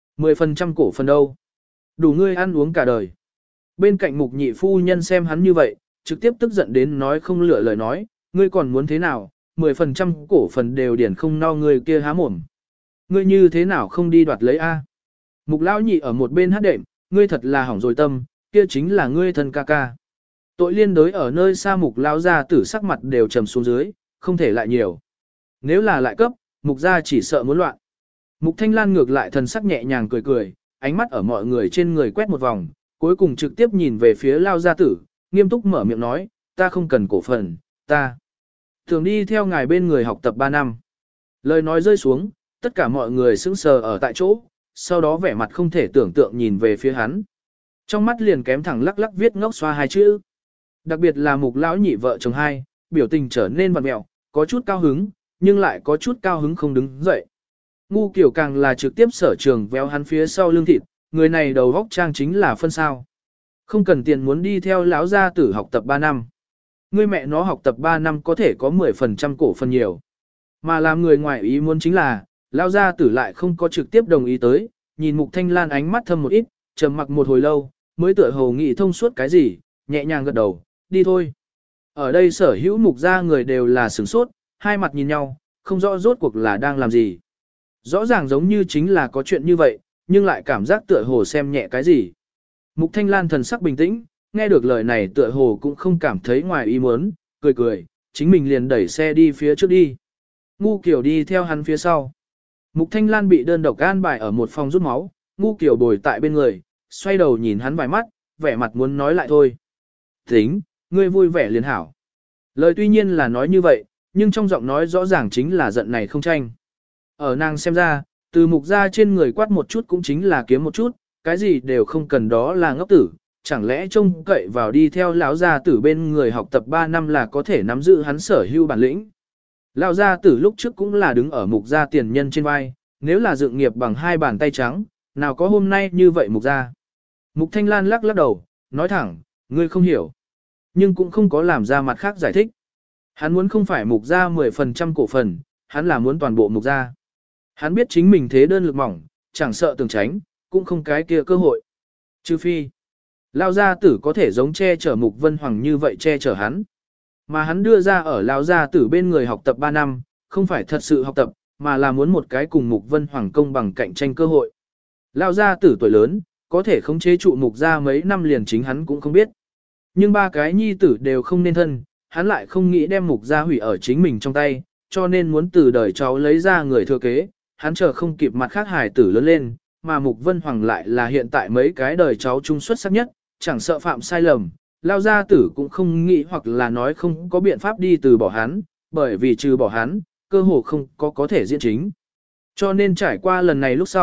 [SPEAKER 1] 10% cổ phần đâu. Đủ ngươi ăn uống cả đời. Bên cạnh Mục nhị phu nhân xem hắn như vậy, trực tiếp tức giận đến nói không lựa lời nói, ngươi còn muốn thế nào, 10% cổ phần đều điển không no ngươi kia há mồm. Ngươi như thế nào không đi đoạt lấy A. Mục lão nhị ở một bên hát đệm, ngươi thật là hỏng rồi tâm, kia chính là ngươi thân ca ca. Tội liên đối ở nơi xa Mục lão gia tử sắc mặt đều trầm xuống dưới, không thể lại nhiều. Nếu là lại cấp, Mục gia chỉ sợ muốn loạn. Mục Thanh Lan ngược lại thần sắc nhẹ nhàng cười cười, ánh mắt ở mọi người trên người quét một vòng, cuối cùng trực tiếp nhìn về phía Lao gia tử, nghiêm túc mở miệng nói, ta không cần cổ phần, ta thường đi theo ngài bên người học tập 3 năm. Lời nói rơi xuống, tất cả mọi người sững sờ ở tại chỗ, sau đó vẻ mặt không thể tưởng tượng nhìn về phía hắn. Trong mắt liền kém thẳng lắc lắc viết ngốc xoa hai chữ. Đặc biệt là Mục lão nhị vợ chồng hai, biểu tình trở nên vặn mẹo, có chút cao hứng, nhưng lại có chút cao hứng không đứng dậy. Ngu Kiều càng là trực tiếp Sở Trường véo hắn phía sau lưng thịt, người này đầu góc trang chính là phân sao. Không cần tiền muốn đi theo lão gia tử học tập 3 năm. Người mẹ nó học tập 3 năm có thể có 10% cổ phần nhiều. Mà làm người ngoài ý muốn chính là, lão gia tử lại không có trực tiếp đồng ý tới, nhìn Mục Thanh Lan ánh mắt thâm một ít, trầm mặc một hồi lâu, mới tựa hồ nghĩ thông suốt cái gì, nhẹ nhàng gật đầu, đi thôi. Ở đây sở hữu Mục gia người đều là sửng sốt, hai mặt nhìn nhau, không rõ rốt cuộc là đang làm gì. Rõ ràng giống như chính là có chuyện như vậy, nhưng lại cảm giác tựa hồ xem nhẹ cái gì. Mục Thanh Lan thần sắc bình tĩnh, nghe được lời này tựa hồ cũng không cảm thấy ngoài ý muốn, cười cười, chính mình liền đẩy xe đi phía trước đi. Ngu Kiều đi theo hắn phía sau. Mục Thanh Lan bị đơn độc an bài ở một phòng rút máu, Ngu Kiều bồi tại bên người, xoay đầu nhìn hắn vài mắt, vẻ mặt muốn nói lại thôi. Tính, ngươi vui vẻ liền hảo. Lời tuy nhiên là nói như vậy, nhưng trong giọng nói rõ ràng chính là giận này không tranh. Ở nàng xem ra, từ Mục gia trên người quát một chút cũng chính là kiếm một chút, cái gì đều không cần đó là ngốc tử, chẳng lẽ trông cậy vào đi theo lão gia tử bên người học tập 3 năm là có thể nắm giữ hắn sở hữu bản lĩnh. Lão gia tử lúc trước cũng là đứng ở Mục gia tiền nhân trên vai, nếu là dựng nghiệp bằng hai bàn tay trắng, nào có hôm nay như vậy Mục gia. Mục Thanh Lan lắc lắc đầu, nói thẳng, ngươi không hiểu, nhưng cũng không có làm ra mặt khác giải thích. Hắn muốn không phải Mục gia 10% cổ phần, hắn là muốn toàn bộ Mục gia. Hắn biết chính mình thế đơn lực mỏng, chẳng sợ tường tránh, cũng không cái kia cơ hội. Trừ phi, Lao gia tử có thể giống che chở Mục Vân Hoàng như vậy che chở hắn. Mà hắn đưa ra ở Lao gia tử bên người học tập 3 năm, không phải thật sự học tập, mà là muốn một cái cùng Mục Vân Hoàng công bằng cạnh tranh cơ hội. Lao gia tử tuổi lớn, có thể khống chế trụ Mục gia mấy năm liền chính hắn cũng không biết. Nhưng ba cái nhi tử đều không nên thân, hắn lại không nghĩ đem Mục gia hủy ở chính mình trong tay, cho nên muốn từ đời cháu lấy ra người thừa kế. Hắn chờ không kịp mặt khác hài tử lớn lên, mà Mục Vân Hoàng lại là hiện tại mấy cái đời cháu trung xuất sắc nhất, chẳng sợ phạm sai lầm, Lao gia tử cũng không nghĩ hoặc là nói không có biện pháp đi từ bỏ hắn, bởi vì trừ bỏ hắn, cơ hồ không có thể diễn chính. Cho nên trải qua lần này lúc sau,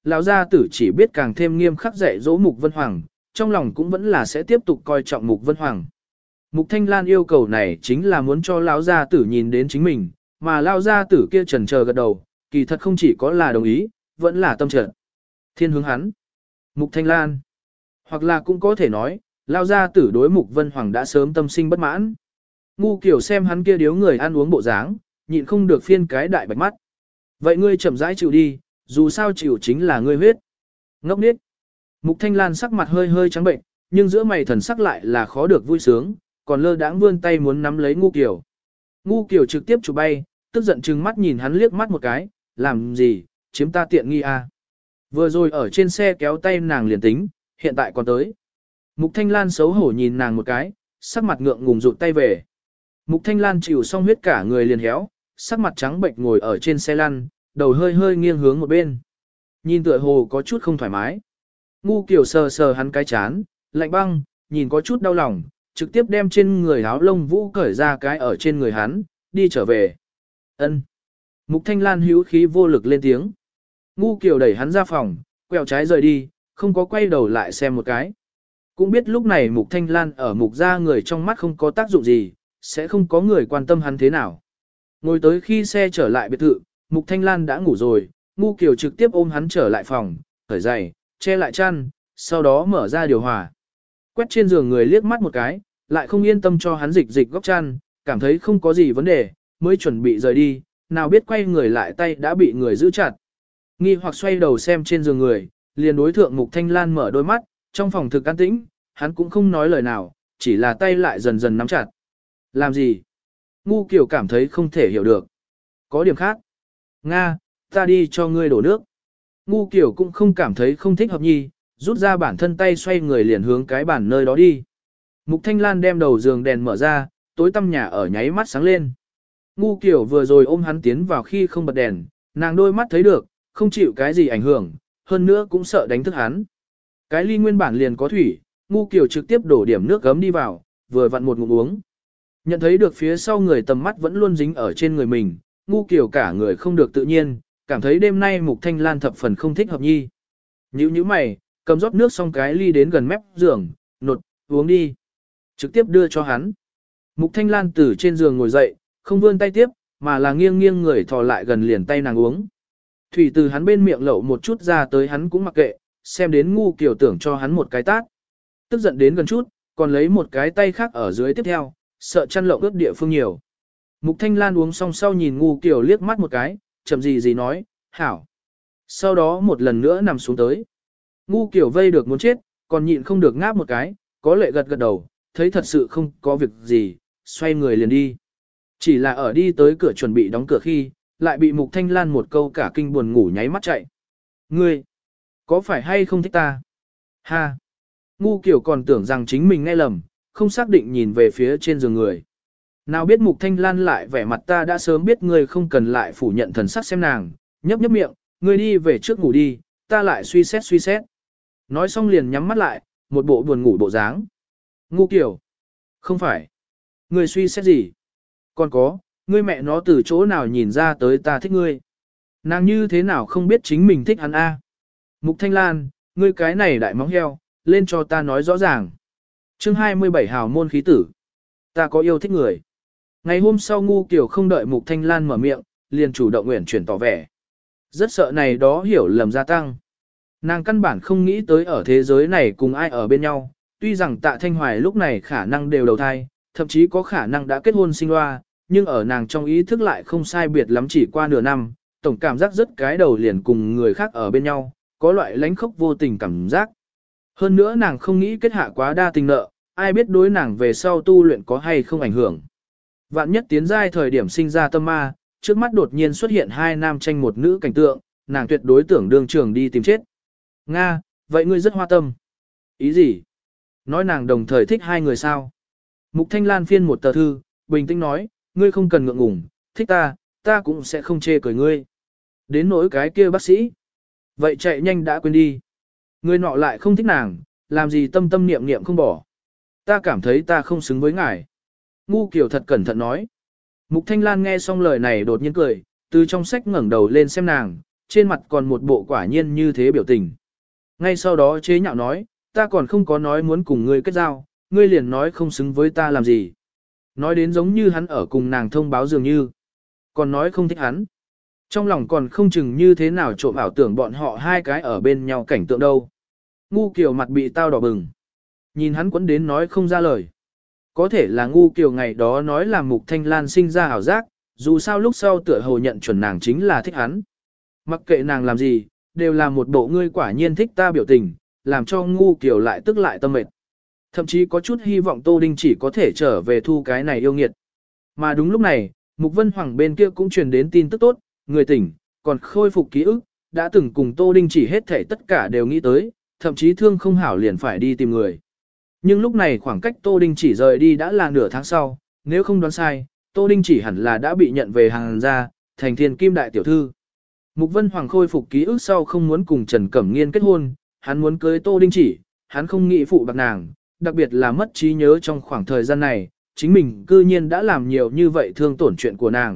[SPEAKER 1] lão gia tử chỉ biết càng thêm nghiêm khắc dạy dỗ Mục Vân Hoàng, trong lòng cũng vẫn là sẽ tiếp tục coi trọng Mục Vân Hoàng. Mục Thanh Lan yêu cầu này chính là muốn cho lão gia tử nhìn đến chính mình, mà lão gia tử kia chần chờ gật đầu, kỳ thật không chỉ có là đồng ý, vẫn là tâm trợ. Thiên hướng hắn. Mục Thanh Lan. Hoặc là cũng có thể nói, lão gia tử đối Mục Vân Hoàng đã sớm tâm sinh bất mãn. Ngu Kiều xem hắn kia điếu người ăn uống bộ dáng, nhịn không được phiên cái đại bạch mắt. Vậy ngươi chậm rãi chịu đi, dù sao chịu chính là ngươi huyết. Ngốc nít. Mục Thanh Lan sắc mặt hơi hơi trắng bệnh, nhưng giữa mày thần sắc lại là khó được vui sướng, còn lơ đãng vươn tay muốn nắm lấy Ngu Kiều. Ngu Kiều trực tiếp chụp bay, tức giận trừng mắt nhìn hắn liếc mắt một cái, làm gì, chiếm ta tiện nghi à. Vừa rồi ở trên xe kéo tay nàng liền tính, hiện tại còn tới. Mục Thanh Lan xấu hổ nhìn nàng một cái, sắc mặt ngượng ngùng rụt tay về. Mục Thanh Lan chịu xong huyết cả người liền héo, sắc mặt trắng bệnh ngồi ở trên xe lăn, đầu hơi hơi nghiêng hướng một bên. Nhìn tựa hồ có chút không thoải mái. Ngu Kiều sờ sờ hắn cái chán, lạnh băng, nhìn có chút đau lòng, trực tiếp đem trên người áo lông vũ cởi ra cái ở trên người hắn, đi trở về. Ân. Mục Thanh Lan hữu khí vô lực lên tiếng. Ngu Kiều đẩy hắn ra phòng, quẹo trái rời đi, không có quay đầu lại xem một cái. Cũng biết lúc này Mục Thanh Lan ở Mục gia người trong mắt không có tác dụng gì, sẽ không có người quan tâm hắn thế nào. Ngồi tới khi xe trở lại biệt thự, Mục Thanh Lan đã ngủ rồi, Ngu Kiều trực tiếp ôm hắn trở lại phòng, cởi giày, che lại chăn, sau đó mở ra điều hòa. Quét trên giường người liếc mắt một cái, lại không yên tâm cho hắn dịch dịch góc chăn, cảm thấy không có gì vấn đề, mới chuẩn bị rời đi, nào biết quay người lại tay đã bị người giữ chặt. Nghi hoặc xoay đầu xem trên giường người, liền đối thượng Mục Thanh Lan mở đôi mắt, trong phòng thực an tĩnh, hắn cũng không nói lời nào, chỉ là tay lại dần dần nắm chặt. Làm gì? Ngu Kiều cảm thấy không thể hiểu được. Có điểm khác. Nga, ta đi cho ngươi đổ nước. Ngu Kiều cũng không cảm thấy không thích hợp nhi, rút ra bản thân tay xoay người liền hướng cái bàn nơi đó đi. Mục Thanh Lan đem đầu giường đèn mở ra, tối tăm nhà ở nháy mắt sáng lên. Ngu Kiều vừa rồi ôm hắn tiến vào khi không bật đèn, nàng đôi mắt thấy được, không chịu cái gì ảnh hưởng, hơn nữa cũng sợ đánh thức hắn. Cái ly nguyên bản liền có thủy, Ngu Kiều trực tiếp đổ điểm nước gấm đi vào, vừa vặn một ngụm uống. Nhận thấy được phía sau người tầm mắt vẫn luôn dính ở trên người mình, Ngu Kiều cả người không được tự nhiên, cảm thấy đêm nay Mục Thanh Lan thập phần không thích hợp nhi. Nhíu mày, cầm rót nước xong cái ly đến gần mép giường, nột, uống đi. Trực tiếp đưa cho hắn. Mục Thanh Lan từ trên giường ngồi dậy, không vươn tay tiếp, mà là nghiêng nghiêng người thò lại gần liền tay nàng uống. Thủy từ hắn bên miệng lậu một chút ra tới hắn cũng mặc kệ, xem đến Ngu Kiều tưởng cho hắn một cái tát. Tức giận đến gần chút, còn lấy một cái tay khác ở dưới tiếp theo, sợ chăn lộng ướt địa phương nhiều. Mục Thanh Lan uống xong sau nhìn Ngu Kiều liếc mắt một cái, chậm gì nói, hảo. Sau đó một lần nữa nằm xuống tới. Ngu Kiều vây được muốn chết, còn nhịn không được ngáp một cái, có lệ gật gật đầu, thấy thật sự không có việc gì, xoay người liền đi. Chỉ là ở đi tới cửa chuẩn bị đóng cửa khi, lại bị Mục Thanh Lan một câu cả kinh buồn ngủ nháy mắt chạy. Ngươi, có phải hay không thích ta? Ha! Ngu Kiều còn tưởng rằng chính mình nghe lầm, không xác định nhìn về phía trên giường người. Nào biết Mục Thanh Lan lại vẻ mặt ta đã sớm biết ngươi không cần lại phủ nhận thần sắc xem nàng, nhấp nhấp miệng, ngươi đi về trước ngủ đi, ta lại suy xét. Nói xong liền nhắm mắt lại, một bộ buồn ngủ bộ dáng. Ngu Kiều. Không phải. Ngươi suy xét gì? Còn có, ngươi mẹ nó từ chỗ nào nhìn ra tới ta thích ngươi? Nàng như thế nào không biết chính mình thích hắn a? Mục Thanh Lan, ngươi cái này đại móng heo, lên cho ta nói rõ ràng. Chương 27 hào môn khí tử. Ta có yêu thích người. Ngày hôm sau Ngu Kiều không đợi Mục Thanh Lan mở miệng, liền chủ động nguyện chuyển tỏ vẻ. Rất sợ này đó hiểu lầm gia tăng. Nàng căn bản không nghĩ tới ở thế giới này cùng ai ở bên nhau, tuy rằng Tạ Thanh Hoài lúc này khả năng đều đầu thai, thậm chí có khả năng đã kết hôn sinh loa, nhưng ở nàng trong ý thức lại không sai biệt lắm chỉ qua nửa năm, tổng cảm giác rất cái đầu liền cùng người khác ở bên nhau, có loại lánh khốc vô tình cảm giác. Hơn nữa nàng không nghĩ kết hạ quá đa tình nợ, ai biết đối nàng về sau tu luyện có hay không ảnh hưởng. Vạn nhất tiến giai thời điểm sinh ra tâm ma, trước mắt đột nhiên xuất hiện hai nam tranh một nữ cảnh tượng, nàng tuyệt đối tưởng đương trường đi tìm chết. Nga, vậy ngươi rất hoa tâm. Ý gì? Nói nàng đồng thời thích hai người sao? Mục Thanh Lan phiên một tờ thư, bình tĩnh nói, ngươi không cần ngượng ngùng, thích ta cũng sẽ không chê cười ngươi. Đến nỗi cái kia bác sĩ. Vậy chạy nhanh đã quên đi. Ngươi nọ lại không thích nàng, làm gì tâm tâm niệm niệm không bỏ. Ta cảm thấy ta không xứng với ngài. Ngu Kiều thật cẩn thận nói. Mục Thanh Lan nghe xong lời này đột nhiên cười, từ trong sách ngẩng đầu lên xem nàng, trên mặt còn một bộ quả nhiên như thế biểu tình. Ngay sau đó chế nhạo nói, ta còn không có nói muốn cùng ngươi kết giao, ngươi liền nói không xứng với ta làm gì. Nói đến giống như hắn ở cùng nàng thông báo dường như, còn nói không thích hắn. Trong lòng còn không chừng như thế nào trộm ảo tưởng bọn họ hai cái ở bên nhau cảnh tượng đâu. Ngu Kiều mặt bị tao đỏ bừng. Nhìn hắn quấn đến nói không ra lời. Có thể là Ngu Kiều ngày đó nói là Mục Thanh Lan sinh ra ảo giác, dù sao lúc sau tựa hồ nhận chuẩn nàng chính là thích hắn. Mặc kệ nàng làm gì, đều là một bộ ngươi quả nhiên thích ta biểu tình, làm cho Ngu Kiều lại tức lại tâm mệt. Thậm chí có chút hy vọng Tô Đinh chỉ có thể trở về thu cái này yêu nghiệt. Mà đúng lúc này, Mục Vân Hoàng bên kia cũng truyền đến tin tức tốt, người tỉnh, còn khôi phục ký ức, đã từng cùng Tô Đinh chỉ hết thảy tất cả đều nghĩ tới, thậm chí thương không hảo liền phải đi tìm người. Nhưng lúc này khoảng cách Tô Đinh chỉ rời đi đã là nửa tháng sau, nếu không đoán sai, Tô Đinh chỉ hẳn là đã bị nhận về hàng ra, thành thiên kim đại tiểu thư. Mục Vân Hoàng khôi phục ký ức sau không muốn cùng Trần Cẩm Nghiên kết hôn, hắn muốn cưới Tô Đinh chỉ, hắn không nghĩ phụ bạc nàng, đặc biệt là mất trí nhớ trong khoảng thời gian này, chính mình cư nhiên đã làm nhiều như vậy thương tổn chuyện của nàng.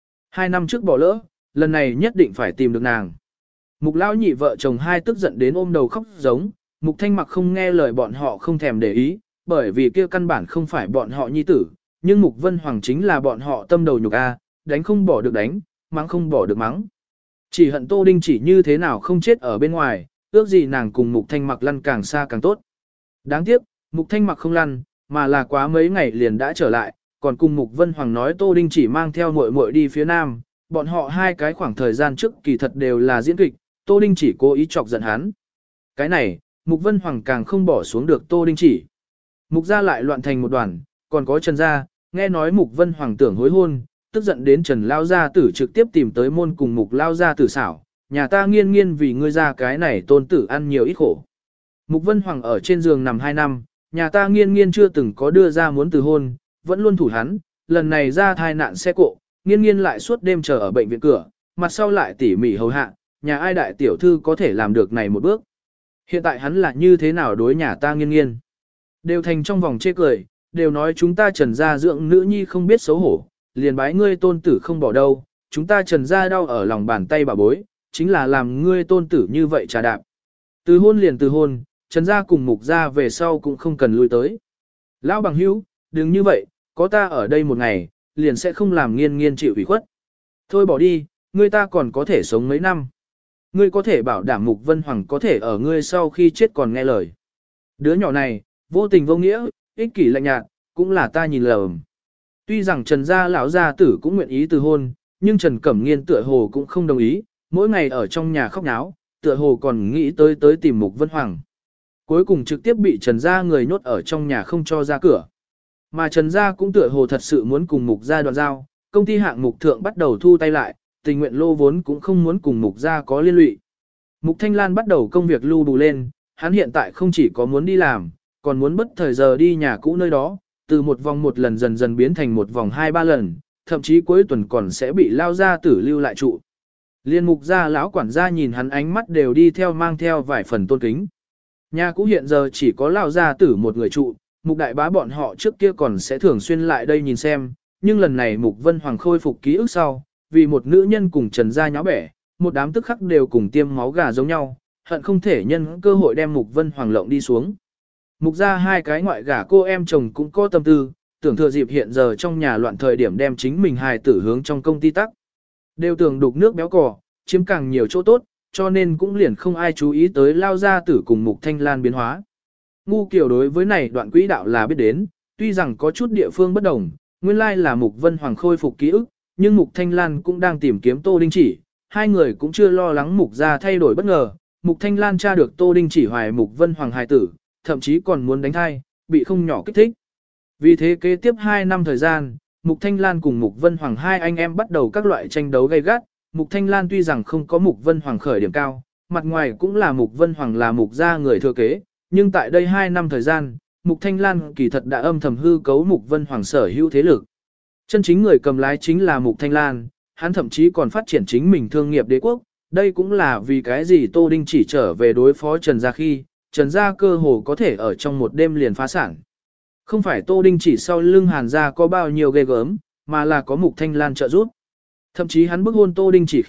[SPEAKER 1] 2 năm trước bỏ lỡ, lần này nhất định phải tìm được nàng. Mục lão nhị vợ chồng hai tức giận đến ôm đầu khóc giống, Mục Thanh Mặc không nghe lời bọn họ không thèm để ý, bởi vì kia căn bản không phải bọn họ nhi tử, nhưng Mục Vân Hoàng chính là bọn họ tâm đầu nhục a, đánh không bỏ được đánh, mắng không bỏ được mắng. Chỉ hận Tô Đinh chỉ như thế nào không chết ở bên ngoài, ước gì nàng cùng Mục Thanh Mặc lăn càng xa càng tốt. Đáng tiếc, Mục Thanh Mặc không lăn, mà là quá mấy ngày liền đã trở lại, còn cùng Mục Vân Hoàng nói Tô Đinh chỉ mang theo muội muội đi phía nam, bọn họ hai cái khoảng thời gian trước kỳ thật đều là diễn kịch, Tô Đinh chỉ cố ý chọc giận hắn. Cái này, Mục Vân Hoàng càng không bỏ xuống được Tô Đinh chỉ. Mục gia lại loạn thành một đoàn, còn có Trần gia, nghe nói Mục Vân Hoàng tưởng hối hôn, tức giận đến Trần Lao gia tử trực tiếp tìm tới môn cùng Mục Lao gia tử xảo, nhà ta nghiên nghiên vì ngươi ra cái này tôn tử ăn nhiều ít khổ. Mục Vân Hoàng ở trên giường nằm 2 năm, nhà ta nghiên nghiên chưa từng có đưa ra muốn từ hôn, vẫn luôn thủ hắn, lần này ra thai nạn xe cộ, nghiên nghiên lại suốt đêm chờ ở bệnh viện cửa, mặt sau lại tỉ mỉ hầu hạ, nhà ai đại tiểu thư có thể làm được này một bước. Hiện tại hắn là như thế nào đối nhà ta nghiên nghiên. Đều thành trong vòng chê cười, đều nói chúng ta Trần gia dưỡng nữ nhi không biết xấu hổ, liền bái ngươi tôn tử không bỏ đâu, chúng ta Trần gia đau ở lòng bàn tay bà bối, chính là làm ngươi tôn tử như vậy trà đạp. Từ hôn liền từ hôn, Trần gia cùng Mục gia về sau cũng không cần lui tới. Lão bằng hữu, đừng như vậy, có ta ở đây một ngày, liền sẽ không làm nghiên nghiên chịu ủy khuất. Thôi bỏ đi, ngươi ta còn có thể sống mấy năm. Ngươi có thể bảo đảm Mục Vân Hoàng có thể ở ngươi sau khi chết còn nghe lời. Đứa nhỏ này, vô tình vô nghĩa, ích kỷ lạnh nhạt, cũng là ta nhìn lầm. Tuy rằng Trần gia lão gia tử cũng nguyện ý từ hôn, nhưng Trần Cẩm Nghiên tựa hồ cũng không đồng ý, mỗi ngày ở trong nhà khóc náo, tựa hồ còn nghĩ tới tìm Mục Vân Hoàng. Cuối cùng trực tiếp bị Trần gia người nhốt ở trong nhà không cho ra cửa. Mà Trần gia cũng tựa hồ thật sự muốn cùng Mục gia đoạn giao, công ty hạng mục thượng bắt đầu thu tay lại, tình nguyện lô vốn cũng không muốn cùng Mục gia có liên lụy. Mục Thanh Lan bắt đầu công việc lưu đủ lên, hắn hiện tại không chỉ có muốn đi làm, còn muốn bất thời giờ đi nhà cũ nơi đó, từ một vòng một lần dần dần biến thành một vòng 2-3 lần, thậm chí cuối tuần còn sẽ bị lao gia tử lưu lại trụ. Liên Mục gia lão quản gia nhìn hắn ánh mắt đều đi theo mang theo vài phần tôn kính. Nhà cũ hiện giờ chỉ có lao gia tử một người trụ, Mục đại bá bọn họ trước kia còn sẽ thường xuyên lại đây nhìn xem, nhưng lần này Mục Vân Hoàng khôi phục ký ức sau, vì một nữ nhân cùng Trần gia nháo bẻ, một đám tức khắc đều cùng tiêm máu gà giống nhau, hận không thể nhân cơ hội đem Mục Vân Hoàng lộng đi xuống. Mục gia hai cái ngoại gả cô em chồng cũng có tâm tư, tưởng thừa dịp hiện giờ trong nhà loạn thời điểm đem chính mình hài tử hướng trong công ty tắc. Đều tưởng đục nước béo cò, chiếm càng nhiều chỗ tốt, cho nên cũng liền không ai chú ý tới lao gia tử cùng Mục Thanh Lan biến hóa. Ngu Kiều đối với này đoạn quỹ đạo là biết đến, tuy rằng có chút địa phương bất đồng, nguyên lai là Mục Vân Hoàng khôi phục ký ức, nhưng Mục Thanh Lan cũng đang tìm kiếm Tô Đinh Chỉ, hai người cũng chưa lo lắng Mục gia thay đổi bất ngờ. Mục Thanh Lan tra được Tô Đinh Chỉ hoài Mục Vân Hoàng hài tử, thậm chí còn muốn đánh thai, bị không nhỏ kích thích. Vì thế kế tiếp 2 năm thời gian, Mục Thanh Lan cùng Mục Vân Hoàng hai anh em bắt đầu các loại tranh đấu gay gắt. Mục Thanh Lan tuy rằng không có Mục Vân Hoàng khởi điểm cao, mặt ngoài cũng là Mục Vân Hoàng là Mục gia người thừa kế, nhưng tại đây 2 năm thời gian, Mục Thanh Lan kỳ thật đã âm thầm hư cấu Mục Vân Hoàng sở hữu thế lực. Chân chính người cầm lái chính là Mục Thanh Lan, hắn thậm chí còn phát triển chính mình thương nghiệp đế quốc, đây cũng là vì cái gì Tô Đinh chỉ trở về đối phó Trần gia khi, Trần gia cơ hồ có thể ở trong một đêm liền phá sản. Không phải Tô Đinh chỉ sau lưng Hàn gia có bao nhiêu ghê gớm, mà là có Mục Thanh Lan trợ giúp. Thậm chí hắn bức hôn Tô Đinh chỉ khi,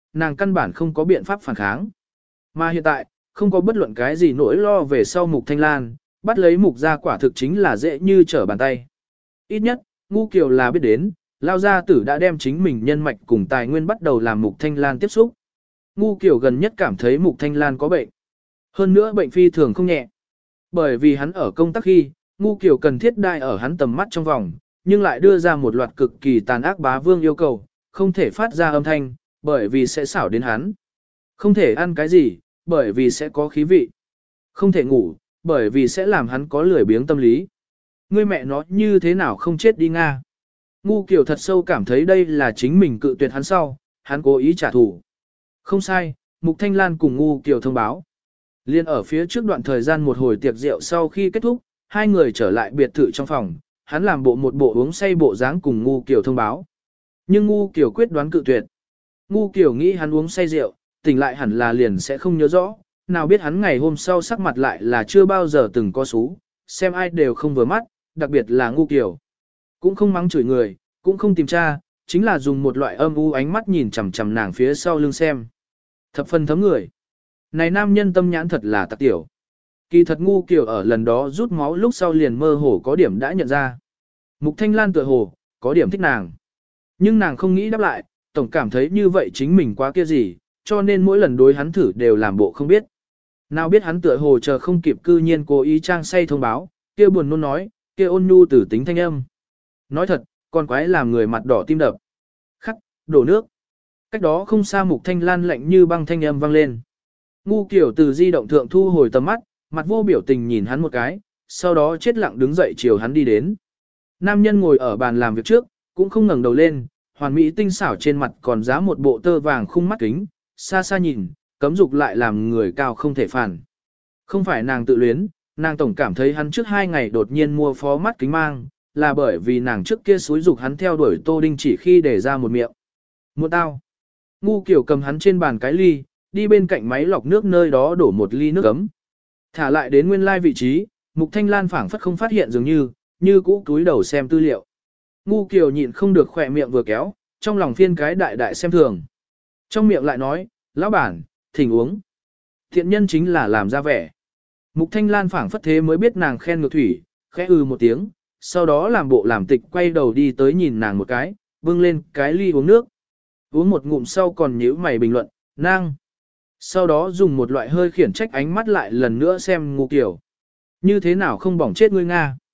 [SPEAKER 1] nàng căn bản không có biện pháp phản kháng. Mà hiện tại, không có bất luận cái gì nỗi lo về sau Mục Thanh Lan, bắt lấy Mục gia quả thực chính là dễ như trở bàn tay. Ít nhất, Ngu Kiều là biết đến, Lao gia tử đã đem chính mình nhân mạch cùng tài nguyên bắt đầu làm Mục Thanh Lan tiếp xúc. Ngu Kiều gần nhất cảm thấy Mục Thanh Lan có bệnh. Hơn nữa bệnh phi thường không nhẹ. Bởi vì hắn ở công tác khi, Ngu Kiều cần thiết đai ở hắn tầm mắt trong vòng, nhưng lại đưa ra một loạt cực kỳ tàn ác bá vương yêu cầu, không thể phát ra âm thanh, bởi vì sẽ xảo đến hắn. Không thể ăn cái gì, bởi vì sẽ có khí vị. Không thể ngủ, bởi vì sẽ làm hắn có lười biếng tâm lý. Ngươi mẹ nó như thế nào không chết đi Nga. Ngu Kiều thật sâu cảm thấy đây là chính mình cự tuyệt hắn sau, hắn cố ý trả thù. Không sai, Mục Thanh Lan cùng Ngu Kiều thông báo. Liên ở phía trước đoạn thời gian một hồi tiệc rượu sau khi kết thúc, hai người trở lại biệt thự trong phòng, hắn làm một bộ uống say bộ dáng cùng Ngu Kiều thông báo. Nhưng Ngu Kiều quyết đoán cự tuyệt. Ngu Kiều nghĩ hắn uống say rượu, tỉnh lại hẳn là liền sẽ không nhớ rõ, nào biết hắn ngày hôm sau sắc mặt lại là chưa bao giờ từng có xú, xem ai đều không vừa mắt, đặc biệt là Ngu Kiều. Cũng không mắng chửi người, cũng không tìm tra, chính là dùng một loại âm u ánh mắt nhìn chằm chằm nàng phía sau lưng xem. Thập phần thấm người. Này nam nhân tâm nhãn thật là tặc tiểu. Kỳ thật Ngu Kiều ở lần đó rút máu lúc sau liền mơ hồ có điểm đã nhận ra. Mục Thanh Lan tựa hồ, có điểm thích nàng. Nhưng nàng không nghĩ đáp lại, tổng cảm thấy như vậy chính mình quá kia gì, cho nên mỗi lần đối hắn thử đều làm bộ không biết. Nào biết hắn tựa hồ chờ không kịp cư nhiên cố ý trang say thông báo, kia buồn nôn nói, kia ôn nhu tử tính thanh âm. Nói thật, con quái làm người mặt đỏ tim đập. Khắc, đổ nước. Cách đó không xa Mục Thanh Lan lạnh như băng thanh âm vang lên. Ngu Kiều từ di động thượng thu hồi tầm mắt, mặt vô biểu tình nhìn hắn một cái, sau đó chết lặng đứng dậy chiều hắn đi đến. Nam nhân ngồi ở bàn làm việc trước, cũng không ngẩng đầu lên, hoàn mỹ tinh xảo trên mặt còn giá một bộ tơ vàng khung mắt kính, xa xa nhìn, cấm dục lại làm người cao không thể phản. Không phải nàng tự luyến, nàng tổng cảm thấy hắn trước 2 ngày đột nhiên mua phó mắt kính mang, là bởi vì nàng trước kia xúi dục hắn theo đuổi Tô Đinh chỉ khi để ra một miệng. Mua tao. Ngu Kiều cầm hắn trên bàn cái ly, đi bên cạnh máy lọc nước nơi đó đổ một ly nước ấm. Thả lại đến nguyên lai vị trí, Mục Thanh Lan phảng phất không phát hiện dường như cũ túi đầu xem tư liệu. Ngu Kiều nhịn không được khỏe miệng vừa kéo, trong lòng phiên cái đại đại xem thường. Trong miệng lại nói, lão bản, thỉnh uống. Thiện nhân chính là làm ra vẻ. Mục Thanh Lan phảng phất thế mới biết nàng khen ngược thủy, khẽ một tiếng, sau đó làm bộ làm tịch quay đầu đi tới nhìn nàng một cái, bưng lên cái ly uống nước. Uống một ngụm sau còn nhíu mày bình luận, nang. Sau đó dùng một loại hơi khiển trách ánh mắt lại lần nữa xem Ngu Kiều. Như thế nào không bỏng chết ngươi Nga.